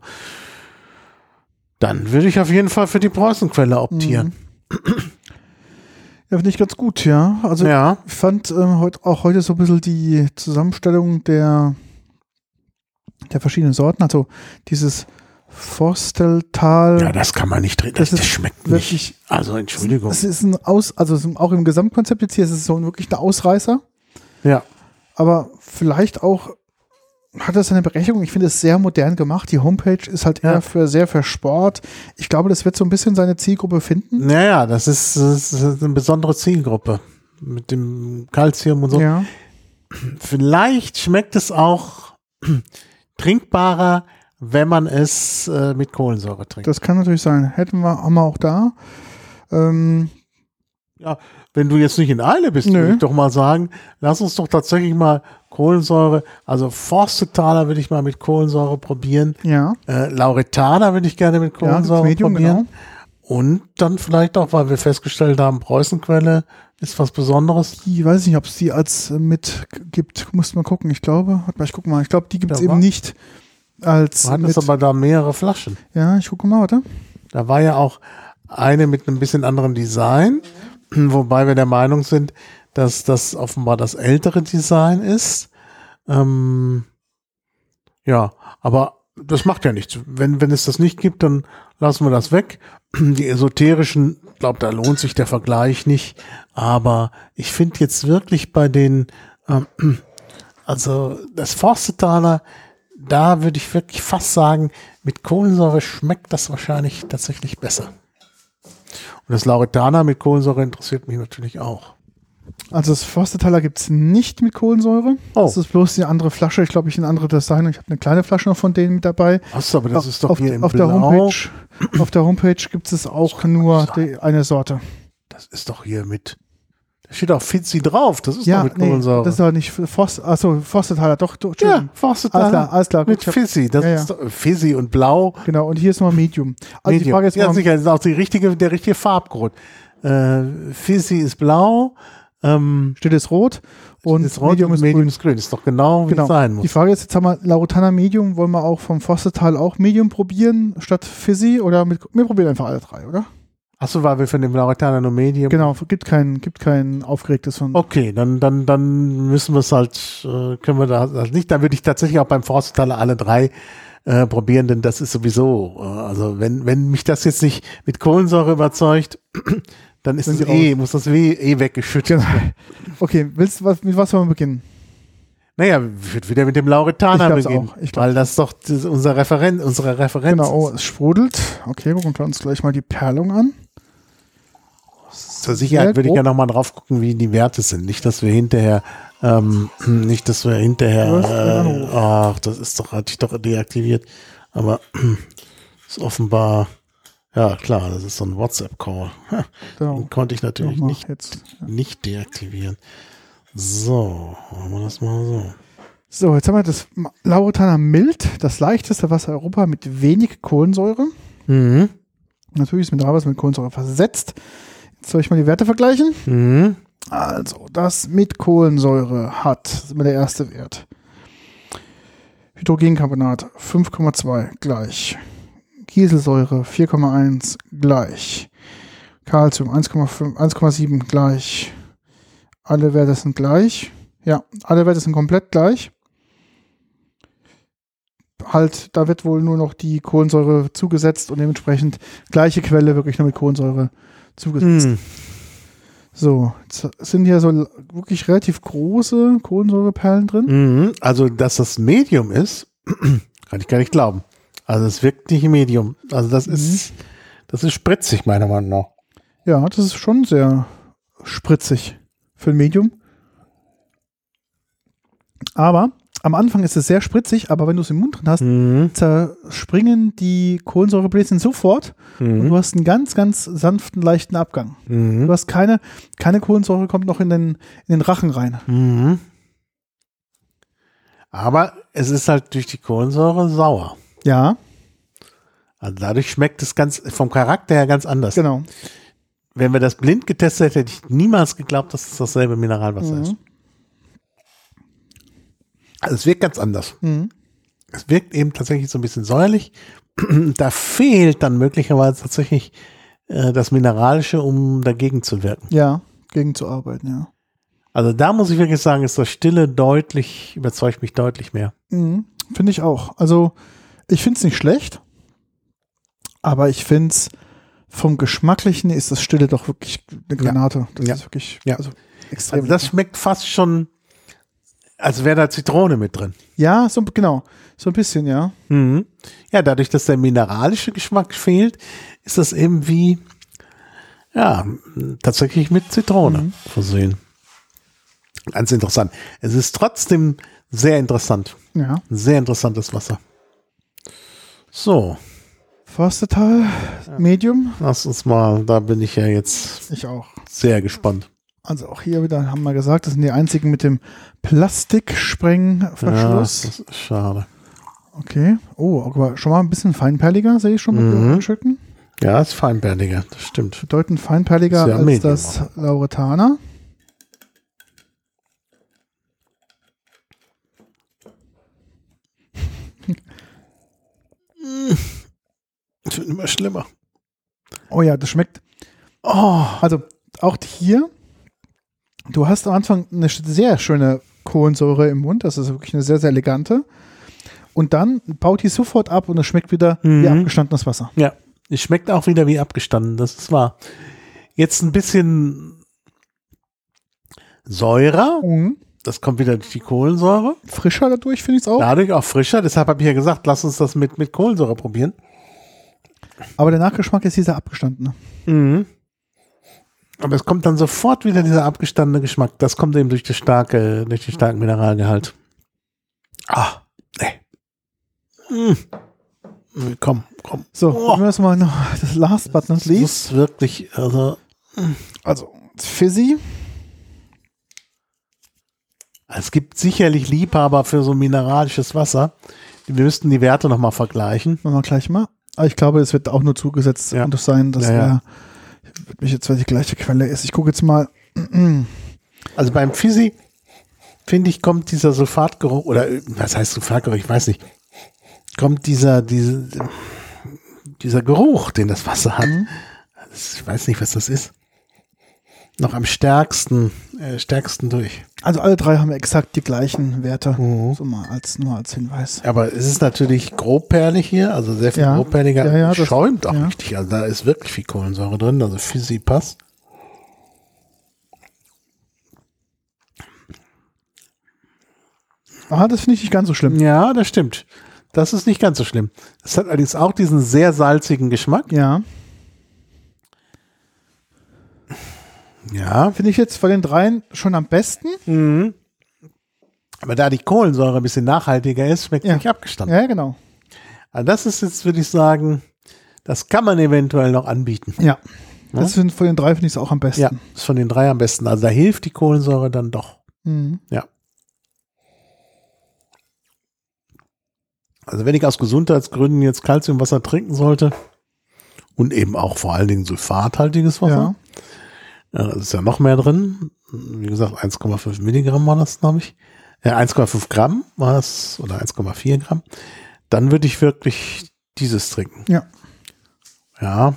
[SPEAKER 2] Dann würde ich auf jeden Fall für die Preußenquelle optieren.
[SPEAKER 1] Mhm. Ja, finde ich ganz gut, ja. Also
[SPEAKER 2] ja.
[SPEAKER 1] ich fand ähm, heut, auch heute so ein bisschen die Zusammenstellung der, der verschiedenen Sorten. Also dieses Forsteltal.
[SPEAKER 2] Ja, das kann man nicht trinken. Das, das, das schmeckt
[SPEAKER 1] wirklich,
[SPEAKER 2] nicht. Also Entschuldigung.
[SPEAKER 1] Es ist ein Aus, also auch im Gesamtkonzept jetzt hier ist es so wirklich ein Ausreißer.
[SPEAKER 2] Ja.
[SPEAKER 1] Aber vielleicht auch hat das eine Berechtigung. Ich finde es sehr modern gemacht. Die Homepage ist halt eher ja. für sehr für Sport. Ich glaube, das wird so ein bisschen seine Zielgruppe finden.
[SPEAKER 2] Naja, das ist, das ist eine besondere Zielgruppe mit dem Calcium und so.
[SPEAKER 1] Ja.
[SPEAKER 2] Vielleicht schmeckt es auch trinkbarer, wenn man es äh, mit Kohlensäure trinkt.
[SPEAKER 1] Das kann natürlich sein. Hätten wir, haben wir auch da. Ähm,
[SPEAKER 2] ja, wenn du jetzt nicht in Eile bist,
[SPEAKER 1] Nö.
[SPEAKER 2] würde ich doch mal sagen, lass uns doch tatsächlich mal Kohlensäure, also Forstetaler würde ich mal mit Kohlensäure probieren.
[SPEAKER 1] Ja.
[SPEAKER 2] Äh, Lauretana würde ich gerne mit Kohlensäure
[SPEAKER 1] ja, Medium,
[SPEAKER 2] probieren.
[SPEAKER 1] Genau.
[SPEAKER 2] Und dann vielleicht auch, weil wir festgestellt haben, Preußenquelle ist was Besonderes.
[SPEAKER 1] Ich weiß nicht, ob es die als mit gibt. Musst mal gucken. Ich glaube, warte mal, ich gucke mal. Ich glaube, die gibt es
[SPEAKER 2] Da
[SPEAKER 1] eben
[SPEAKER 2] war-
[SPEAKER 1] nicht als
[SPEAKER 2] Du hattest
[SPEAKER 1] mit.
[SPEAKER 2] aber da mehrere Flaschen.
[SPEAKER 1] Ja, ich gucke mal, warte.
[SPEAKER 2] Da war ja auch eine mit einem bisschen anderen Design, wobei wir der Meinung sind, dass das offenbar das ältere Design ist. Ähm, ja, aber das macht ja nichts. Wenn, wenn es das nicht gibt, dann lassen wir das weg. Die esoterischen, ich glaube, da lohnt sich der Vergleich nicht. Aber ich finde jetzt wirklich bei den, ähm, also das Forstetaler, da würde ich wirklich fast sagen, mit Kohlensäure schmeckt das wahrscheinlich tatsächlich besser. Und das Lauretana mit Kohlensäure interessiert mich natürlich auch.
[SPEAKER 1] Also das Forstetaler gibt es nicht mit Kohlensäure.
[SPEAKER 2] Oh.
[SPEAKER 1] Das ist bloß die andere Flasche. Ich glaube, ich ein anderes Design. Ich habe eine kleine Flasche noch von denen mit dabei.
[SPEAKER 2] Achso, aber das ist doch
[SPEAKER 1] auf,
[SPEAKER 2] hier im
[SPEAKER 1] auf der
[SPEAKER 2] Blau.
[SPEAKER 1] Homepage. Auf der Homepage gibt es auch nur die, eine Sorte.
[SPEAKER 2] Das ist doch hier mit, da steht auch Fizzy drauf, das ist
[SPEAKER 1] Ja,
[SPEAKER 2] doch mit
[SPEAKER 1] nee,
[SPEAKER 2] Kohlensäure.
[SPEAKER 1] das ist doch nicht Forst, achso, Forstetaler, doch, doch,
[SPEAKER 2] ja,
[SPEAKER 1] Entschuldigung.
[SPEAKER 2] Forstetaler
[SPEAKER 1] Alles klar, alles klar.
[SPEAKER 2] mit
[SPEAKER 1] Ich hab-
[SPEAKER 2] Fizzy, das
[SPEAKER 1] ja, ja.
[SPEAKER 2] ist doch Fizzy und Blau.
[SPEAKER 1] Genau, und hier ist nochmal Medium. Also die
[SPEAKER 2] Medium.
[SPEAKER 1] Frage ist
[SPEAKER 2] ja,
[SPEAKER 1] mal,
[SPEAKER 2] sicher, das ist auch die richtige, der richtige Farbcode. Äh, Fizzy ist blau, ähm,
[SPEAKER 1] steht es rot und
[SPEAKER 2] ist rot
[SPEAKER 1] Medium
[SPEAKER 2] und
[SPEAKER 1] ist
[SPEAKER 2] Medium
[SPEAKER 1] grün.
[SPEAKER 2] ist grün. Ist doch genau, wie
[SPEAKER 1] Genau.
[SPEAKER 2] es sein muss.
[SPEAKER 1] Die Frage ist, jetzt haben wir Lauretana Medium, wollen wir auch vom Forstetal auch Medium probieren, statt Fizzy oder mit, wir probieren einfach alle drei, oder?
[SPEAKER 2] Achso, weil wir von dem Lauretana nur Medium.
[SPEAKER 1] Genau, gibt kein, gibt kein aufgeregtes von.
[SPEAKER 2] Okay, dann, dann, dann müssen wir es halt, äh, können wir da halt nicht. Dann würde ich tatsächlich auch beim Forstetaler alle drei äh, probieren, denn das ist sowieso, äh, also wenn, wenn mich das jetzt nicht mit Kohlensäure überzeugt, dann ist
[SPEAKER 1] Sind
[SPEAKER 2] es
[SPEAKER 1] Sie
[SPEAKER 2] eh,
[SPEAKER 1] raus.
[SPEAKER 2] muss das eh, eh weggeschüttet
[SPEAKER 1] Genau.
[SPEAKER 2] werden.
[SPEAKER 1] Okay, willst du was, mit was wollen wir beginnen?
[SPEAKER 2] Naja, ich würde wieder mit dem Lauretaner
[SPEAKER 1] Ich glaub's
[SPEAKER 2] beginnen,
[SPEAKER 1] auch, ich glaub's.
[SPEAKER 2] weil das doch das unser Referen unsere Referenz
[SPEAKER 1] Genau, oh,
[SPEAKER 2] ist.
[SPEAKER 1] es sprudelt. Okay, gucken wir uns gleich mal die Perlung an.
[SPEAKER 2] Zur Sicherheit
[SPEAKER 1] Sehr
[SPEAKER 2] würde ich
[SPEAKER 1] grob.
[SPEAKER 2] ja nochmal drauf gucken, wie die Werte sind. Nicht, dass wir hinterher, ähm, nicht, dass wir
[SPEAKER 1] Du hast einen
[SPEAKER 2] hinterher,
[SPEAKER 1] Anruf.
[SPEAKER 2] äh, ach, das ist doch, hatte ich doch deaktiviert. Aber ist offenbar, ja klar, das ist so ein WhatsApp-Call. Ha,
[SPEAKER 1] Genau.
[SPEAKER 2] Den konnte ich natürlich
[SPEAKER 1] Nochmal
[SPEAKER 2] nicht,
[SPEAKER 1] jetzt. Ja.
[SPEAKER 2] nicht deaktivieren. So, machen wir das mal so.
[SPEAKER 1] So, jetzt haben wir das Lauretaner Mild, das leichteste Wasser Europa mit wenig Kohlensäure.
[SPEAKER 2] Mhm.
[SPEAKER 1] Natürlich ist Mineralwasser mit Kohlensäure versetzt. Jetzt soll ich mal die Werte vergleichen.
[SPEAKER 2] Mhm.
[SPEAKER 1] Also, das mit Kohlensäure hat, das ist immer der erste Wert. Hydrogencarbonat fünf Komma zwei gleich. Kieselsäure vier Komma eins gleich. Calcium eins Komma fünf, eins Komma sieben gleich. Alle Werte sind gleich. Ja, alle Werte sind komplett gleich. Halt, da wird wohl nur noch die Kohlensäure zugesetzt und dementsprechend gleiche Quelle wirklich nur mit Kohlensäure zugesetzt.
[SPEAKER 2] Mhm.
[SPEAKER 1] So, jetzt sind hier so wirklich relativ große Kohlensäureperlen drin.
[SPEAKER 2] Mhm. Also, dass das Medium ist, kann ich gar nicht glauben. Also, es wirkt nicht Medium. Also, das ist, das ist spritzig, meiner Meinung nach.
[SPEAKER 1] Ja, das ist schon sehr spritzig für ein Medium. Aber am Anfang ist es sehr spritzig, aber wenn du es im Mund drin hast,
[SPEAKER 2] Mhm.
[SPEAKER 1] zerspringen die Kohlensäurebläschen sofort und
[SPEAKER 2] Mhm.
[SPEAKER 1] du hast einen ganz, ganz sanften, leichten Abgang.
[SPEAKER 2] Mhm.
[SPEAKER 1] Du hast keine, keine Kohlensäure kommt noch in den, in den Rachen rein.
[SPEAKER 2] Mhm. Aber es ist halt durch die Kohlensäure sauer.
[SPEAKER 1] Ja,
[SPEAKER 2] Also dadurch schmeckt es ganz vom Charakter her ganz anders.
[SPEAKER 1] genau.
[SPEAKER 2] Wenn wir das blind getestet hätten, hätte ich niemals geglaubt, dass es dasselbe Mineralwasser
[SPEAKER 1] Mhm.
[SPEAKER 2] ist. Also es wirkt ganz anders.
[SPEAKER 1] Mhm.
[SPEAKER 2] Es wirkt eben tatsächlich so ein bisschen säuerlich. Da fehlt dann möglicherweise tatsächlich äh, das Mineralische, um dagegen zu wirken.
[SPEAKER 1] Ja, gegen zu arbeiten, ja.
[SPEAKER 2] Also da muss ich wirklich sagen, ist das Stille deutlich, überzeugt mich deutlich mehr.
[SPEAKER 1] Mhm. Finde ich auch. Also, ich finde es nicht schlecht, aber ich finde es vom Geschmacklichen ist das Stille doch wirklich eine Granate. Das
[SPEAKER 2] Ja.
[SPEAKER 1] ist wirklich
[SPEAKER 2] Ja.
[SPEAKER 1] also extrem.
[SPEAKER 2] Also das schmeckt fast schon, als wäre da Zitrone mit drin.
[SPEAKER 1] ja, so genau. So ein bisschen, ja.
[SPEAKER 2] Mhm. Ja, dadurch, dass der mineralische Geschmack fehlt, ist das eben wie, ja, tatsächlich mit Zitrone
[SPEAKER 1] Mhm.
[SPEAKER 2] versehen. Ganz interessant. Es ist trotzdem sehr interessant.
[SPEAKER 1] Ja.
[SPEAKER 2] Sehr interessantes Wasser. So,
[SPEAKER 1] Forstetal, Medium.
[SPEAKER 2] lass uns mal, da bin ich ja jetzt
[SPEAKER 1] Ich auch.
[SPEAKER 2] sehr gespannt.
[SPEAKER 1] Also auch hier wieder haben wir gesagt, das sind die einzigen mit dem
[SPEAKER 2] Ja,
[SPEAKER 1] Plastiksprengverschluss.
[SPEAKER 2] das ist schade.
[SPEAKER 1] Okay. Oh, aber schon mal ein bisschen feinperliger, sehe ich schon mit
[SPEAKER 2] Mhm.
[SPEAKER 1] den Stücken.
[SPEAKER 2] Ja, ist feinbärtiger, das stimmt.
[SPEAKER 1] Bedeutend feinperliger
[SPEAKER 2] Ist ja
[SPEAKER 1] als
[SPEAKER 2] Medium,
[SPEAKER 1] das Lauretaner.
[SPEAKER 2] Es wird immer schlimmer.
[SPEAKER 1] Oh ja, das schmeckt.
[SPEAKER 2] Oh,
[SPEAKER 1] Also auch hier, du hast am Anfang eine sehr schöne Kohlensäure im Mund. Das ist wirklich eine sehr, sehr elegante. Und dann baut die sofort ab und es schmeckt wieder wie
[SPEAKER 2] Mhm.
[SPEAKER 1] abgestandenes Wasser.
[SPEAKER 2] ja, es schmeckt auch wieder wie abgestanden, das ist wahr. Jetzt ein bisschen Säure,
[SPEAKER 1] Mhm.
[SPEAKER 2] das kommt wieder durch die Kohlensäure.
[SPEAKER 1] Frischer dadurch, finde ich es auch.
[SPEAKER 2] Dadurch auch frischer, deshalb habe ich ja gesagt, lass uns das mit, mit Kohlensäure probieren.
[SPEAKER 1] Aber der Nachgeschmack ist dieser abgestandene.
[SPEAKER 2] Mhm. Aber es kommt dann sofort wieder dieser abgestandene Geschmack. Das kommt eben durch, das starke, durch den starken Mineralgehalt. Ah, nee. Mm. Komm, komm.
[SPEAKER 1] So,
[SPEAKER 2] Oh.
[SPEAKER 1] probieren wir das mal noch. Das Last but not
[SPEAKER 2] Das
[SPEAKER 1] least.
[SPEAKER 2] ist wirklich, also,
[SPEAKER 1] Also, Fizzy.
[SPEAKER 2] es gibt sicherlich Liebhaber für so mineralisches Wasser. Wir müssten die Werte nochmal vergleichen.
[SPEAKER 1] Machen wir gleich mal. Aber ich glaube, es wird auch nur zugesetzt
[SPEAKER 2] Ja.
[SPEAKER 1] und das sein, dass
[SPEAKER 2] Ja, ja.
[SPEAKER 1] wir, wird mich jetzt, weil die gleiche Quelle ist. Ich gucke jetzt mal.
[SPEAKER 2] Also beim Fizzy, finde ich, kommt dieser Sulfatgeruch, oder äh, was heißt Sulfatgeruch, ich weiß nicht, kommt dieser, diese, dieser Geruch, den das Wasser hat.
[SPEAKER 1] Mhm.
[SPEAKER 2] Das, ich weiß nicht, was das ist. noch am stärksten, äh, stärksten durch.
[SPEAKER 1] Also alle drei haben exakt die gleichen Werte,
[SPEAKER 2] Mhm.
[SPEAKER 1] so mal als, nur als Hinweis.
[SPEAKER 2] Aber es ist natürlich grobperlig hier, also sehr viel
[SPEAKER 1] Ja.
[SPEAKER 2] grobperliger.
[SPEAKER 1] Ja, ja, das-
[SPEAKER 2] schäumt auch
[SPEAKER 1] ja.
[SPEAKER 2] richtig. Also da ist wirklich viel Kohlensäure drin, also Fizzy passt.
[SPEAKER 1] Ah, das finde ich nicht ganz so schlimm.
[SPEAKER 2] Ja, das stimmt. Das ist nicht ganz so schlimm. Es hat allerdings auch diesen sehr salzigen Geschmack.
[SPEAKER 1] Ja,
[SPEAKER 2] Ja.
[SPEAKER 1] finde ich jetzt von den dreien schon am besten.
[SPEAKER 2] Mhm. Aber da die Kohlensäure ein bisschen nachhaltiger ist, schmeckt es
[SPEAKER 1] Ja.
[SPEAKER 2] nicht abgestanden.
[SPEAKER 1] Ja, genau.
[SPEAKER 2] Also das ist jetzt, würde ich sagen, das kann man eventuell noch anbieten.
[SPEAKER 1] Ja, das sind von den drei finde ich es auch am besten.
[SPEAKER 2] Ja, ist von den drei am besten. Also da hilft die Kohlensäure dann doch.
[SPEAKER 1] Mhm.
[SPEAKER 2] Ja. Also wenn ich aus Gesundheitsgründen jetzt Calciumwasser trinken sollte und eben auch vor allen Dingen sulfathaltiges Wasser,
[SPEAKER 1] Ja.
[SPEAKER 2] ja, da ist ja noch mehr drin. Wie gesagt, eins Komma fünf Milligramm war das, glaube ich. Ja, eins Komma fünf Gramm war das oder eins Komma vier Gramm. Dann würde ich wirklich dieses trinken.
[SPEAKER 1] Ja.
[SPEAKER 2] Ja.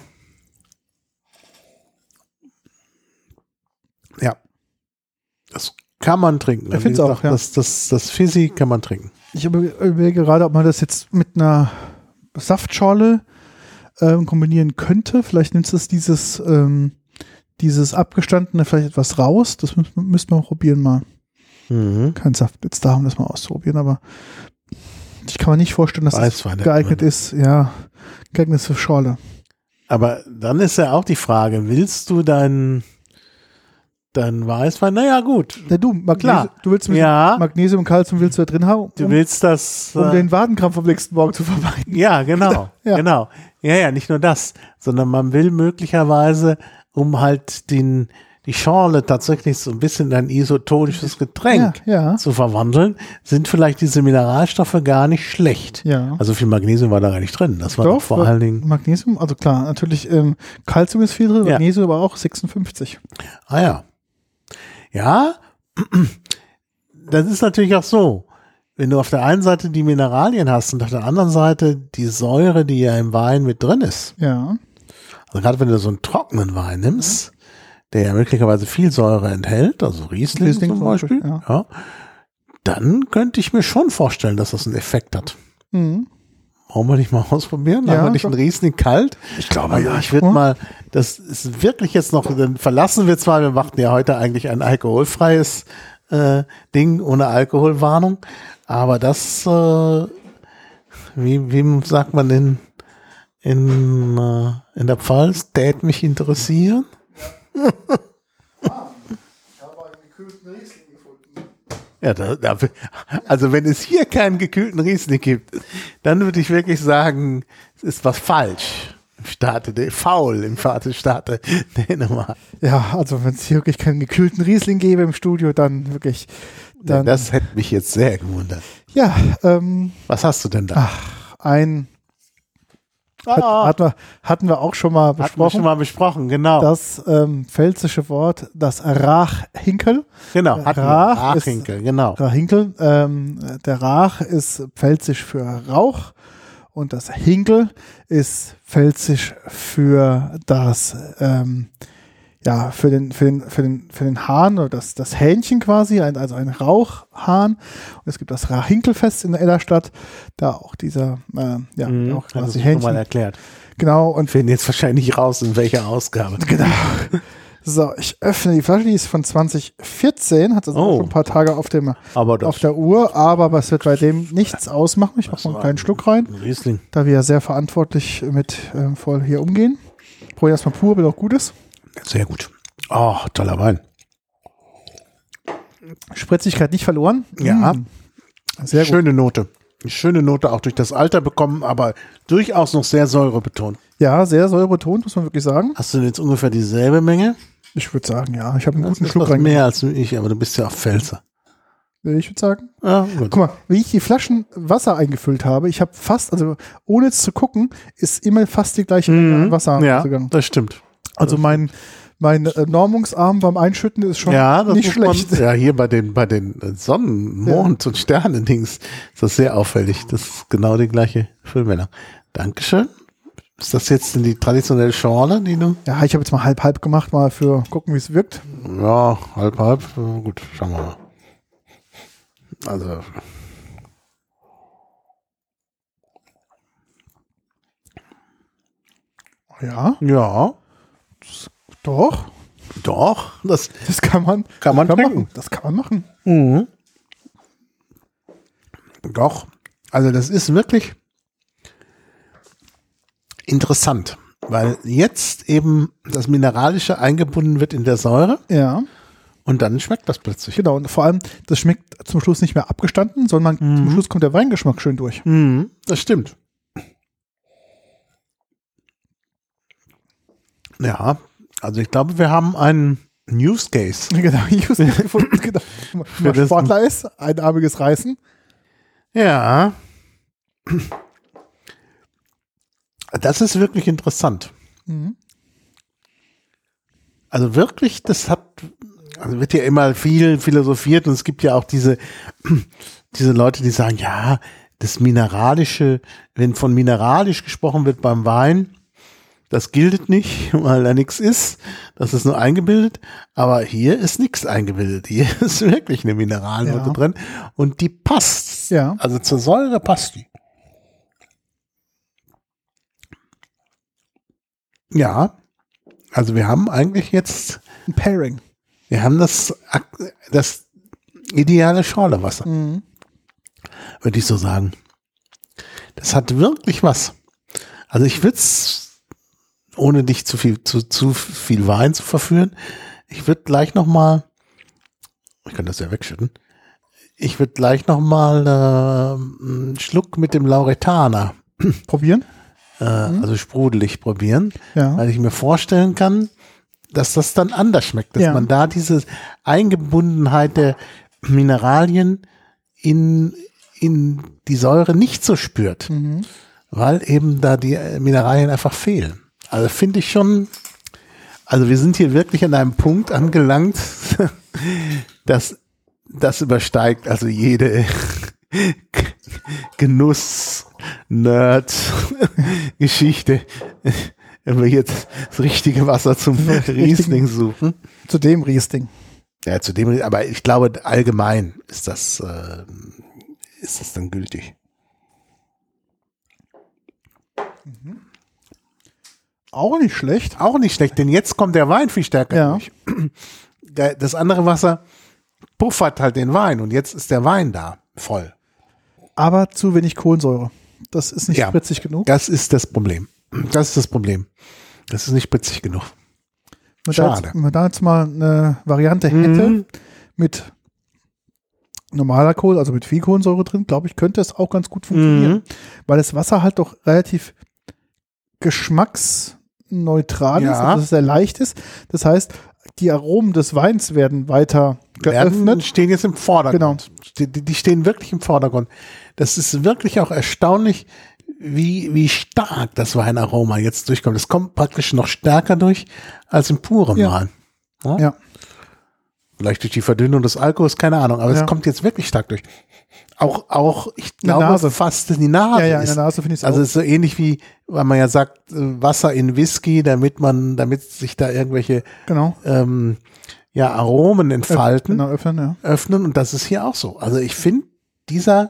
[SPEAKER 2] Ja. Das kann man trinken.
[SPEAKER 1] Ich finde es auch, ja.
[SPEAKER 2] Das, das, das Fizzy kann man trinken.
[SPEAKER 1] Ich überlege gerade, ob man das jetzt mit einer Saftschorle ähm, kombinieren könnte. Vielleicht nimmt es dieses, ähm, dieses abgestandene vielleicht etwas raus. Das müssen müssten wir mal probieren mal.
[SPEAKER 2] Mhm.
[SPEAKER 1] Kein Saft jetzt da, um das mal auszuprobieren, aber ich kann mir nicht vorstellen, dass
[SPEAKER 2] Weißwein
[SPEAKER 1] es geeignet
[SPEAKER 2] drin.
[SPEAKER 1] ist, ja, geeignet ist für Schorle.
[SPEAKER 2] Aber dann ist ja auch die Frage, willst du dein, dein Weißwein? Naja, gut.
[SPEAKER 1] Ja, du, Magnesium,
[SPEAKER 2] Klar.
[SPEAKER 1] du willst mit
[SPEAKER 2] Ja.
[SPEAKER 1] Magnesium und Calcium willst du da drin haben,
[SPEAKER 2] Du
[SPEAKER 1] um,
[SPEAKER 2] willst das.
[SPEAKER 1] um
[SPEAKER 2] äh,
[SPEAKER 1] den Wadenkrampf am nächsten Morgen zu vermeiden.
[SPEAKER 2] Ja, genau,
[SPEAKER 1] Ja.
[SPEAKER 2] genau. Ja, ja, nicht nur das, sondern man will möglicherweise, um halt den, die Schorle tatsächlich so ein bisschen in ein isotonisches Getränk
[SPEAKER 1] Ja, ja.
[SPEAKER 2] zu verwandeln, sind vielleicht diese Mineralstoffe gar nicht schlecht.
[SPEAKER 1] Ja.
[SPEAKER 2] Also viel Magnesium war da gar nicht drin. Das war doch vor
[SPEAKER 1] weil
[SPEAKER 2] allen Dingen,
[SPEAKER 1] Magnesium, also klar, natürlich ähm, Calcium ist viel drin,
[SPEAKER 2] Ja.
[SPEAKER 1] Magnesium aber auch sechsundfünfzig.
[SPEAKER 2] ah ja. Ja, das ist natürlich auch so. Wenn du auf der einen Seite die Mineralien hast und auf der anderen Seite die Säure, die ja im Wein mit drin ist.
[SPEAKER 1] Ja.
[SPEAKER 2] Also gerade wenn du so einen trockenen Wein nimmst, der ja möglicherweise viel Säure enthält, also Riesling,
[SPEAKER 1] Riesling
[SPEAKER 2] zum
[SPEAKER 1] zum Beispiel,
[SPEAKER 2] Beispiel, ja. dann könnte ich mir schon vorstellen, dass das einen Effekt hat.
[SPEAKER 1] Mhm.
[SPEAKER 2] Wollen wir nicht mal ausprobieren?
[SPEAKER 1] Ja,
[SPEAKER 2] Haben wir nicht
[SPEAKER 1] doch.
[SPEAKER 2] einen Riesling kalt? Ich glaube, also
[SPEAKER 1] ja,
[SPEAKER 2] ich würde
[SPEAKER 1] guck
[SPEAKER 2] mal, das ist wirklich jetzt noch, dann verlassen wir zwar, wir machten ja heute eigentlich ein alkoholfreies äh, Ding ohne Alkoholwarnung, aber das, äh, wie, wie sagt man in, in, äh, in der Pfalz, tät mich interessieren? Ja, da, da, also wenn es hier keinen gekühlten Riesling gibt, dann würde ich wirklich sagen, es ist was falsch im Staate, faul im Staate Dänemark.
[SPEAKER 1] Ja, also wenn es hier wirklich keinen gekühlten Riesling gäbe im Studio, dann wirklich. Dann,
[SPEAKER 2] Das hätte mich jetzt sehr gewundert.
[SPEAKER 1] ja, ähm,
[SPEAKER 2] Was hast du denn da?
[SPEAKER 1] ach, ein hat,
[SPEAKER 2] Ah,
[SPEAKER 1] hatten, wir, hatten wir auch schon mal
[SPEAKER 2] hatten wir
[SPEAKER 1] besprochen.
[SPEAKER 2] schon mal besprochen, genau.
[SPEAKER 1] Das ähm, pfälzische Wort, das Rachhinkel.
[SPEAKER 2] genau, hatten
[SPEAKER 1] Rach
[SPEAKER 2] wir.
[SPEAKER 1] ist-
[SPEAKER 2] Rachhinkel, genau.
[SPEAKER 1] Rachhinkel. Ähm, der Rach ist pfälzisch für Rauch und das Hinkel ist pfälzisch für das, ähm, ja, für den, für den, für den, für den Hahn oder das, das Hähnchen quasi, ein, also ein Rauchhahn. Und es gibt das Rachhinkelfest in der Ellerstadt, da auch dieser, äh, ja,
[SPEAKER 2] Mhm,
[SPEAKER 1] auch
[SPEAKER 2] hast
[SPEAKER 1] quasi
[SPEAKER 2] du schon mal
[SPEAKER 1] Hähnchen.
[SPEAKER 2] erklärt.
[SPEAKER 1] Genau, und
[SPEAKER 2] Finden jetzt wahrscheinlich raus, in welcher Ausgabe.
[SPEAKER 1] genau. So, ich öffne die Flasche, die ist von zwanzig vierzehn, hat also
[SPEAKER 2] Oh.
[SPEAKER 1] auch schon ein paar Tage auf, dem,
[SPEAKER 2] Aber das
[SPEAKER 1] auf der Uhr, aber was wird bei dem nichts ausmachen? Ich mache mal einen kleinen Schluck rein,
[SPEAKER 2] ein Riesling.
[SPEAKER 1] da wir ja sehr verantwortlich mit ähm, voll hier umgehen. Probier erstmal pur, wenn auch gut ist.
[SPEAKER 2] Sehr gut. Oh, toller Wein.
[SPEAKER 1] Spritzigkeit nicht verloren.
[SPEAKER 2] Ja.
[SPEAKER 1] Mm. Sehr gut.
[SPEAKER 2] Schöne Note. Eine schöne Note auch durch das Alter bekommen, aber durchaus noch sehr säurebetont.
[SPEAKER 1] Ja, sehr säurebetont, muss man wirklich sagen.
[SPEAKER 2] Hast du denn jetzt ungefähr dieselbe Menge?
[SPEAKER 1] Ich würde sagen, ja. Ich habe einen
[SPEAKER 2] Das
[SPEAKER 1] guten
[SPEAKER 2] ist
[SPEAKER 1] Schluck
[SPEAKER 2] was
[SPEAKER 1] rein.
[SPEAKER 2] mehr als ich, aber du bist ja auch Pfälzer.
[SPEAKER 1] Ich würde sagen.
[SPEAKER 2] Ja, gut.
[SPEAKER 1] Guck mal, wie ich die Flaschen Wasser eingefüllt habe, ich habe fast, also ohne es zu gucken, ist immer fast die gleiche Menge an Wasser
[SPEAKER 2] Mhm. Ja,
[SPEAKER 1] rausgegangen.
[SPEAKER 2] das stimmt.
[SPEAKER 1] Also mein, mein äh, Normungsarm beim Einschütten ist schon
[SPEAKER 2] Ja, das
[SPEAKER 1] nicht
[SPEAKER 2] muss
[SPEAKER 1] schlecht.
[SPEAKER 2] Man, ja, hier bei den, bei den äh, Sonnen-, Mond- und Sterne-Dings ist das sehr auffällig. Das ist genau die gleiche Füllmenge. Dankeschön. Ist das jetzt die traditionelle Schorle, die du?
[SPEAKER 1] Ja, ich habe jetzt mal halb-halb gemacht, mal für gucken, wie es wirkt.
[SPEAKER 2] Ja, halb-halb. Gut, schauen wir mal. Also.
[SPEAKER 1] Ja.
[SPEAKER 2] Ja.
[SPEAKER 1] Das, doch.
[SPEAKER 2] Doch. Das,
[SPEAKER 1] das kann man,
[SPEAKER 2] kann man
[SPEAKER 1] kann
[SPEAKER 2] trinken.
[SPEAKER 1] machen. Das kann man machen.
[SPEAKER 2] Mhm. Doch. Also das ist wirklich interessant, weil jetzt eben das Mineralische eingebunden wird in der Säure.
[SPEAKER 1] Ja.
[SPEAKER 2] Und dann schmeckt das plötzlich.
[SPEAKER 1] Genau, und vor allem, das schmeckt zum Schluss nicht mehr abgestanden, sondern mhm. zum Schluss kommt der Weingeschmack schön durch.
[SPEAKER 2] Mhm, das stimmt. Ja, also ich glaube, wir haben einen Use Case.
[SPEAKER 1] Genau, Use Case gefunden. Genau. Wenn man Sportler ist, einarmiges Reißen.
[SPEAKER 2] Ja. Das ist wirklich interessant. Mhm. Also wirklich, das hat, also wird ja immer viel philosophiert und es gibt ja auch diese, diese Leute, die sagen, ja, das Mineralische, wenn von mineralisch gesprochen wird beim Wein, das gilt nicht, weil da nichts ist, das ist nur eingebildet, aber hier ist nichts eingebildet, hier ist wirklich eine Mineralnote ja. drin und die passt,
[SPEAKER 1] ja.
[SPEAKER 2] also zur Säure passt die. Ja, also wir haben eigentlich jetzt
[SPEAKER 1] ein Pairing.
[SPEAKER 2] Wir haben das, das ideale Schorlewasser, mhm. würde ich so sagen. Das hat wirklich was. Also ich würde es, ohne dich zu viel, zu, zu viel Wein zu verführen, ich würde gleich noch mal, ich kann das ja wegschütten, ich würde gleich noch mal äh, einen Schluck mit dem Lauretaner
[SPEAKER 1] probieren.
[SPEAKER 2] Äh, mhm. Also sprudelig probieren,
[SPEAKER 1] ja.
[SPEAKER 2] weil ich mir vorstellen kann, dass das dann anders schmeckt, dass
[SPEAKER 1] ja.
[SPEAKER 2] man da diese Eingebundenheit der Mineralien in, in die Säure nicht so spürt, mhm. weil eben da die Mineralien einfach fehlen. Also finde ich schon, also wir sind hier wirklich an einem Punkt angelangt, dass das übersteigt also jede Genuss-Nerd-Geschichte. Wenn wir jetzt das richtige Wasser zum Riesling suchen.
[SPEAKER 1] Zu dem Riesling.
[SPEAKER 2] Ja, zu dem, aber ich glaube, allgemein ist das, äh, ist das dann gültig.
[SPEAKER 1] Mhm. Auch nicht schlecht.
[SPEAKER 2] Auch nicht schlecht, denn jetzt kommt der Wein viel stärker
[SPEAKER 1] ja.
[SPEAKER 2] durch. Das andere Wasser puffert halt den Wein und jetzt ist der Wein da, voll.
[SPEAKER 1] Aber zu wenig Kohlensäure. Das ist nicht
[SPEAKER 2] ja,
[SPEAKER 1] spritzig genug.
[SPEAKER 2] Das ist das Problem. Das ist das Problem. Das ist nicht spritzig genug.
[SPEAKER 1] Wenn
[SPEAKER 2] Schade.
[SPEAKER 1] Da jetzt, wenn man da jetzt mal eine Variante hätte mhm. mit normaler Kohl, also mit viel Kohlensäure drin, glaube ich, könnte es auch ganz gut funktionieren. Mhm. Weil das Wasser halt doch relativ geschmacksneutral
[SPEAKER 2] ja.
[SPEAKER 1] ist, also dass es sehr leicht ist. Das heißt, die Aromen des Weins werden weiter geöffnet.
[SPEAKER 2] Werden, stehen jetzt im Vordergrund.
[SPEAKER 1] Genau.
[SPEAKER 2] Die, die stehen wirklich im Vordergrund. Das ist wirklich auch erstaunlich, wie, wie stark das Weinaroma jetzt durchkommt. Es kommt praktisch noch stärker durch als im puren
[SPEAKER 1] ja.
[SPEAKER 2] Wein. Ja?
[SPEAKER 1] ja.
[SPEAKER 2] Vielleicht durch die Verdünnung des Alkohols, keine Ahnung, aber ja. es kommt jetzt wirklich stark durch. Auch, auch ich glaube,
[SPEAKER 1] Nase.
[SPEAKER 2] fast in die Nase.
[SPEAKER 1] Ja, ja,
[SPEAKER 2] ist.
[SPEAKER 1] in der Nase finde ich es
[SPEAKER 2] Also
[SPEAKER 1] auch.
[SPEAKER 2] es ist so ähnlich wie, weil man ja sagt, Wasser in Whisky, damit man, damit sich da irgendwelche
[SPEAKER 1] genau.
[SPEAKER 2] ähm, ja, Aromen entfalten,
[SPEAKER 1] genau, öffnen, ja.
[SPEAKER 2] öffnen und das ist hier auch so. Also ich finde, dieser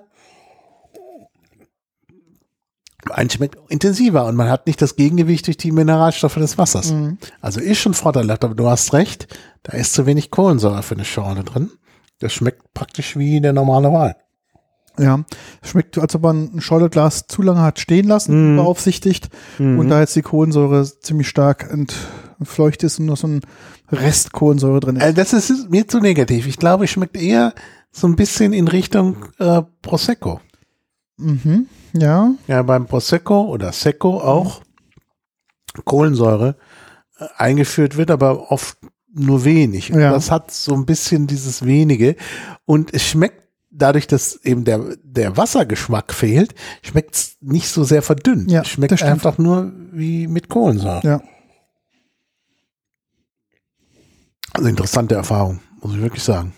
[SPEAKER 2] Wein schmeckt intensiver und man hat nicht das Gegengewicht durch die Mineralstoffe des Wassers. Mhm. Also ist schon vorteilhaft, aber du hast recht, da ist zu wenig Kohlensäure für eine Schorle drin. Das schmeckt praktisch wie der normale Wein.
[SPEAKER 1] Ja, schmeckt, als ob man ein Schorleglas zu lange hat stehen lassen, mhm. beaufsichtigt mhm. und da jetzt die Kohlensäure ziemlich stark entfleucht ist und nur so ein Rest Kohlensäure drin ist.
[SPEAKER 2] Also das ist mir zu negativ. Ich glaube, es schmeckt eher so ein bisschen in Richtung äh, Prosecco.
[SPEAKER 1] Mhm, ja.
[SPEAKER 2] Ja, beim Prosecco oder Secco auch mhm. Kohlensäure äh, eingeführt wird, aber oft nur wenig.
[SPEAKER 1] Ja.
[SPEAKER 2] Das hat so ein bisschen dieses wenige und es schmeckt dadurch, dass eben der, der Wassergeschmack fehlt, schmeckt es nicht so sehr verdünnt.
[SPEAKER 1] Ja,
[SPEAKER 2] es schmeckt einfach nur wie mit Kohlensäure.
[SPEAKER 1] Ja.
[SPEAKER 2] Also interessante Erfahrung, muss ich wirklich sagen.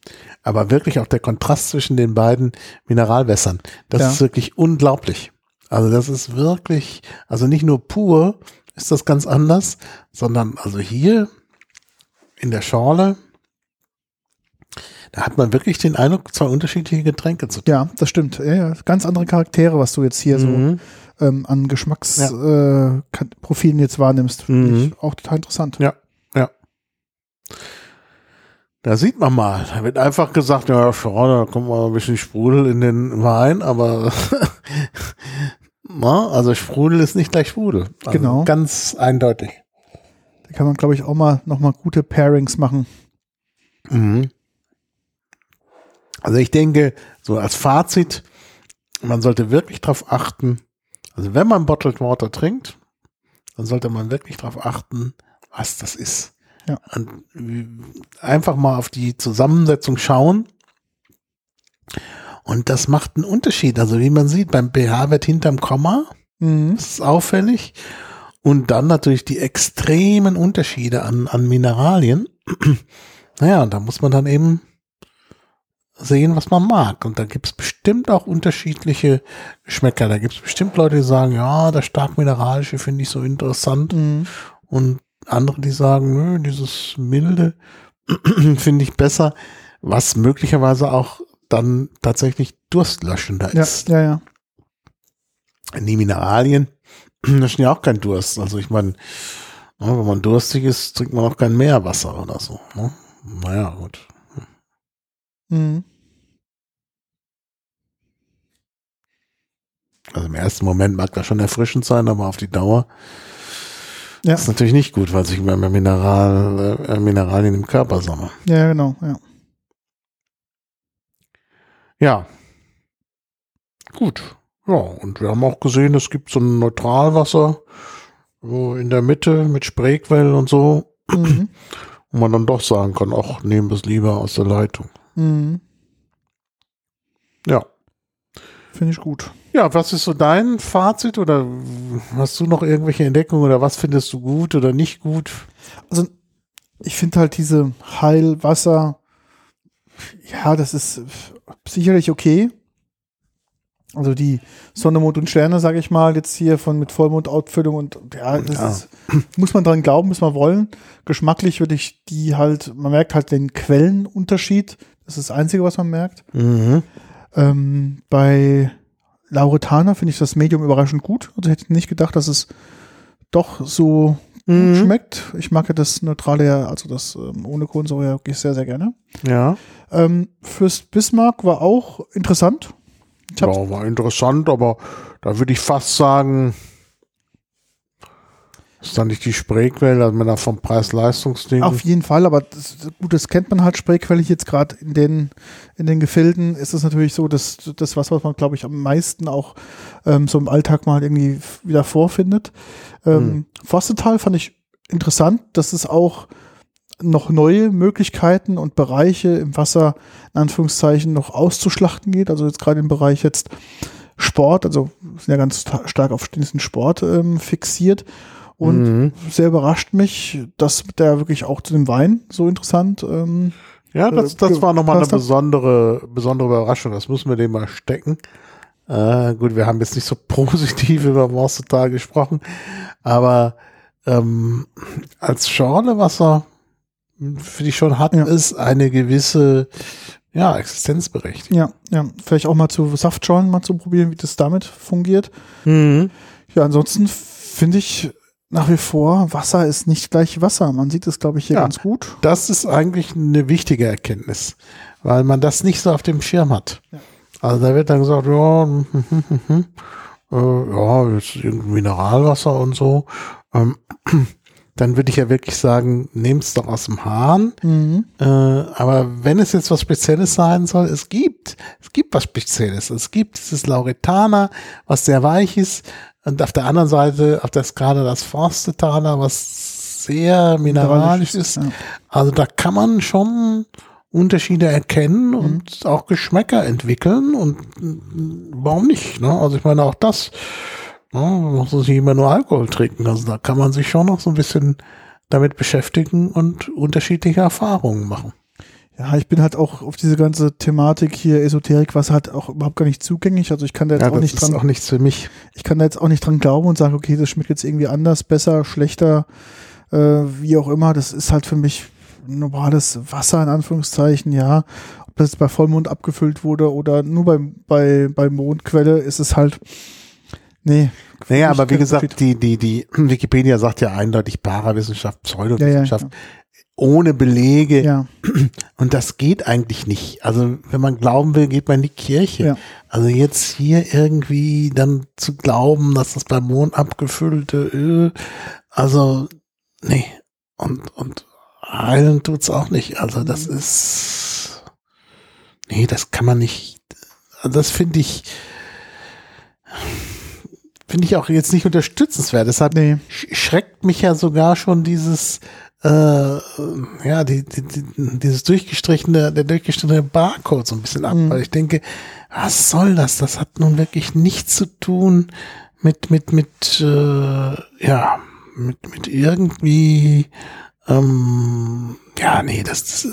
[SPEAKER 2] Aber wirklich auch der Kontrast zwischen den beiden Mineralwässern, das
[SPEAKER 1] ja.
[SPEAKER 2] ist wirklich unglaublich. Also das ist wirklich, also nicht nur pur ist das ganz anders, sondern also hier in der Schorle, da hat man wirklich den Eindruck, zwei unterschiedliche Getränke zu trinken.
[SPEAKER 1] Ja, das stimmt. Ja, ja. Ganz andere Charaktere, was du jetzt hier
[SPEAKER 2] Mhm.
[SPEAKER 1] so ähm, an Geschmacksprofilen äh, Kan- Profilen jetzt wahrnimmst. Finde
[SPEAKER 2] Mhm.
[SPEAKER 1] ich auch total interessant.
[SPEAKER 2] Ja, ja. Da sieht man mal, da wird einfach gesagt, ja, Schorle, da kommt mal ein bisschen Sprudel in den Wein, aber na, also Sprudel ist nicht gleich Sprudel. Also
[SPEAKER 1] Genau.
[SPEAKER 2] Ganz eindeutig.
[SPEAKER 1] Da kann man, glaube ich, auch mal nochmal gute Pairings machen.
[SPEAKER 2] Mhm. Also ich denke, so als Fazit, man sollte wirklich darauf achten, also wenn man Bottled Water trinkt, dann sollte man wirklich darauf achten, was das ist.
[SPEAKER 1] Ja.
[SPEAKER 2] Und einfach mal auf die Zusammensetzung schauen. Und das macht einen Unterschied. Also wie man sieht, beim pH-Wert hinterm Komma,
[SPEAKER 1] Mhm.
[SPEAKER 2] das ist auffällig. Und dann natürlich die extremen Unterschiede an, an Mineralien. Naja, da muss man dann eben sehen, was man mag. Und da gibt es bestimmt auch unterschiedliche Geschmäcker. Da gibt es bestimmt Leute, die sagen, ja, das stark mineralische finde ich so interessant.
[SPEAKER 1] Mhm.
[SPEAKER 2] Und andere, die sagen, nö, dieses milde finde ich besser, was möglicherweise auch dann tatsächlich durstlöschender
[SPEAKER 1] Ja,
[SPEAKER 2] ist.
[SPEAKER 1] ja, ja.
[SPEAKER 2] Die Mineralien löschen ja auch keinen Durst. Also ich meine, ja, wenn man durstig ist, trinkt man auch kein Meerwasser oder so. Ne? Naja, gut.
[SPEAKER 1] Mhm.
[SPEAKER 2] Also im ersten Moment mag das schon erfrischend sein, aber auf die Dauer
[SPEAKER 1] Ja.
[SPEAKER 2] ist natürlich nicht gut, weil sich immer mehr Mineral, äh, Mineralien im Körper sammeln.
[SPEAKER 1] Ja, genau, ja.
[SPEAKER 2] Ja. Gut. Ja, und wir haben auch gesehen, es gibt so ein Neutralwasser so in der Mitte mit Sprayquell und so,
[SPEAKER 1] Mhm.
[SPEAKER 2] wo man dann doch sagen kann, ach, nehmen wir es lieber aus der Leitung.
[SPEAKER 1] Mhm.
[SPEAKER 2] Ja.
[SPEAKER 1] Finde ich gut.
[SPEAKER 2] Ja, was ist so dein Fazit oder hast du noch irgendwelche Entdeckungen oder was findest du gut oder nicht gut?
[SPEAKER 1] Also ich finde halt diese Heilwasser, ja, das ist sicherlich okay. Also die Sonne, Mond und Sterne, sage ich mal, jetzt hier von mit Vollmondausfüllung und ja, das
[SPEAKER 2] Ja.
[SPEAKER 1] Ist, muss man dran glauben, muss man wollen. Geschmacklich würde ich die halt, man merkt halt den Quellenunterschied. Das ist das Einzige, was man merkt.
[SPEAKER 2] Mhm.
[SPEAKER 1] Ähm, bei Lauretana finde ich das Medium überraschend gut. Also hätte ich nicht gedacht, dass es doch so
[SPEAKER 2] Mhm.
[SPEAKER 1] gut schmeckt. Ich mag ja das Neutrale ja, also das ähm, ohne Kohlensäure ja wirklich sehr, sehr gerne.
[SPEAKER 2] Ja.
[SPEAKER 1] Ähm, fürs Bismarck war auch interessant. Ich hab's-
[SPEAKER 2] Ja, war interessant, aber da würde ich fast sagen, ist dann nicht die Sprayquelle, also wenn er vom Preis-Leistungs-Ding.
[SPEAKER 1] Auf jeden Fall, aber das, gut, das kennt man halt Sprayquelle jetzt gerade in den, in den Gefilden ist es natürlich so, dass das was, was man, glaube ich, am meisten auch ähm, so im Alltag mal irgendwie wieder vorfindet. Ähm,
[SPEAKER 2] Hm.
[SPEAKER 1] Forstetal fand ich interessant, dass es auch noch neue Möglichkeiten und Bereiche im Wasser in Anführungszeichen noch auszuschlachten geht. Also jetzt gerade im Bereich jetzt Sport, also sind ja ganz sta- stark auf diesen Sport ähm, fixiert. Und
[SPEAKER 2] Mhm.
[SPEAKER 1] sehr überrascht mich, dass der wirklich auch zu dem Wein so interessant. Ähm,
[SPEAKER 2] Ja, das, das
[SPEAKER 1] äh,
[SPEAKER 2] war nochmal eine
[SPEAKER 1] gepasst hat.
[SPEAKER 2] besondere, besondere Überraschung. Das müssen wir dem mal stecken. Äh, gut, wir haben jetzt nicht so positiv über Forstetal gesprochen, aber ähm, als Schorlewasser für die schon hat,
[SPEAKER 1] Ja.
[SPEAKER 2] ist eine gewisse ja, Existenzberechtigung.
[SPEAKER 1] ja, ja, vielleicht auch mal zu Saftschorlen mal zu probieren, wie das damit fungiert.
[SPEAKER 2] Mhm.
[SPEAKER 1] Ja, ansonsten finde ich nach wie vor, Wasser ist nicht gleich Wasser. Man sieht es, glaube ich, hier
[SPEAKER 2] Ja.
[SPEAKER 1] ganz gut.
[SPEAKER 2] Das ist eigentlich eine wichtige Erkenntnis, weil man das nicht so auf dem Schirm hat.
[SPEAKER 1] Ja.
[SPEAKER 2] Also da wird dann gesagt, ja, hm, hm, hm, hm, äh, ja, jetzt irgendein Mineralwasser und so. Ähm, dann würde ich ja wirklich sagen, nehm's doch aus dem Hahn.
[SPEAKER 1] Mhm.
[SPEAKER 2] Äh, aber wenn es jetzt was Spezielles sein soll, es gibt, es gibt was Spezielles. Es gibt dieses Lauretana, was sehr weich ist. Und auf der anderen Seite, auf der Skala das Forstetaler, was sehr mineralisch ist.
[SPEAKER 1] Ja.
[SPEAKER 2] Also da kann man schon Unterschiede erkennen und auch Geschmäcker entwickeln und mm, warum nicht? Ne? Also ich meine auch das, ne, man muss nicht immer nur Alkohol trinken. Also da kann man sich schon noch so ein bisschen damit beschäftigen und unterschiedliche Erfahrungen machen.
[SPEAKER 1] Ja, ich bin halt auch auf diese ganze Thematik hier, Esoterik, was halt auch überhaupt gar nicht zugänglich. Also ich kann da jetzt
[SPEAKER 2] Ja,
[SPEAKER 1] auch
[SPEAKER 2] das
[SPEAKER 1] nicht
[SPEAKER 2] ist
[SPEAKER 1] dran.
[SPEAKER 2] auch nichts für mich.
[SPEAKER 1] Ich kann da jetzt auch nicht dran glauben und sagen, okay, das schmeckt jetzt irgendwie anders, besser, schlechter, äh, wie auch immer. Das ist halt für mich normales Wasser in Anführungszeichen, ja. Ob das jetzt bei Vollmond abgefüllt wurde oder nur bei, bei, bei Mondquelle, ist es halt, nee.
[SPEAKER 2] Naja, aber wie gesagt, die, die, die Wikipedia sagt ja eindeutig Parawissenschaft, Pseudowissenschaft.
[SPEAKER 1] Ja, ja,
[SPEAKER 2] ohne Belege.
[SPEAKER 1] Ja.
[SPEAKER 2] Und das geht eigentlich nicht. Also wenn man glauben will, geht man in die Kirche.
[SPEAKER 1] Ja.
[SPEAKER 2] Also jetzt hier irgendwie dann zu glauben, dass das beim Mond abgefüllte Öl, also nee. Und, und heilen tut's auch nicht. Also das ist, nee, das kann man nicht, also das finde ich, finde ich auch jetzt nicht unterstützenswert. Deshalb
[SPEAKER 1] Nee.
[SPEAKER 2] schreckt mich ja sogar schon dieses Äh, ja, die, die, die, dieses durchgestrichene, der durchgestrichene Barcode so ein bisschen ab, mhm. weil ich denke, was soll das? Das hat nun wirklich nichts zu tun mit, mit, mit, äh, ja, mit, mit irgendwie, ähm, ja, nee, das, das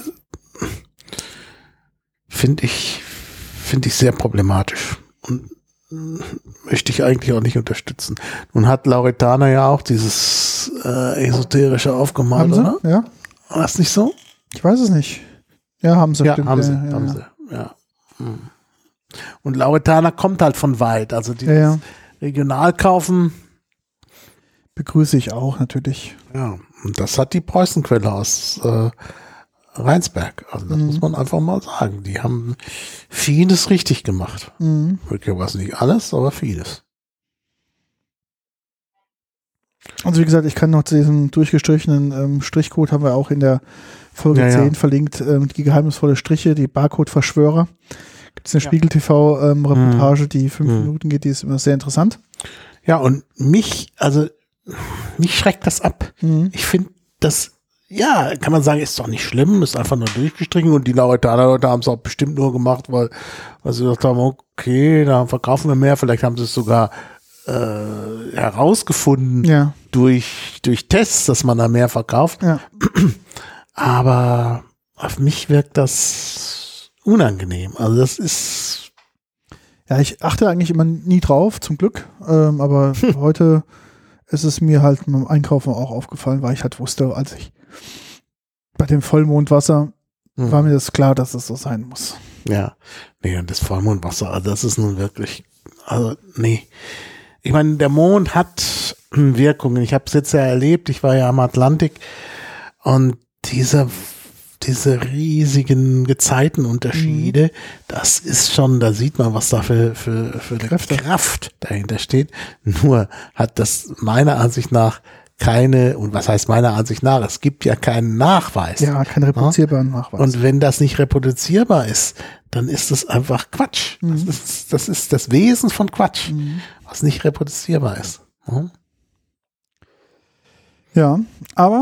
[SPEAKER 2] finde ich, finde ich sehr problematisch und möchte ich eigentlich auch nicht unterstützen. Nun hat Lauretana ja auch dieses äh, esoterische aufgemalt,
[SPEAKER 1] haben sie?
[SPEAKER 2] oder?
[SPEAKER 1] Ja.
[SPEAKER 2] War das nicht so?
[SPEAKER 1] Ich weiß es nicht. Ja, haben sie.
[SPEAKER 2] Ja,
[SPEAKER 1] stimmt.
[SPEAKER 2] haben sie,
[SPEAKER 1] ja,
[SPEAKER 2] haben
[SPEAKER 1] ja.
[SPEAKER 2] sie, ja. Und Lauretana kommt halt von weit, also dieses
[SPEAKER 1] ja, ja.
[SPEAKER 2] Regionalkaufen.
[SPEAKER 1] Begrüße ich auch, natürlich.
[SPEAKER 2] Ja, und das hat die Preußenquelle aus äh, Rheinsberg. Also das mhm. muss man einfach mal sagen. Die haben vieles richtig gemacht.
[SPEAKER 1] Mhm.
[SPEAKER 2] Möglicherweise nicht alles, aber vieles.
[SPEAKER 1] Also wie gesagt, ich kann noch zu diesem durchgestrichenen ähm, Strichcode, haben wir auch in der Folge
[SPEAKER 2] ja,
[SPEAKER 1] zehn
[SPEAKER 2] ja.
[SPEAKER 1] verlinkt, ähm, die geheimnisvolle Striche, die Barcode-Verschwörer. Gibt es eine
[SPEAKER 2] Ja.
[SPEAKER 1] Spiegel-T V-Reportage, ähm, die fünf
[SPEAKER 2] Mhm.
[SPEAKER 1] Minuten geht, die ist immer sehr interessant.
[SPEAKER 2] Ja, und mich, also mich schreckt das ab.
[SPEAKER 1] Mhm.
[SPEAKER 2] Ich finde das, ja, kann man sagen, ist doch nicht schlimm, ist einfach nur durchgestrichen und die Leute haben es auch bestimmt nur gemacht, weil, weil sie gesagt haben, okay, da verkaufen wir mehr, vielleicht haben sie es sogar äh, herausgefunden
[SPEAKER 1] Ja.
[SPEAKER 2] durch, durch Tests, dass man da mehr verkauft.
[SPEAKER 1] Ja.
[SPEAKER 2] Aber auf mich wirkt das unangenehm. Also das ist
[SPEAKER 1] Ja, ich achte eigentlich immer nie drauf, zum Glück. Ähm, aber heute ist es mir halt beim Einkaufen auch aufgefallen, weil ich halt wusste, als ich bei dem Vollmondwasser
[SPEAKER 2] hm.
[SPEAKER 1] war mir das klar, dass es so sein muss.
[SPEAKER 2] Ja, nee, und das Vollmondwasser, also das ist nun wirklich, also nee. Ich meine, der Mond hat Wirkungen. Ich habe es jetzt ja erlebt, ich war ja am Atlantik und diese diese riesigen Gezeitenunterschiede, mhm. das ist schon, da sieht man, was da für, für, für eine
[SPEAKER 1] Kräfte.
[SPEAKER 2] Kraft dahinter steht. Nur hat das meiner Ansicht nach keine, und was heißt meiner Ansicht nach, es gibt ja keinen Nachweis.
[SPEAKER 1] Ja, keinen reproduzierbaren Nachweis.
[SPEAKER 2] Und wenn das nicht reproduzierbar ist, dann ist das einfach Quatsch.
[SPEAKER 1] Mhm.
[SPEAKER 2] Das ist, das ist das Wesen von Quatsch,
[SPEAKER 1] Mhm.
[SPEAKER 2] was nicht reproduzierbar ist. Mhm.
[SPEAKER 1] Ja, aber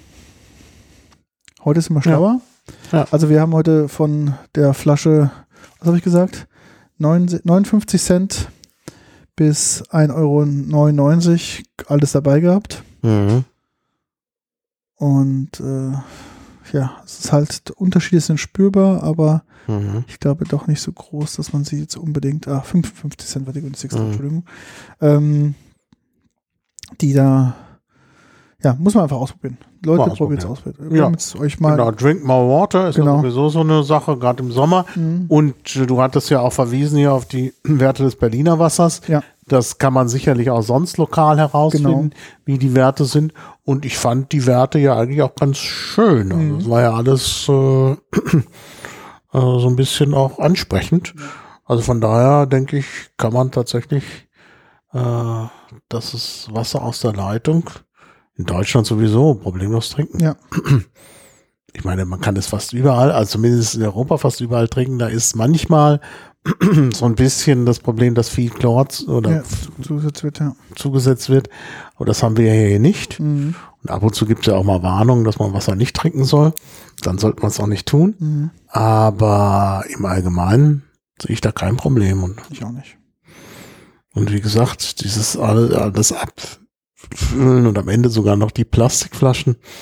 [SPEAKER 1] heute sind wir schlauer.
[SPEAKER 2] Ja. Ja.
[SPEAKER 1] Also wir haben heute von der Flasche, was habe ich gesagt, neunundfünfzig Cent bis ein Euro neunundneunzig alles dabei gehabt.
[SPEAKER 2] Mhm.
[SPEAKER 1] Und äh, ja, es ist halt, Unterschiede sind spürbar, aber
[SPEAKER 2] Mhm.
[SPEAKER 1] ich glaube doch nicht so groß, dass man sie jetzt unbedingt, ah, fünfundfünfzig Cent war die günstigste,
[SPEAKER 2] Mhm.
[SPEAKER 1] Entschuldigung, ähm, die da, ja, muss man einfach ausprobieren. Leute,
[SPEAKER 2] Mal
[SPEAKER 1] probiert es
[SPEAKER 2] ausprobieren.
[SPEAKER 1] aus. Wir
[SPEAKER 2] Ja.
[SPEAKER 1] haben jetzt euch mal,
[SPEAKER 2] Genau, Drink More Water ist
[SPEAKER 1] Genau.
[SPEAKER 2] ja sowieso so eine Sache, gerade im Sommer.
[SPEAKER 1] Mhm.
[SPEAKER 2] Und äh, du hattest ja auch verwiesen hier auf die Werte des Berliner Wassers.
[SPEAKER 1] Ja.
[SPEAKER 2] Das kann man sicherlich auch sonst lokal herausfinden,
[SPEAKER 1] Genau.
[SPEAKER 2] wie die Werte sind. Und ich fand die Werte ja eigentlich auch ganz schön. Also
[SPEAKER 1] Mhm.
[SPEAKER 2] es war ja alles äh, äh, so ein bisschen auch ansprechend. Also von daher denke ich, kann man tatsächlich äh, das ist Wasser aus der Leitung in Deutschland sowieso problemlos trinken.
[SPEAKER 1] Ja.
[SPEAKER 2] Ich meine, man kann das fast überall, also zumindest in Europa fast überall trinken. Da ist manchmal so ein bisschen das Problem, dass viel Chlor oder
[SPEAKER 1] Ja, zugesetzt wird, ja.
[SPEAKER 2] zugesetzt wird. Aber das haben wir ja hier nicht.
[SPEAKER 1] Mhm.
[SPEAKER 2] Und ab und zu gibt es ja auch mal Warnungen, dass man Wasser nicht trinken soll. Dann sollte man es auch nicht tun.
[SPEAKER 1] Mhm.
[SPEAKER 2] Aber im Allgemeinen sehe ich da kein Problem. Und,
[SPEAKER 1] Ich auch nicht.
[SPEAKER 2] und wie gesagt, dieses alles, alles abfüllen und am Ende sogar noch die Plastikflaschen.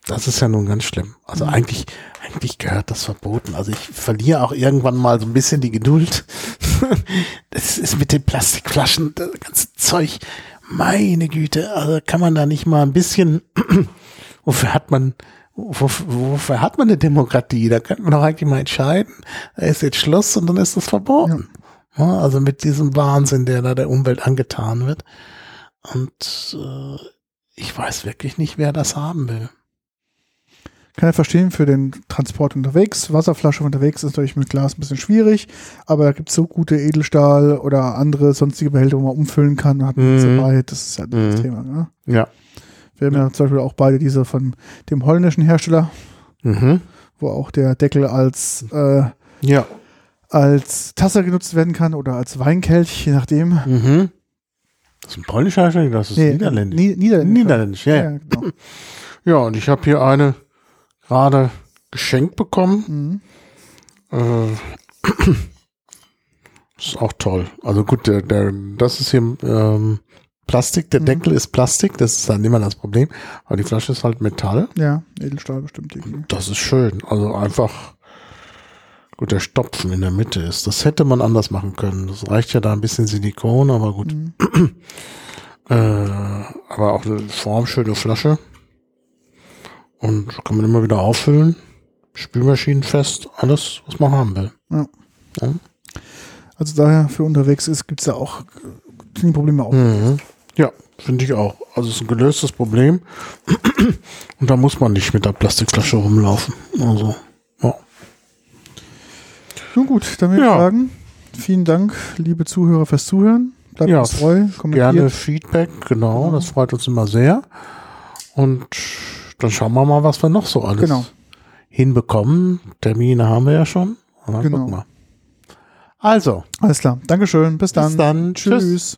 [SPEAKER 2] Das ist ja nun ganz schlimm. Also mhm. eigentlich, eigentlich gehört das verboten. Also ich verliere auch irgendwann mal so ein bisschen die Geduld. Das ist mit den Plastikflaschen, das ganze Zeug. Meine Güte, also kann man da nicht mal ein bisschen, wofür hat man, wofür, wofür hat man eine Demokratie? Da könnte man doch eigentlich mal entscheiden, da ist jetzt Schluss und dann ist das verboten. Ja. Ja, also mit diesem Wahnsinn, der da der Umwelt angetan wird. Und äh, ich weiß wirklich nicht, wer das haben will.
[SPEAKER 1] Kann ich verstehen, für den Transport unterwegs. Wasserflasche unterwegs ist natürlich mit Glas ein bisschen schwierig, aber da gibt es so gute Edelstahl oder andere sonstige Behälter, wo man umfüllen kann. Hat man mhm. dabei. Das ist halt mhm. das Thema. Ne?
[SPEAKER 2] Ja.
[SPEAKER 1] Wir haben ja zum Beispiel auch beide diese von dem holländischen Hersteller,
[SPEAKER 2] mhm.
[SPEAKER 1] wo auch der Deckel als, äh,
[SPEAKER 2] ja.
[SPEAKER 1] als Tasse genutzt werden kann oder als Weinkelch, je nachdem.
[SPEAKER 2] Mhm. Das ist ein polnischer Hersteller, das ist nee, niederländisch.
[SPEAKER 1] Ni- Niederländisch.
[SPEAKER 2] Niederländisch, ja. Ja, genau. Ja, und ich habe hier eine gerade geschenkt bekommen. Mhm. Äh, ist auch toll. Also gut, der, der, das ist hier ähm, Plastik, der mhm. Deckel ist Plastik, das ist dann immer das Problem. Aber die Flasche ist halt Metall.
[SPEAKER 1] Ja, Edelstahl bestimmt irgendwie.
[SPEAKER 2] Das ist schön. Also einfach, gut, der Stopfen in der Mitte ist. Das hätte man anders machen können. Das reicht ja da ein bisschen Silikon, aber gut. Mhm. äh, aber auch eine formschöne Flasche. Und kann man immer wieder auffüllen. Spülmaschinenfest, alles, was man haben will.
[SPEAKER 1] Ja.
[SPEAKER 2] Ja.
[SPEAKER 1] Also daher für unterwegs ist, gibt es da auch die Probleme auch.
[SPEAKER 2] Mhm. Ja, finde ich auch. Also es ist ein gelöstes Problem. Und da muss man nicht mit der Plastikflasche rumlaufen. Also, ja.
[SPEAKER 1] Nun gut, dann würde ich
[SPEAKER 2] ja.
[SPEAKER 1] sagen, vielen Dank, liebe Zuhörer, fürs Zuhören. Bleibt
[SPEAKER 2] ja,
[SPEAKER 1] uns treu, kommentiert.
[SPEAKER 2] Gerne Feedback, genau, mhm. das freut uns immer sehr. Und dann schauen wir mal, was wir noch so alles
[SPEAKER 1] genau.
[SPEAKER 2] hinbekommen. Termine haben wir ja schon. Und dann
[SPEAKER 1] genau.
[SPEAKER 2] gucken wir. Also.
[SPEAKER 1] Alles klar. Dankeschön. Bis dann.
[SPEAKER 2] Bis dann.
[SPEAKER 1] Tschüss.
[SPEAKER 2] Tschüss.